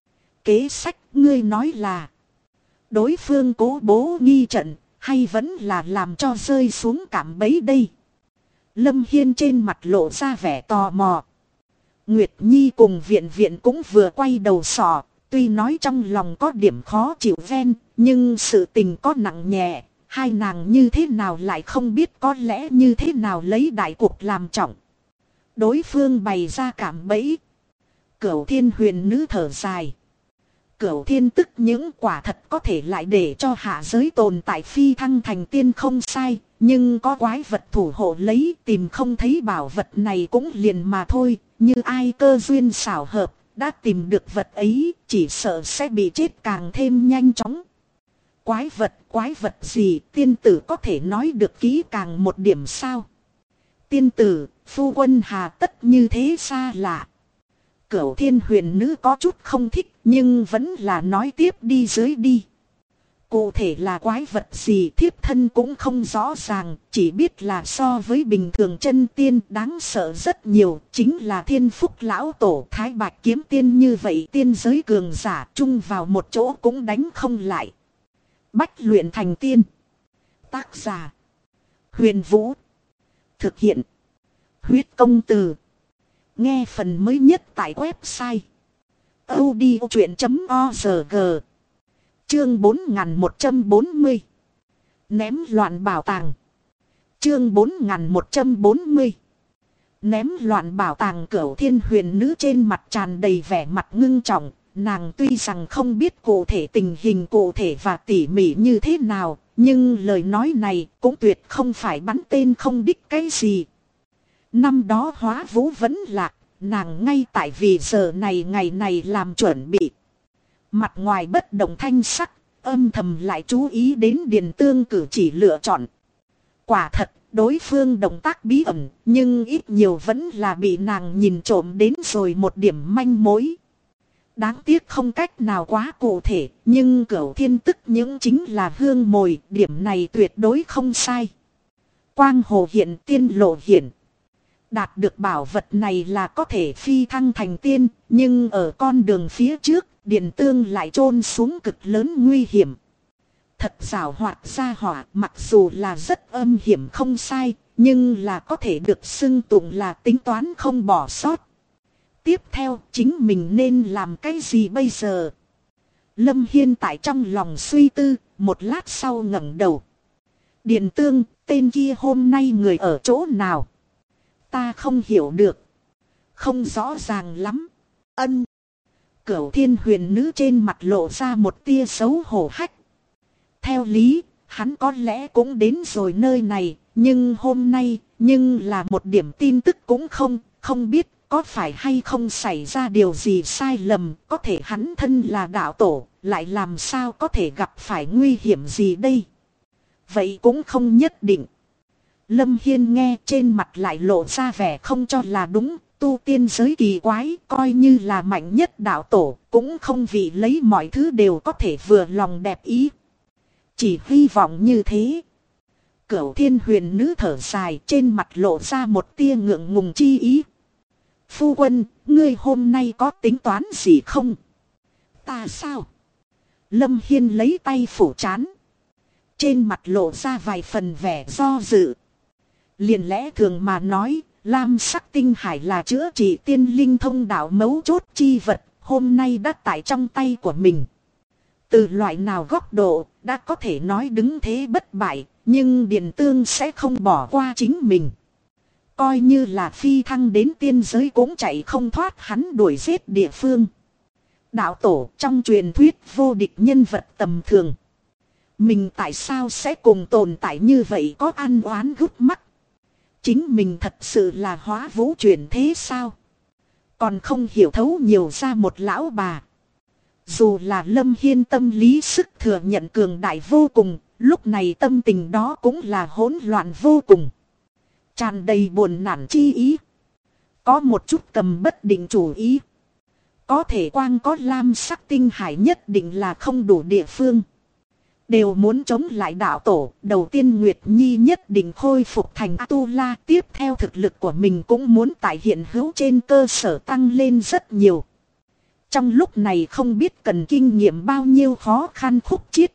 Kế sách, ngươi nói là đối phương cố bố nghi trận, hay vẫn là làm cho rơi xuống cạm bẫy đây? Lâm Hiên trên mặt lộ ra vẻ tò mò. Nguyệt Nhi cùng viện viện cũng vừa quay đầu sò, tuy nói trong lòng có điểm khó chịu ven, nhưng sự tình có nặng nhẹ, hai nàng như thế nào lại không biết, có lẽ như thế nào lấy đại cuộc làm trọng. Đối phương bày ra cạm bẫy. Cửu Thiên Huyền Nữ thở dài. Cửu Thiên tức những quả thật có thể lại để cho hạ giới tồn tại phi thăng thành tiên không sai, nhưng có quái vật thủ hộ lấy, tìm không thấy bảo vật này cũng liền mà thôi, như ai cơ duyên xảo hợp, đã tìm được vật ấy, chỉ sợ sẽ bị chết càng thêm nhanh chóng. Quái vật gì, tiên tử có thể nói được kỹ càng một điểm sao? Tiên tử, phu quân hà tất như thế xa lạ. Cửu Thiên Huyền Nữ có chút không thích, nhưng vẫn là nói tiếp đi dưới đi. Cụ thể là quái vật gì thiếp thân cũng không rõ ràng, chỉ biết là so với bình thường chân tiên đáng sợ rất nhiều, chính là Thiên Phúc Lão Tổ Thái Bạch Kiếm Tiên như vậy tiên giới cường giả chung vào một chỗ cũng đánh không lại. Bách luyện thành tiên. Tác giả Huyền Vũ. Thực hiện Huyết Công Từ. Nghe phần mới nhất tại website audiochuyện.org. Chương 4140. Ném loạn bảo tàng. Chương 4140. Ném loạn bảo tàng. Cửu Thiên Huyền Nữ trên mặt tràn đầy vẻ mặt ngưng trọng. Nàng tuy rằng không biết cụ thể tình hình cụ thể và tỉ mỉ như thế nào, nhưng lời nói này cũng tuyệt không phải bắn tên không đích cái gì. Năm đó Hóa Vũ vẫn lạc, nàng ngay tại vì giờ này ngày này làm chuẩn bị. Mặt ngoài bất động thanh sắc, âm thầm lại chú ý đến Điền Tương cử chỉ lựa chọn. Quả thật, đối phương động tác bí ẩn, nhưng ít nhiều vẫn là bị nàng nhìn trộm đến rồi một điểm manh mối. Đáng tiếc không cách nào quá cụ thể, nhưng Cửu Thiên tức những chính là hương mồi, điểm này tuyệt đối không sai. Quang hồ hiện, tiên lộ hiện. Đạt được bảo vật này là có thể phi thăng thành tiên, nhưng ở con đường phía trước, Điền Tương lại chôn xuống cực lớn nguy hiểm. Thật giàu hoạt ra hỏa, mặc dù là rất âm hiểm không sai, nhưng là có thể được xưng tụng là tính toán không bỏ sót. Tiếp theo, chính mình nên làm cái gì bây giờ? Lâm Hiên tại trong lòng suy tư, một lát sau ngẩng đầu. Điền Tương, tên kia hôm nay người ở chỗ nào? Ta không hiểu được. Không rõ ràng lắm. Ân. Cửu Thiên Huyền Nữ trên mặt lộ ra một tia xấu hổ hách. Theo lý, hắn có lẽ cũng đến rồi nơi này, nhưng hôm nay, nhưng là một điểm tin tức cũng không biết có phải hay không xảy ra điều gì sai lầm, có thể hắn thân là đạo tổ, lại làm sao có thể gặp phải nguy hiểm gì đây? Vậy cũng không nhất định. Lâm Hiên nghe trên mặt lại lộ ra vẻ không cho là đúng, tu tiên giới kỳ quái, coi như là mạnh nhất đạo tổ, cũng không vì lấy mọi thứ đều có thể vừa lòng đẹp ý. Chỉ hy vọng như thế. Cửu Thiên Huyền Nữ thở dài, trên mặt lộ ra một tia ngượng ngùng chi ý. Phu quân, ngươi hôm nay có tính toán gì không? Ta sao? Lâm Hiên lấy tay phủ trán. Trên mặt lộ ra vài phần vẻ do dự. Liền lẽ thường mà nói, lam sắc tinh hải là chữa trị tiên linh thông đạo mấu chốt chi vật, hôm nay đã tại trong tay của mình. Từ loại nào góc độ, đã có thể nói đứng thế bất bại, nhưng Điền Tương sẽ không bỏ qua chính mình. Coi như là phi thăng đến tiên giới cũng chạy không thoát hắn đuổi giết địa phương. Đạo tổ trong truyền thuyết vô địch nhân vật tầm thường. Mình tại sao sẽ cùng tồn tại như vậy, có ăn oán gút mắt? Chính mình thật sự là Hóa Vũ chuyển thế sao? Còn không hiểu thấu nhiều ra một lão bà. Dù là Lâm Hiên tâm lý sức thừa nhận cường đại vô cùng, lúc này tâm tình đó cũng là hỗn loạn vô cùng. Tràn đầy buồn nản chi ý. Có một chút cầm bất định chủ ý. Có thể quang có lam sắc tinh hải nhất định là không đủ địa phương. Đều muốn chống lại đạo tổ. Đầu tiên Nguyệt Nhi nhất định khôi phục thành A-tu-la. Tiếp theo thực lực của mình cũng muốn tại hiện hữu trên cơ sở tăng lên rất nhiều. Trong lúc này không biết cần kinh nghiệm bao nhiêu khó khăn khúc chiết.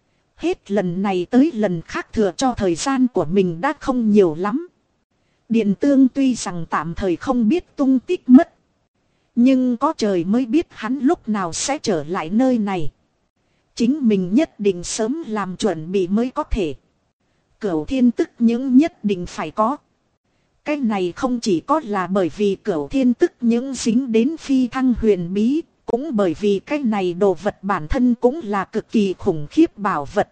Hết lần này tới lần khác thừa cho thời gian của mình đã không nhiều lắm. Điền Tương tuy rằng tạm thời không biết tung tích mất. Nhưng có trời mới biết hắn lúc nào sẽ trở lại nơi này. Chính mình nhất định sớm làm chuẩn bị mới có thể. Cửu Thiên tức những nhất định phải có. Cái này không chỉ có là bởi vì Cửu Thiên tức những dính đến phi thăng huyền bí. Cũng bởi vì cái này đồ vật bản thân cũng là cực kỳ khủng khiếp bảo vật.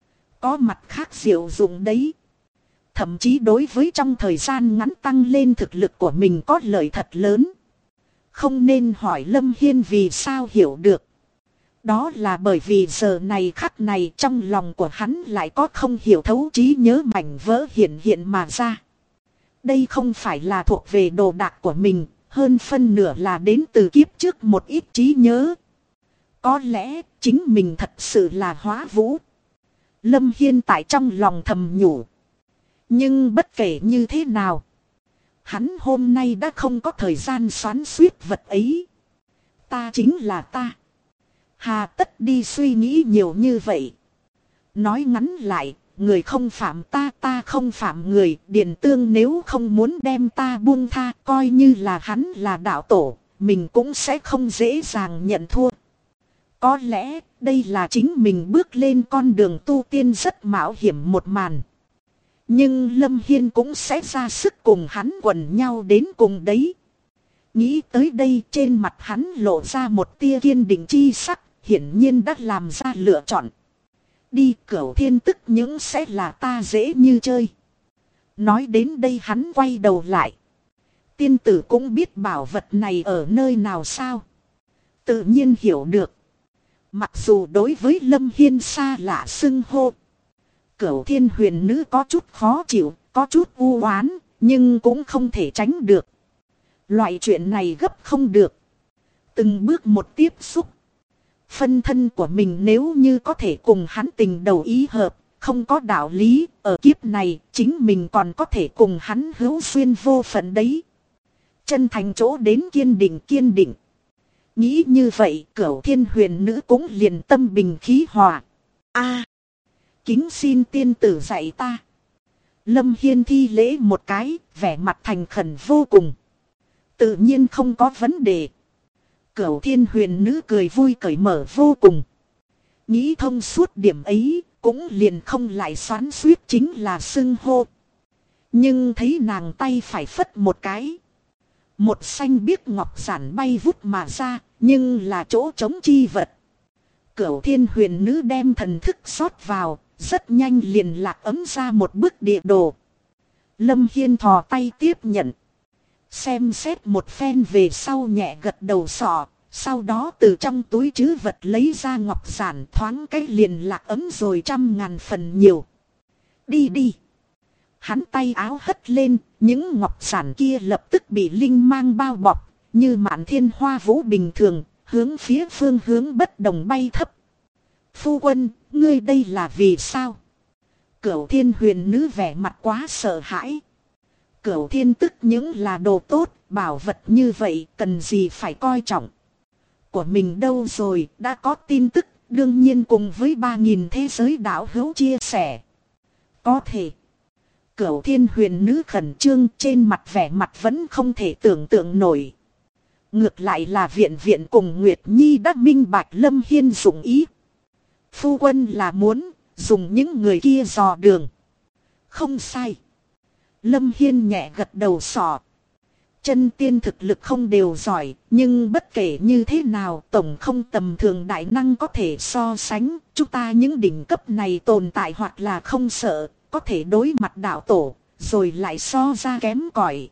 Có mặt khác diệu dụng đấy. Thậm chí đối với trong thời gian ngắn tăng lên thực lực của mình có lợi thật lớn. Không nên hỏi Lâm Hiên vì sao hiểu được. Đó là bởi vì giờ này khắc này trong lòng của hắn lại có không hiểu thấu trí nhớ mảnh vỡ hiện mà ra. Đây không phải là thuộc về đồ đạc của mình, hơn phân nửa là đến từ kiếp trước một ít trí nhớ. Có lẽ chính mình thật sự là Hóa Vũ. Lâm Hiên tại trong lòng thầm nhủ. Nhưng bất kể như thế nào, hắn hôm nay đã không có thời gian xoắn xuýt vật ấy. Ta chính là ta. Hà tất đi suy nghĩ nhiều như vậy. Nói ngắn lại, người không phạm ta, ta không phạm người. Điền Tương nếu không muốn đem ta buông tha, coi như là hắn là đạo tổ, mình cũng sẽ không dễ dàng nhận thua. Có lẽ đây là chính mình bước lên con đường tu tiên rất mạo hiểm một màn. Nhưng Lâm Hiên cũng sẽ ra sức cùng hắn quần nhau đến cùng đấy. Nghĩ tới đây trên mặt hắn lộ ra một tia kiên định chi sắc, hiển nhiên đã làm ra lựa chọn. Đi Cửu Thiên tức những sẽ là ta dễ như chơi. Nói đến đây hắn quay đầu lại. Tiên tử cũng biết bảo vật này ở nơi nào sao? Tự nhiên hiểu được. Mặc dù đối với Lâm Hiên xa lạ xưng hô, Cửu Thiên huyền nữ có chút khó chịu, có chút u oán, nhưng cũng không thể tránh được. Loại chuyện này gấp không được. Từng bước một tiếp xúc. Phân thân của mình nếu như có thể cùng hắn tình đầu ý hợp, không có đạo lý, ở kiếp này chính mình còn có thể cùng hắn hữu duyên vô phận đấy. Chân thành chỗ đến kiên định kiên định. Nghĩ như vậy Cửu Thiên huyền nữ cũng liền tâm bình khí hòa. Kính xin tiên tử dạy ta. Lâm Hiên thi lễ một cái, vẻ mặt thành khẩn vô cùng. Tự nhiên không có vấn đề. Cửu Thiên huyền nữ cười vui cởi mở vô cùng. Nghĩ thông suốt điểm ấy, cũng liền không lại xoắn xuýt chính là xưng hô. Nhưng thấy nàng tay phải phất một cái. Một xanh biếc ngọc giản bay vút mà ra, nhưng là chỗ trống chi vật. Cửu Thiên huyền nữ đem thần thức xót vào, rất nhanh liền lạc ấm ra một bức địa đồ. Lâm Hiên thò tay tiếp nhận. Xem xét một phen về sau nhẹ gật đầu sọ. Sau đó từ trong túi trữ vật lấy ra ngọc giản thoáng cái liền lạc ấm rồi 100.000 phần nhiều. Đi đi. Hắn tay áo hất lên, những ngọc giản kia lập tức bị linh mang bao bọc, như mạn thiên hoa vũ bình thường, hướng phía phương hướng bất đồng bay thấp. Phu quân, ngươi đây là vì sao? Cửu Thiên huyền nữ vẻ mặt quá sợ hãi. Cửu Thiên tức những là đồ tốt, bảo vật như vậy cần gì phải coi trọng. Của mình đâu rồi, đã có tin tức, đương nhiên cùng với 3.000 thế giới đạo hữu chia sẻ. Có thể. Cửu Thiên huyền nữ khẩn trương trên mặt vẻ mặt vẫn không thể tưởng tượng nổi. Ngược lại là viện viện cùng Nguyệt Nhi đã minh bạch Lâm Hiên dụng ý. Phu quân là muốn dùng những người kia dò đường. Không sai. Lâm Hiên nhẹ gật đầu sọ. Chân tiên thực lực không đều giỏi, nhưng bất kể như thế nào tổng không tầm thường đại năng có thể so sánh. Chúng ta những đỉnh cấp này tồn tại hoặc là không sợ, có thể đối mặt đạo tổ, rồi lại so ra kém cỏi.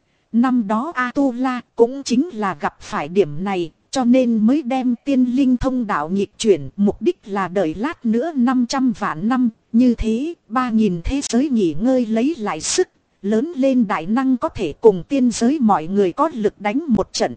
Năm đó A-tu-la cũng chính là gặp phải điểm này, cho nên mới đem tiên linh thông đạo nghịch chuyển, mục đích là đợi lát nữa 500 vạn năm, như thế 3.000 thế giới nghỉ ngơi lấy lại sức, lớn lên đại năng có thể cùng tiên giới mọi người có lực đánh một trận.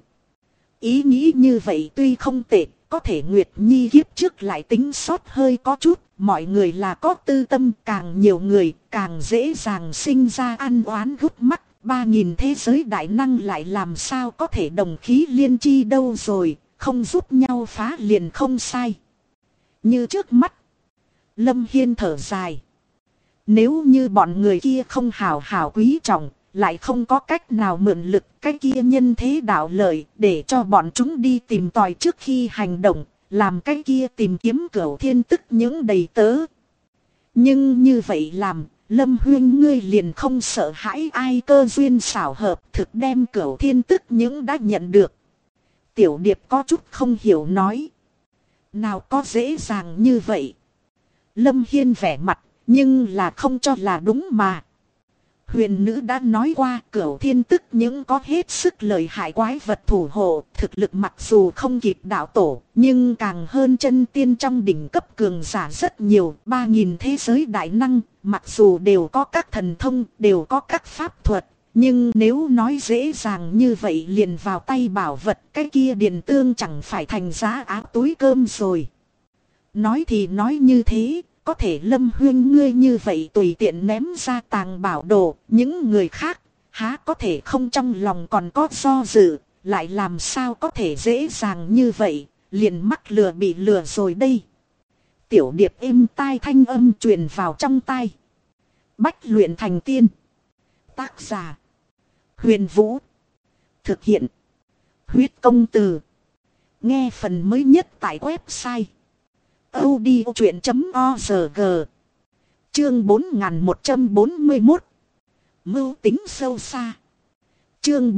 Ý nghĩ như vậy tuy không tệ, có thể Nguyệt Nhi kiếp trước lại tính sót hơi có chút, mọi người là có tư tâm, càng nhiều người càng dễ dàng sinh ra ăn oán gút mắt. 3.000 thế giới đại năng lại làm sao có thể đồng khí liên chi đâu rồi, không giúp nhau phá liền không sai. Như trước mắt, Lâm Hiên thở dài. Nếu như bọn người kia không hào hào quý trọng, lại không có cách nào mượn lực cái kia nhân thế đạo lợi để cho bọn chúng đi tìm tòi trước khi hành động, làm cái kia tìm kiếm Cửu Thiên tức những đầy tớ. Nhưng như vậy làm, Lâm huynh ngươi liền không sợ hãi ai cơ duyên xảo hợp thực đem Cửu Thiên tức những đã nhận được. Tiểu Điệp có chút không hiểu nói. Nào có dễ dàng như vậy. Lâm Hiên vẻ mặt, nhưng là không cho là đúng mà. Huyền nữ đã nói qua Cửu Thiên tức những có hết sức lợi hại quái vật thủ hộ, thực lực mặc dù không kịp đạo tổ, nhưng càng hơn chân tiên trong đỉnh cấp cường giả rất nhiều. 3.000 thế giới đại năng, mặc dù đều có các thần thông, đều có các pháp thuật, nhưng nếu nói dễ dàng như vậy liền vào tay bảo vật, cái kia điền tương chẳng phải thành giá áo túi cơm rồi. Nói thì nói như thế. Có thể Lâm huynh ngươi như vậy tùy tiện ném ra tàng bảo đồ, những người khác, há có thể không trong lòng còn có do dự, lại làm sao có thể dễ dàng như vậy, liền mắc lừa bị lừa rồi đây. Tiểu Điệp êm tai thanh âm truyền vào trong tai. Bách luyện thành tiên. Tác giả. Huyền Vũ. Thực hiện. Huyết công từ. Nghe phần mới nhất tại website audiochuyện.org. Chương 4141. Mưu tính sâu xa. Chương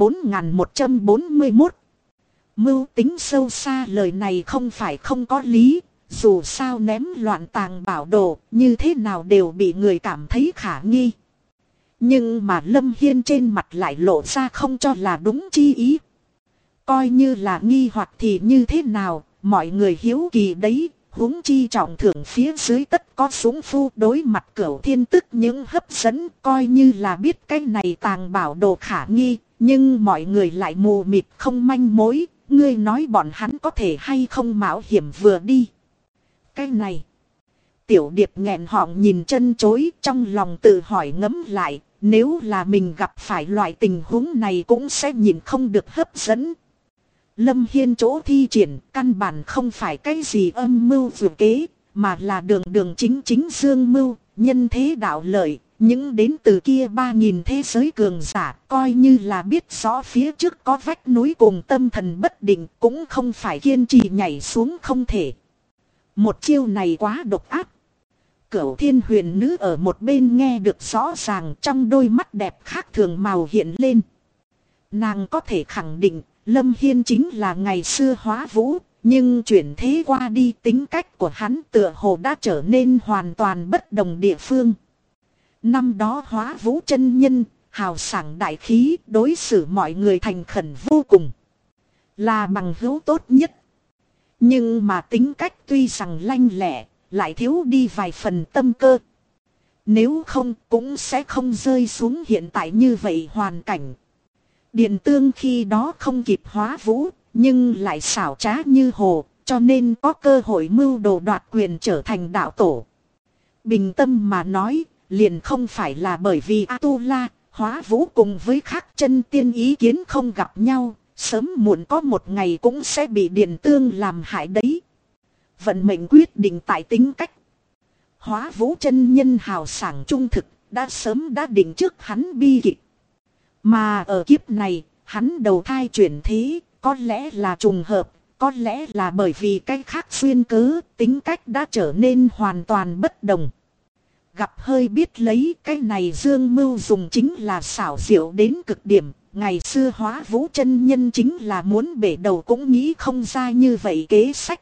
4141. Mưu tính sâu xa, lời này không phải không có lý. Dù sao ném loạn tàng bảo đồ, như thế nào đều bị người cảm thấy khả nghi. Nhưng mà Lâm Hiên trên mặt lại lộ ra không cho là đúng chi ý. Coi như là nghi hoặc thì như thế nào, mọi người hiếu kỳ đấy. Huống chi trọng thưởng phía dưới tất có súng phu, đối mặt Cửu Thiên Tức những hấp dẫn, coi như là biết cái này tàng bảo đồ khả nghi, nhưng mọi người lại mù mịt không manh mối. Ngươi nói bọn hắn có thể hay không mạo hiểm vừa đi. Cái này, Tiểu Điệp nghẹn họng nhìn chân chối, trong lòng tự hỏi ngẫm lại, nếu là mình gặp phải loại tình huống này cũng sẽ nhìn không được hấp dẫn. Lâm Hiên chỗ thi triển căn bản không phải cái gì âm mưu dự kế, mà là đường đường chính chính dương mưu, nhân thế đạo lợi. Những đến từ kia 3.000 thế giới cường giả coi như là biết rõ phía trước có vách núi cùng tâm thần bất định, cũng không phải kiên trì nhảy xuống không thể. Một chiêu này quá độc ác. Cửu Thiên Huyền Nữ ở một bên nghe được rõ ràng, trong đôi mắt đẹp khác thường màu hiện lên. Nàng có thể khẳng định Lâm Hiên chính là ngày xưa Hóa Vũ, nhưng chuyển thế qua đi tính cách của hắn tựa hồ đã trở nên hoàn toàn bất đồng địa phương. Năm đó Hóa Vũ chân nhân, hào sảng đại khí, đối xử mọi người thành khẩn vô cùng, là bằng hữu tốt nhất. Nhưng mà tính cách tuy rằng lanh lẹ, lại thiếu đi vài phần tâm cơ. Nếu không cũng sẽ không rơi xuống hiện tại như vậy hoàn cảnh. Điền Tương khi đó không kịp Hóa Vũ, nhưng lại xảo trá như hồ, cho nên có cơ hội mưu đồ đoạt quyền trở thành đạo tổ. Bình tâm mà nói, liền không phải là bởi vì A-tu-la, Hóa Vũ cùng với khác chân tiên ý kiến không gặp nhau, sớm muộn có một ngày cũng sẽ bị Điền Tương làm hại đấy. Vận mệnh quyết định tại tính cách. Hóa Vũ chân nhân hào sảng trung thực, đã sớm đã định trước hắn bi kịch. Mà ở kiếp này, hắn đầu thai chuyển thế, có lẽ là trùng hợp, có lẽ là bởi vì cái khác xuyên cớ, tính cách đã trở nên hoàn toàn bất đồng. Gặp hơi biết lấy, cái này Dương Mưu dùng chính là xảo diệu đến cực điểm. Ngày xưa Hóa Vũ chân nhân chính là muốn bể đầu cũng nghĩ không ra như vậy kế sách.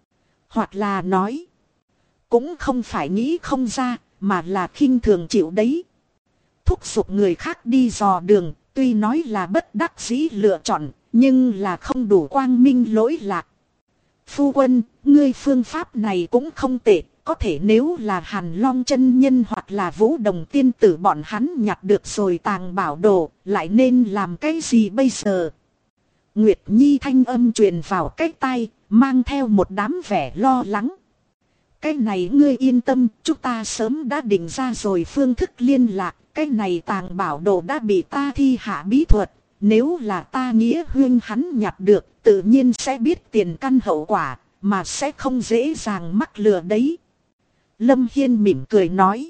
Hoặc là nói, cũng không phải nghĩ không ra, mà là khinh thường chịu đấy. Thúc giục người khác đi dò đường, tuy nói là bất đắc dĩ lựa chọn, nhưng là không đủ quang minh lỗi lạc. Phu quân, ngươi phương pháp này cũng không tệ, có thể nếu là Hàn Long chân nhân hoặc là Vũ Đồng tiên tử bọn hắn nhặt được rồi tàng bảo đồ, lại nên làm cái gì bây giờ? Nguyệt Nhi thanh âm truyền vào cái tai, mang theo một đám vẻ lo lắng. Cái này ngươi yên tâm, chúng ta sớm đã định ra rồi phương thức liên lạc. Cái này tàng bảo đồ đã bị ta thi hạ bí thuật. Nếu là ta Nghĩa huynh hắn nhặt được, tự nhiên sẽ biết tiền căn hậu quả, mà sẽ không dễ dàng mắc lừa đấy. Lâm Hiên mỉm cười nói.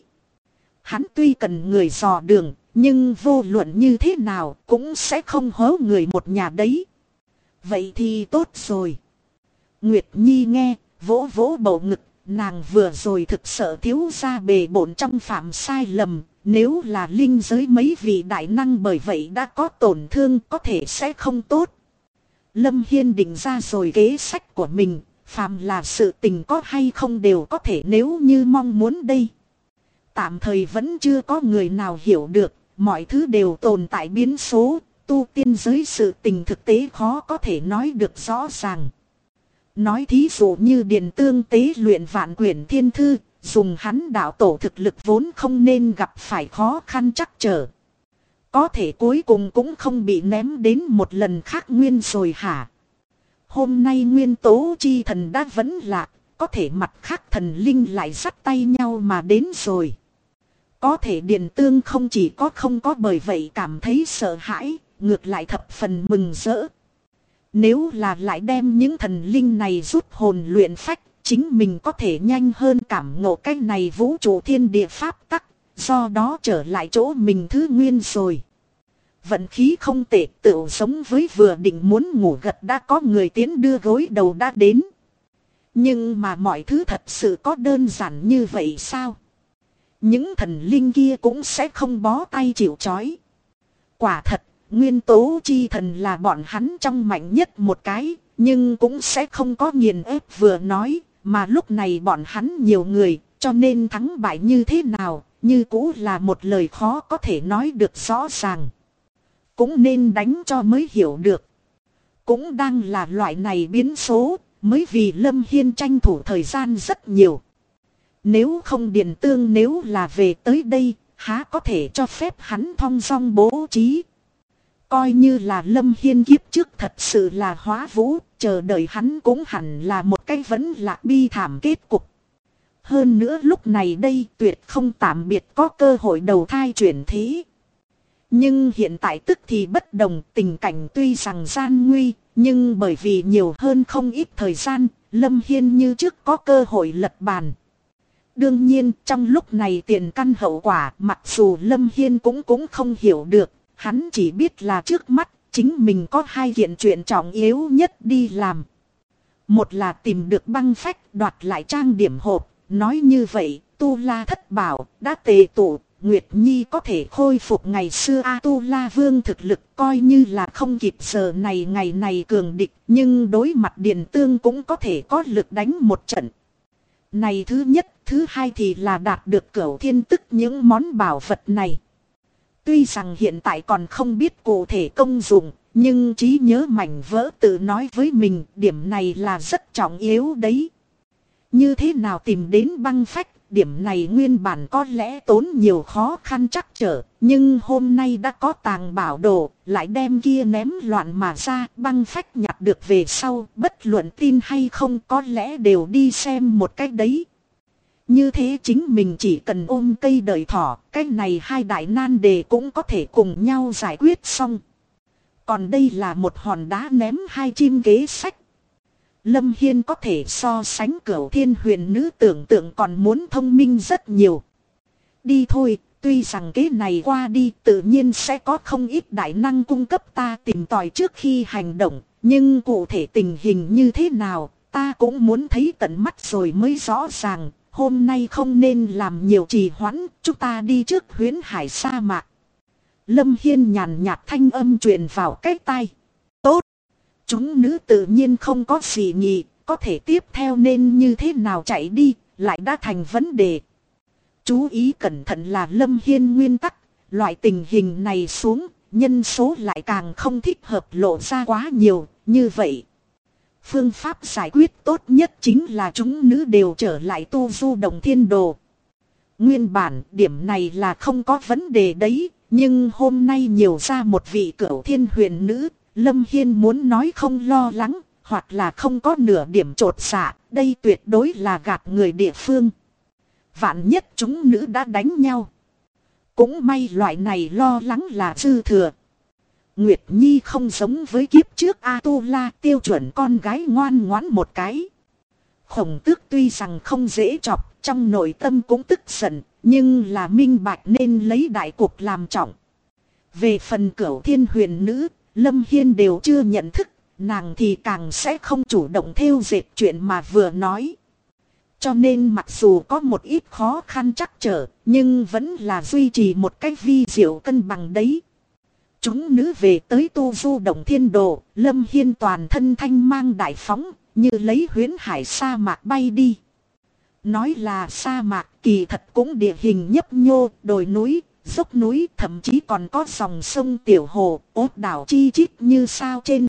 Hắn tuy cần người dò đường, nhưng vô luận như thế nào cũng sẽ không hố người một nhà đấy. Vậy thì tốt rồi. Nguyệt Nhi nghe, vỗ vỗ bầu ngực. Nàng vừa rồi thực sợ thiếu gia bề bộn trong phạm sai lầm. Nếu là linh giới mấy vị đại năng bởi vậy đã có tổn thương, có thể sẽ không tốt. Lâm Hiên định ra rồi kế sách của mình. Phàm là sự tình có hay không đều có thể nếu như mong muốn đây. Tạm thời vẫn chưa có người nào hiểu được. Mọi thứ đều tồn tại biến số. Tu tiên giới sự tình thực tế khó có thể nói được rõ ràng. Nói thí dụ như Điền Tương tế luyện vạn quyển thiên thư, dùng hắn đạo tổ thực lực vốn không nên gặp phải khó khăn trắc trở. Có thể cuối cùng cũng không bị ném đến một lần khác nguyên rồi hả? Hôm nay nguyên tố chi thần đã vẫn lạc, có thể mặt khác thần linh lại dắt tay nhau mà đến rồi. Có thể Điền Tương không chỉ có không có bởi vậy cảm thấy sợ hãi, ngược lại thập phần mừng rỡ. Nếu là lại đem những thần linh này rút hồn luyện phách, chính mình có thể nhanh hơn cảm ngộ cái này vũ trụ thiên địa pháp tắc, do đó trở lại chỗ mình thứ nguyên rồi. Vận khí không tệ, tựu giống với vừa định muốn ngủ gật đã có người tiến đưa gối đầu đã đến. Nhưng mà mọi thứ thật sự có đơn giản như vậy sao? những thần linh kia cũng sẽ không bó tay chịu trói. Quả thật, nguyên tố chi thần là bọn hắn trong mạnh nhất một cái, nhưng cũng sẽ không có nghiền ép vừa nói, mà lúc này bọn hắn nhiều người, cho nên thắng bại như thế nào, như cũ là một lời khó có thể nói được rõ ràng. Cũng nên đánh cho mới hiểu được. Cũng đang là loại này biến số, mới vì Lâm Hiên tranh thủ thời gian rất nhiều. Nếu không Điền Tương nếu là về tới đây, há có thể cho phép hắn thong dong bố trí. Coi như là Lâm Hiên kiếp trước thật sự là hóa vũ, chờ đợi hắn cũng hẳn là một cái vẫn lạc bi thảm kết cục. Hơn nữa lúc này đây tuyệt không tạm biệt có cơ hội đầu thai chuyển thế. Nhưng hiện tại tức thì bất đồng, tình cảnh tuy rằng gian nguy, nhưng bởi vì nhiều hơn không ít thời gian, Lâm Hiên như trước có cơ hội lật bàn. Đương nhiên trong lúc này tiền căn hậu quả mặc dù Lâm Hiên cũng không hiểu được, hắn chỉ biết là trước mắt chính mình có hai kiện chuyện trọng yếu nhất đi làm. Một là tìm được băng phách đoạt lại trang điểm hộp, nói như vậy Tu La thất bảo đã tề tụ, Nguyệt Nhi có thể khôi phục ngày xưa Tu La Vương thực lực coi như là không kịp giờ này ngày này cường địch, nhưng đối mặt Điền Tương cũng có thể có lực đánh một trận. Này thứ nhất, thứ hai thì là đạt được Cửu Thiên Tức những món bảo vật này. Tuy rằng hiện tại còn không biết cụ thể công dụng, nhưng trí nhớ mảnh vỡ tự nói với mình điểm này là rất trọng yếu đấy. Như thế nào tìm đến băng phách, điểm này nguyên bản có lẽ tốn nhiều khó khăn trắc trở, nhưng hôm nay đã có tàng bảo đồ, lại đem kia ném loạn mà ra, băng phách nhặt được về sau, bất luận tin hay không có lẽ đều đi xem một cách đấy. Như thế chính mình chỉ cần ôm cây đợi thỏ, cái này hai đại nan đề cũng có thể cùng nhau giải quyết xong. Còn đây là một hòn đá ném hai chim kế sách. Lâm Hiên có thể so sánh Cửu Thiên Huyền Nữ tưởng tượng còn muốn thông minh rất nhiều. Đi thôi, tuy rằng kế này qua đi tự nhiên sẽ có không ít đại năng cung cấp ta tìm tòi trước khi hành động, nhưng cụ thể tình hình như thế nào, ta cũng muốn thấy tận mắt rồi mới rõ ràng. Hôm nay không nên làm nhiều trì hoãn, chúng ta đi trước Huyễn Hải sa mạc. Lâm Hiên nhàn nhạt thanh âm truyền vào cái tai. Tốt! Chúng nữ tự nhiên không có gì nhỉ, có thể tiếp theo nên như thế nào chạy đi, lại đã thành vấn đề. Chú ý cẩn thận là Lâm Hiên nguyên tắc, loại tình hình này xuống, nhân số lại càng không thích hợp lộ ra quá nhiều, như vậy. Phương pháp giải quyết tốt nhất chính là chúng nữ đều trở lại tu du Đồng Thiên Đồ. Nguyên bản điểm này là không có vấn đề đấy, nhưng hôm nay nhiều ra một vị Cửu Thiên Huyền Nữ, Lâm Hiên muốn nói không lo lắng, hoặc là không có nửa điểm trột dạ, đây tuyệt đối là gạt người địa phương. Vạn nhất chúng nữ đã đánh nhau. Cũng may loại này lo lắng là dư thừa. Nguyệt Nhi không giống với kiếp trước A-tu-la tiêu chuẩn con gái ngoan ngoãn một cái. Khổng Tước tuy rằng không dễ chọc, trong nội tâm cũng tức giận, nhưng là minh bạch nên lấy đại cuộc làm trọng. Về phần Cửu Thiên Huyền Nữ, Lâm Hiên đều chưa nhận thức, nàng thì càng sẽ không chủ động thêu dệt chuyện mà vừa nói. Cho nên mặc dù có một ít khó khăn trắc trở, nhưng vẫn là duy trì một cách vi diệu cân bằng đấy. Chúng nữ về tới tu du Đồng Thiên Đồ, Lâm Hiên toàn thân thanh mang đại phóng, như lấy Huyễn Hải sa mạc bay đi. Nói là sa mạc kỳ thật cũng địa hình nhấp nhô, đồi núi, dốc núi, thậm chí còn có dòng sông tiểu hồ, ốt đảo chi chít như sao trên